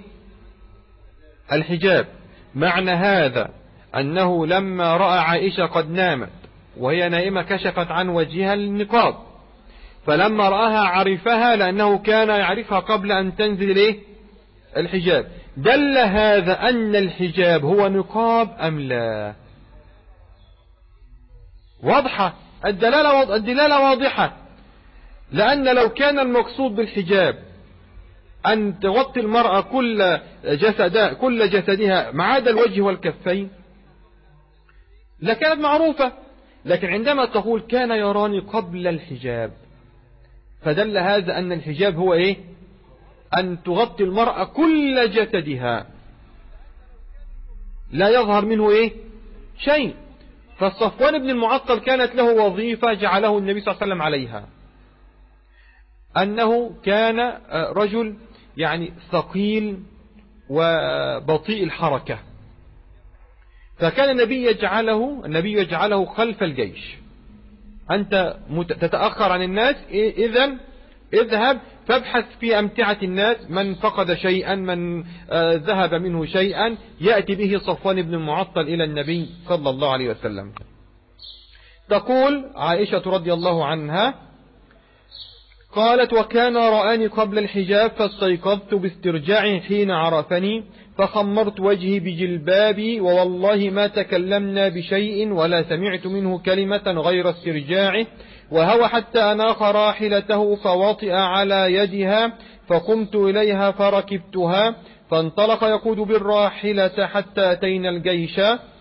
الحجاب. معنى هذا أنه لما رأى عائشة قد نامت وهي نائمة كشفت عن وجهها النقاب فلما رآها عرفها لأنه كان يعرفها قبل أن تنزل الايه الحجاب. دل هذا أن الحجاب هو نقاب أم لا؟ واضحة، الدلالة الدلالة واضحة، لأن لو كان المقصود بالحجاب أن تغطي المرأة كل جسد كل جسدها ما عدا الوجه والكفين لكانت معروفة، لكن عندما تقول كان يراني قبل الحجاب فدل هذا أن الحجاب هو إيه؟ أن تغطي المرأة كل جسدها لا يظهر منه إيه؟ شيء. فالصفوان بن المعطل كانت له وظيفة جعله النبي صلى الله عليه وسلم عليها، أنه كان رجل يعني ثقيل وبطيء الحركة، فكان النبي يجعله النبي يجعله خلف الجيش. أنت تتأخر عن الناس، إذن اذهب فابحث في أمتعة الناس، من فقد شيئا، من ذهب منه شيئا، يأتي به صفوان بن المعطل إلى النبي صلى الله عليه وسلم. تقول عائشة رضي الله عنها قالت: وكان رآني قبل الحجاب فاستيقظت باسترجاع حين عرفني فخمرت وجهي بجلبابي، ووالله ما تكلمنا بشيء ولا سمعت منه كلمة غير استرجاعه، وهو حتى أناخ راحلته فوطئ على يدها فقمت إليها فركبتها فانطلق يقود بالراحلة حتى أتينا الجيش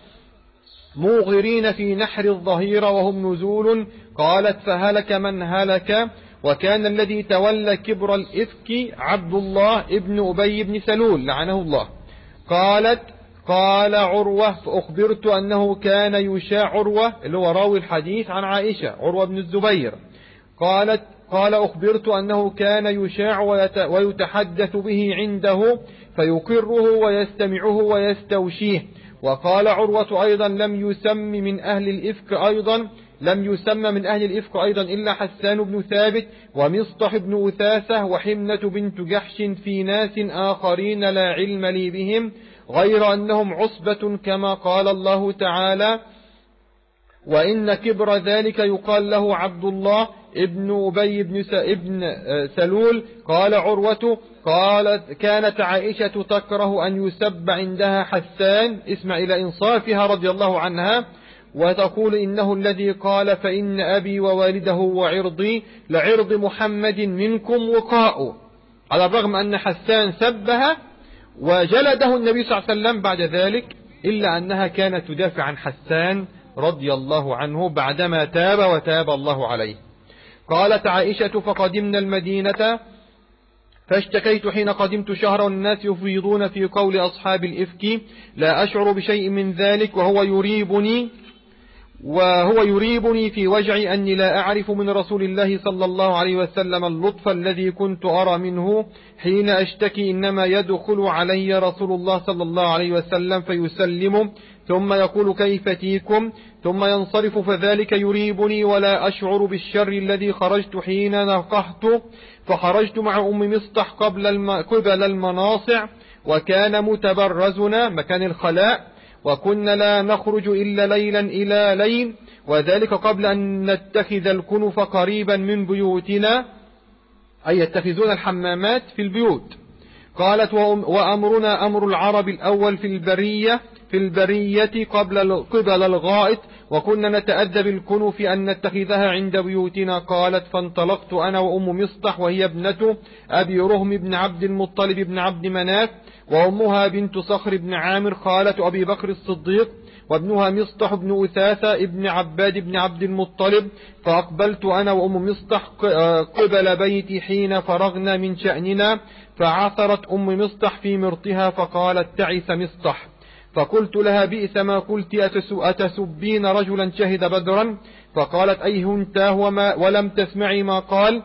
موغرين في نحر الظهيرة وهم نزول. قالت: فهلك من هلك، وكان الذي تولى كبر الإفك عبد الله ابن أبي بن سلول لعنه الله. قالت: قال عروة: فأخبرت أنه كان يشاع، عروة اللي هو راوي الحديث عن عائشة، عروة بن الزبير. قالت: قال أخبرت أنه كان يشاع ويتحدث به عنده فيقره ويستمعه ويستوشيه. وقال عروة أيضا: لم يسم من أهل الإفك أيضا لم يسمى من أهل الإفك أيضا إلا حسان بن ثابت ومصطح بن أثاثة وحمنة بنت جحش في ناس آخرين لا علم لي بهم غير أنهم عصبة كما قال الله تعالى: وإن كبر ذلك يقال له عبد الله ابن أبي بن ابن سلول. قال عروة: قالت: كانت عائشة تكره أن يسب عندها حسان، اسمع إلى إنصافها رضي الله عنها، وتقول: إنه الذي قال: فإن أبي ووالده وعرضي لعرض محمد منكم وقاء، على الرغم أن حسان سبها وجلده النبي صلى الله عليه وسلم بعد ذلك، إلا أنها كانت تدافع عن حسان رضي الله عنه بعدما تاب وتاب الله عليه. قالت عائشة: فقدمنا المدينة فاشتكيت حين قدمت شهرا والناس يفيضون في قول أصحاب الإفك لا أشعر بشيء من ذلك، وهو يريبني وهو يريبني في وجعي أني لا أعرف من رسول الله صلى الله عليه وسلم اللطف الذي كنت أرى منه حين أشتكي، إنما يدخل علي رسول الله صلى الله عليه وسلم فيسلم ثم يقول: كيف تيكم، ثم ينصرف، فذلك يريبني ولا أشعر بالشر الذي خرجت حين نقحت. فخرجت مع أم مصطح قبل الم... قبل المناصع، وكان متبرزنا مكان الخلاء، وكنا لا نخرج إلا ليلا إلى ليل، وذلك قبل أن نتخذ الكنف قريبا من بيوتنا، أي يتخذون الحمامات في البيوت. قالت: وأمرنا أمر العرب الأول في البرية في البرية قبل قبل الغائط، وكنا نتأذى بالكنف أن نتخذها عند بيوتنا. قالت: فانطلقت أنا وأم مصطح وهي ابنة أبي رهم بن عبد المطلب بن عبد مناف، وأمها بنت صخر بن عامر خالة أبي بكر الصديق، وابنها مصطح بن أثاثة ابن عباد بن عبد المطلب. فأقبلت أنا وأم مصطح قبل بيتي حين فرغنا من شأننا، فعثرت أم مصطح في مرطها فقالت: تعس مصطح. فقلت لها: بئس ما قلت، أتسبين رجلا شهد بدرا؟ فقالت: أيه انتاه وما ولم تسمعي ما قال؟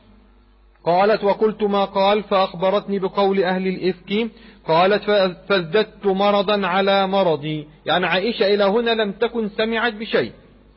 قالت: وقلت ما قال، فأخبرتني بقول أهل الإفك. قالت: فازددت مرضا على مرضي، يعني عائشة إلى هنا لم تكن سمعت بشيء.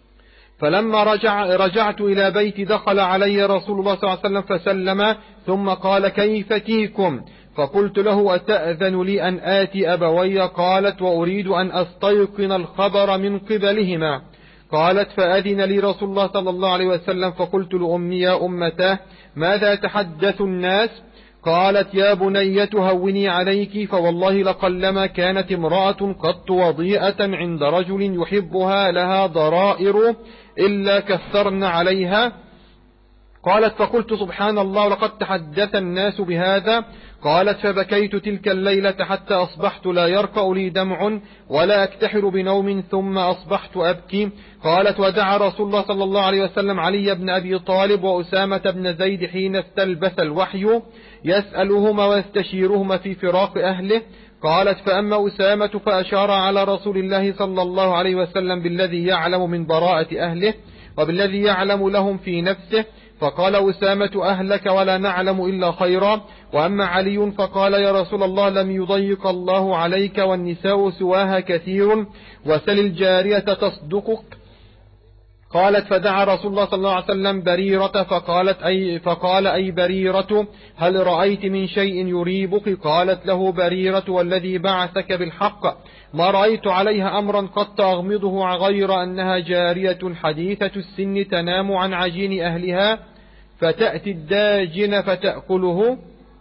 فلما رجع رجعت إلى بيتي دخل علي رسول الله صلى الله عليه وسلم فسلم، ثم قال: كيف تيكم؟ فقلت له: أتأذن لي أن آتي أبوي؟ قالت: وأريد أن أستيقن الخبر من قبلهما. قالت: فأذن لي رسول الله صلى الله عليه وسلم، فقلت لأمي: يا أمتاه، ماذا تحدث الناس؟ قالت يا بنية هوني عليك، فوالله لقلما كانت امرأة قط وضيئة عند رجل يحبها لها ضرائر إلا كثرن عليها. قالت فقلت سبحان الله لقد تحدث الناس بهذا. قالت فبكيت تلك الليلة حتى أصبحت لا يرقأ لي دمع ولا أكتحل بنوم ثم أصبحت أبكي. قالت ودعا رسول الله صلى الله عليه وسلم علي بن أبي طالب وأسامة بن زيد حين استلبث الوحي يسألهما ويستشيرهما في فراق أهله. قالت فأما أسامة فأشار على رسول الله صلى الله عليه وسلم بالذي يعلم من براءة أهله وبالذي يعلم لهم في نفسه، فقال أسامة أهلك ولا نعلم إلا خيرا. وأما علي فقال يا رسول الله لم يضيق الله عليك والنساء سواها كثير وسل الجارية تصدقك. قالت فدعا رسول الله صلى الله عليه وسلم بريرة فقالت أي فقال أي بريرة هل رأيت من شيء يريبك؟ قالت له بريرة والذي بعثك بالحق ما رأيت عليها أمرا قد أغمضه غير أنها جارية حديثة السن تنام عن عجين أهلها فتأتي الداجن فتأكله.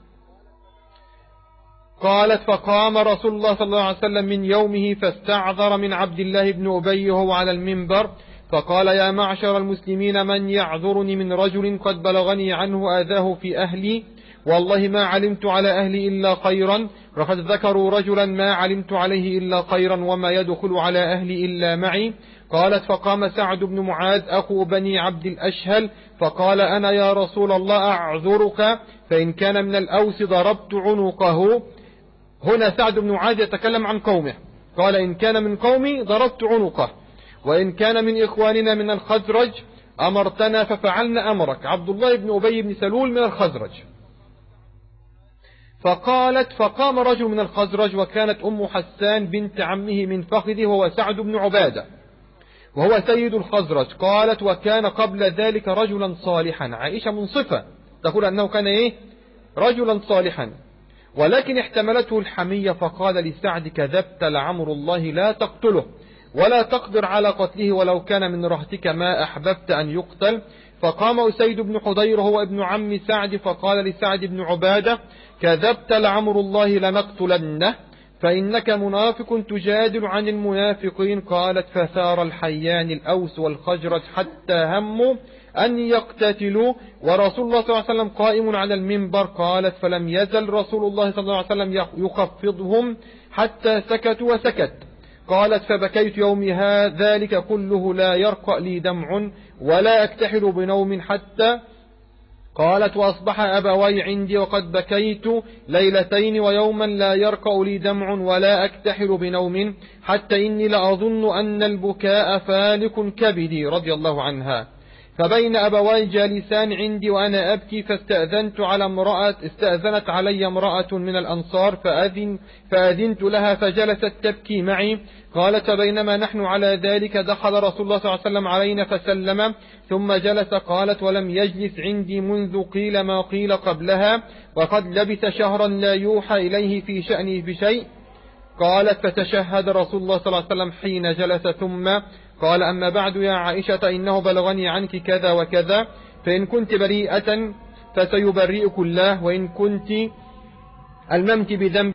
قالت فقام رسول الله صلى الله عليه وسلم من يومه فاستعذر من عبد الله بن أبي وهو على المنبر فقال يا معشر المسلمين من يعذرني من رجل قد بلغني عنه آذاه في أهلي، والله ما علمت على أهلي إلا خيرا، وقد ذكروا رجلا ما علمت عليه إلا خيرا وما يدخل على أهلي إلا معي. قالت فقام سعد بن معاذ أخو بني عبد الأشهل فقال أنا يا رسول الله أعذرك، فإن كان من الأوس ضربت عنقه. هنا سعد بن معاذ يتكلم عن قومه، قال إن كان من قومي ضربت عنقه، وإن كان من إخواننا من الخزرج أمرتنا ففعلنا أمرك. عبد الله بن أبي بن سلول من الخزرج. فقالت فقام رجل من الخزرج وكانت أم حسان بنت عمه من فخذه وهو سعد بن عبادة وهو سيد الخزرج. قالت وكان قبل ذلك رجلا صالحا. عائشة منصفة تقول أنه كان إيه رجلا صالحا، ولكن احتملته الحمية فقال لسعد كذبت لعمر الله لا تقتله ولا تقدر على قتله ولو كان من رهتك ما أحببت أن يقتل. فقام أسيد بن حضير هو ابن عم سعد فقال لسعد بن عبادة كذبت لعمر الله لنقتلنه فإنك منافق تجادل عن المنافقين. قالت فثار الحيان الأوس والخزرج حتى هموا أن يقتتلوا ورسول الله صلى الله عليه وسلم قائم على المنبر. قالت فلم يزل رسول الله صلى الله عليه وسلم يخفضهم حتى سكتوا وسكت. قالت فبكيت يومي ذلك كله لا يرقأ لي دمع ولا أكتحل بنوم حتى. قالت وأصبح أبواي عندي وقد بكيت ليلتين ويوما لا يرقأ لي دمع ولا أكتحل بنوم حتى إني لأظن أن البكاء فالك كبدي رضي الله عنها. فبين أبواي جالسان عندي وأنا أبكي فاستأذنت على امرأة استأذنت علي امرأة من الأنصار فأذن فأذنت لها فجلست تبكي معي. قالت بينما نحن على ذلك دخل رسول الله صلى الله عليه وسلم علينا فسلم ثم جلس. قالت ولم يجلس عندي منذ قيل ما قيل قبلها وقد لبث شهرا لا يوحى إليه في شأني بشيء. قالت فتشهد رسول الله صلى الله عليه وسلم حين جلس ثم قال أما بعد يا عائشة إنه بلغني عنك كذا وكذا، فإن كنت بريئة فسيبرئك الله وإن كنت الممت بذنب